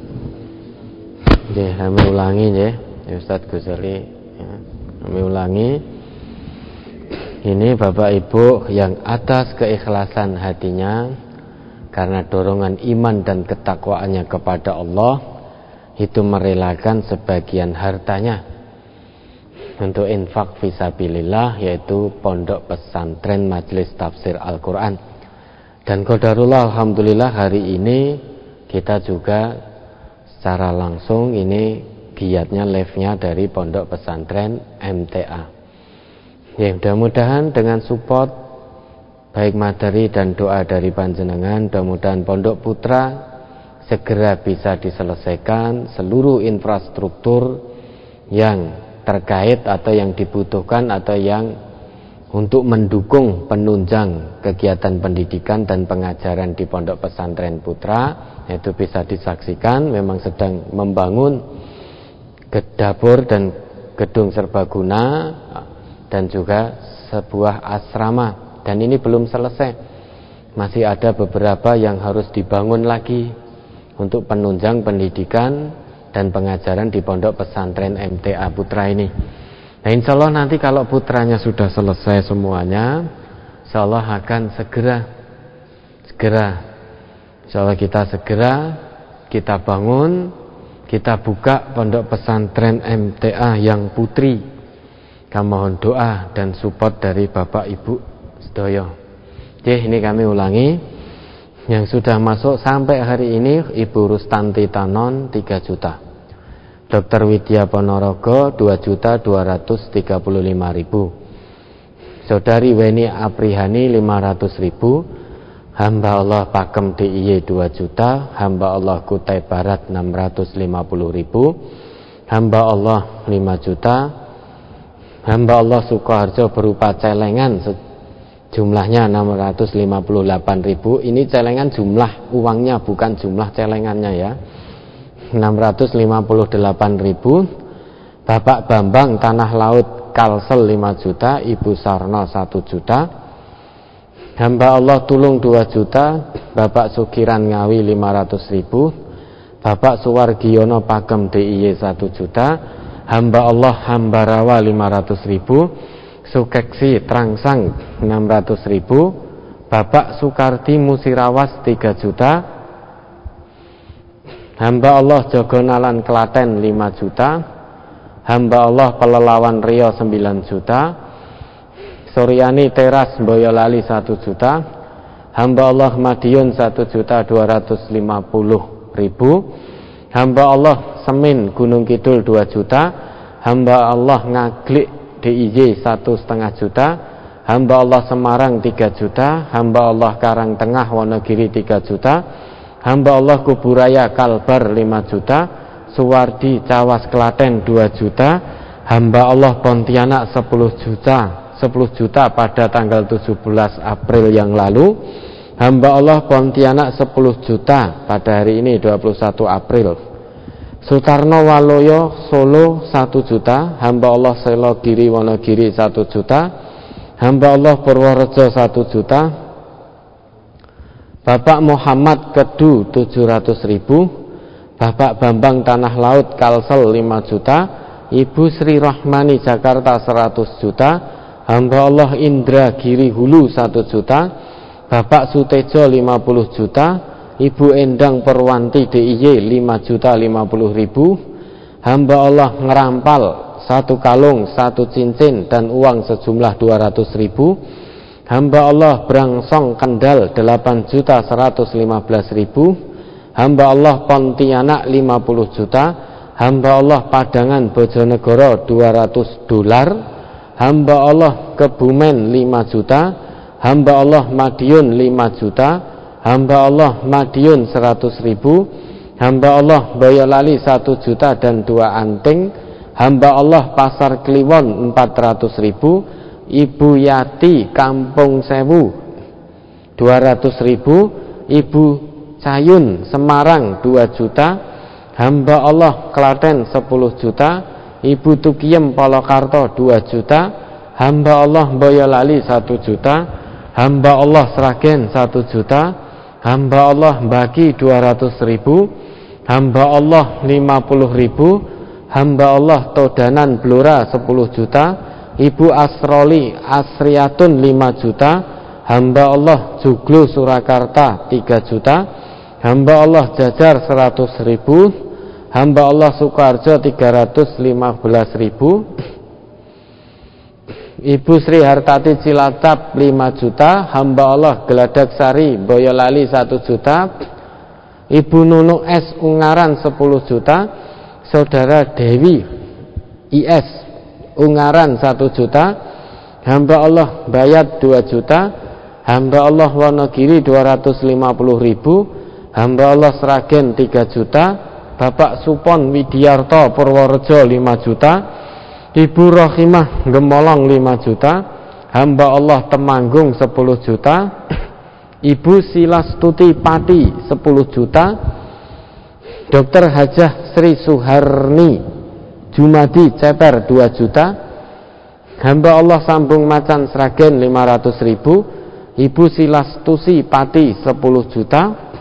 Kami ulangi ya Ustaz Ghazali ya. Kami ulangi. Ini Bapak Ibu yang atas keikhlasan hatinya karena dorongan iman dan ketakwaannya kepada Allah itu merelakan sebagian hartanya untuk infak fisabilillah, yaitu pondok pesantren Majelis Tafsir Al-Quran. Dan qadarullah alhamdulillah hari ini kita juga secara langsung ini giatnya live-nya dari pondok pesantren MTA. Ya, mudah-mudahan dengan support baik materi dan doa dari panjenengan, mudah-mudahan Pondok Putra segera bisa diselesaikan seluruh infrastruktur yang terkait atau yang dibutuhkan atau yang untuk mendukung penunjang kegiatan pendidikan dan pengajaran di Pondok Pesantren Putra. Itu bisa disaksikan memang sedang membangun dapur dan gedung serbaguna dan juga sebuah asrama, dan ini belum selesai, masih ada beberapa yang harus dibangun lagi untuk penunjang pendidikan dan pengajaran di Pondok Pesantren MTA Putra ini. Nah, insya Allah nanti kalau putranya sudah selesai semuanya, insya Allah akan segera segera, insyaallah kita segera kita bangun, kita buka pondok pesantren MTA yang putri. Kami mohon doa dan support dari Bapak Ibu sedaya. Oke, ini kami ulangi. Yang sudah masuk sampai hari ini Ibu Rustanti Tanon 3 juta. Dr. Widya Ponorogo 2.235.000. Saudari Weni Aprihani 500.000. Hamba Allah Pakem DIY 2 juta, hamba Allah Kutai Barat 650.000, hamba Allah 5 juta, hamba Allah Sukoharjo berupa celengan jumlahnya 658.000. Ini celengan jumlah uangnya, bukan jumlah celengannya ya. 658.000. Bapak Bambang Tanah Laut Kalsel 5 juta, Ibu Sarno 1 juta. Hamba Allah Tulung 2 juta, Bapak Sukiran Ngawi 500.000, Bapak Suwargiono Pakem DIY 1 juta, hamba Allah Hambarawa 500.000, Sukeksi Trangsang 600.000, Bapak Sukarti Musirawas 3 juta, hamba Allah Jogonalan Klaten 5 juta, hamba Allah Pelelawan Rio 9 juta, Suryani Teras Boyolali 1 juta, hamba Allah Madiun 1.250.000, hamba Allah Semin Gunung Kidul 2 juta, hamba Allah Ngaglik DIY 1,5 juta, hamba Allah Semarang 3 juta, hamba Allah Karangtengah Wonogiri 3 juta, hamba Allah Kuburaya Kalbar 5 juta, Suwardi Cawas Klaten 2 juta, hamba Allah Pontianak 10 juta pada tanggal 17 April yang lalu, hamba Allah Pontianak 10 juta pada hari ini 21 April. Sutarno Waloyo Solo 1 juta, hamba Allah Selo Giri Wonogiri 1 juta, hamba Allah Purworejo 1 juta, Bapak Muhammad Kedu 700.000, Bapak Bambang Tanah Laut Kalsel 5 juta, Ibu Sri Rahmani Jakarta 100 juta, hamba Allah Indra Giri Hulu 1 juta, Bapak Sutejo 50 juta, Ibu Endang Perwanti DIY 5.050.000, hamba Allah Ngerampal 1 kalung 1 cincin dan uang sejumlah 200.000, hamba Allah Brangsong Kendal 8.115.000, hamba Allah Pontianak 50 juta, hamba Allah Padangan Bojonegoro $200, hamba Allah Kebumen 5 juta, hamba Allah Madiun 5 juta, hamba Allah Madiun 100.000, hamba Allah Boyolali 1 juta dan 2 anting, hamba Allah Pasar Kliwon 400.000, Ibu Yati Kampung Sewu 200.000, Ibu Cayun Semarang 2 juta, hamba Allah Klaten 10 juta, Ibu Tukiem Polokarto 2 juta, hamba Allah Boyolali 1 juta, hamba Allah Sragen 1 juta, hamba Allah Bagi 200.000, hamba Allah 50.000, hamba Allah Todanan Blora 10 juta, Ibu Asroli Asriatun 5 juta, hamba Allah Juglo Surakarta 3 juta, hamba Allah Jajar 100.000, hamba Allah Sukoharjo 315.000, Ibu Sri Hartati Cilacap 5 juta, hamba Allah Geladak Sari Boyolali 1 juta, Ibu Nunu S Ungaran 10 juta, Saudara Dewi IS Ungaran 1 juta, hamba Allah Bayat 2 juta, hamba Allah Wonogiri 250.000, hamba Allah Sragen 3 juta, Bapak Supon Widiarto Purworejo 5 juta, Ibu Rohimah Gemolong 5 juta, hamba Allah Temanggung 10 juta, Ibu Silastuti Pati 10 juta, Dr. Hajah Sri Suharni Jumadi Ceper 2 juta, hamba Allah Sambung Macan Sragen 500.000, Ibu Silastusi Pati 10 juta,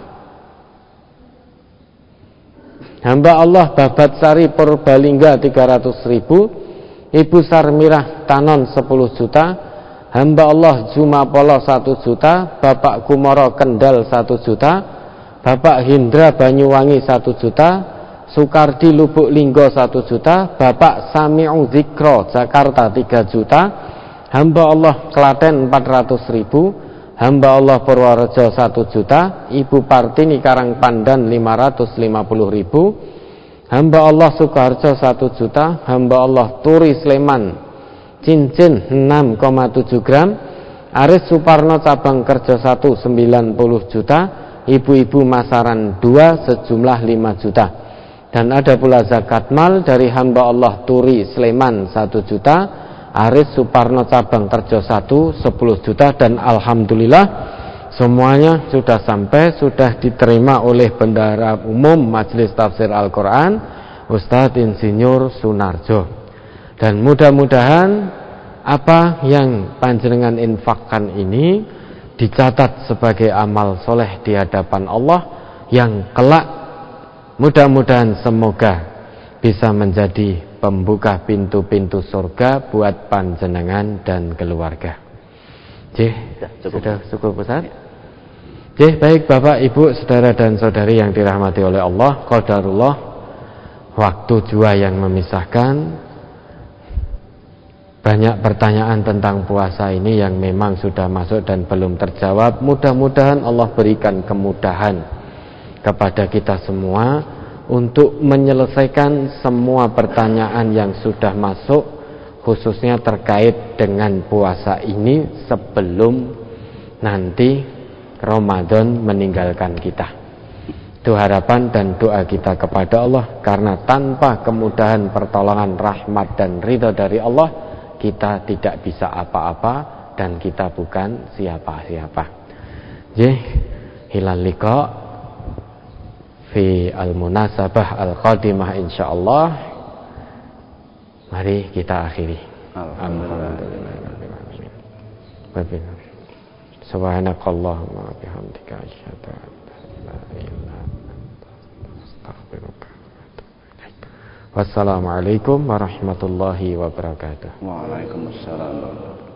hamba Allah Babat Sari Purbalingga 300.000, Ibu Sarmirah Tanon 10 juta, hamba Allah Jumapolo 1 juta, Bapak Kumoro Kendal 1 juta, Bapak Hindra Banyuwangi 1 juta, Sukardi Lubuk Linggo 1 juta, Bapak Sami'u Zikro Jakarta 3 juta, hamba Allah Klaten 400.000, hamba Allah Purworejo 1 juta, Ibu Partini Karangpandan 550.000, hamba Allah Sukoharjo 1 juta, hamba Allah Turi Sleman cincin 6,7 gram, Aris Suparno Cabang Kerja 1 90 juta, ibu-ibu Masaran 2 sejumlah 5 juta. Dan ada pula zakat mal dari hamba Allah Turi Sleman 1 juta, Aris Suparno Cabang Kerja 1 10 juta, dan alhamdulillah semuanya sudah sampai, sudah diterima oleh Bendahara Umum Majelis Tafsir Al-Quran Ustadz Insinyur Sunarjo. Dan mudah-mudahan apa yang panjenengan infakkan ini dicatat sebagai amal soleh di hadapan Allah yang kelak mudah-mudahan semoga bisa menjadi pembuka pintu-pintu surga buat panjenengan dan keluarga. Sudah cukup Ustaz? Baik Bapak, Ibu, saudara dan saudari yang dirahmati oleh Allah, qadarullah, waktu jua yang memisahkan. Banyak pertanyaan tentang puasa ini yang memang sudah masuk dan belum terjawab. Mudah-mudahan Allah berikan kemudahan kepada kita semua untuk menyelesaikan semua pertanyaan yang sudah masuk, khususnya terkait dengan puasa ini sebelum nanti Ramadan meninggalkan kita. Itu harapan dan doa kita kepada Allah, karena tanpa kemudahan, pertolongan, rahmat dan ridha dari Allah, kita tidak bisa apa-apa dan kita bukan siapa-siapa. Hilal liqa fi al-munasabah al-qadimah insyaallah. Mari kita akhiri. Alhamdulillah. Subhanakallahumma wa bihamdika asyhadu an la ilaha illa anta astaghfiruka. Wassalamualaikum warahmatullahi wabarakatuh. Waalaikumsalam.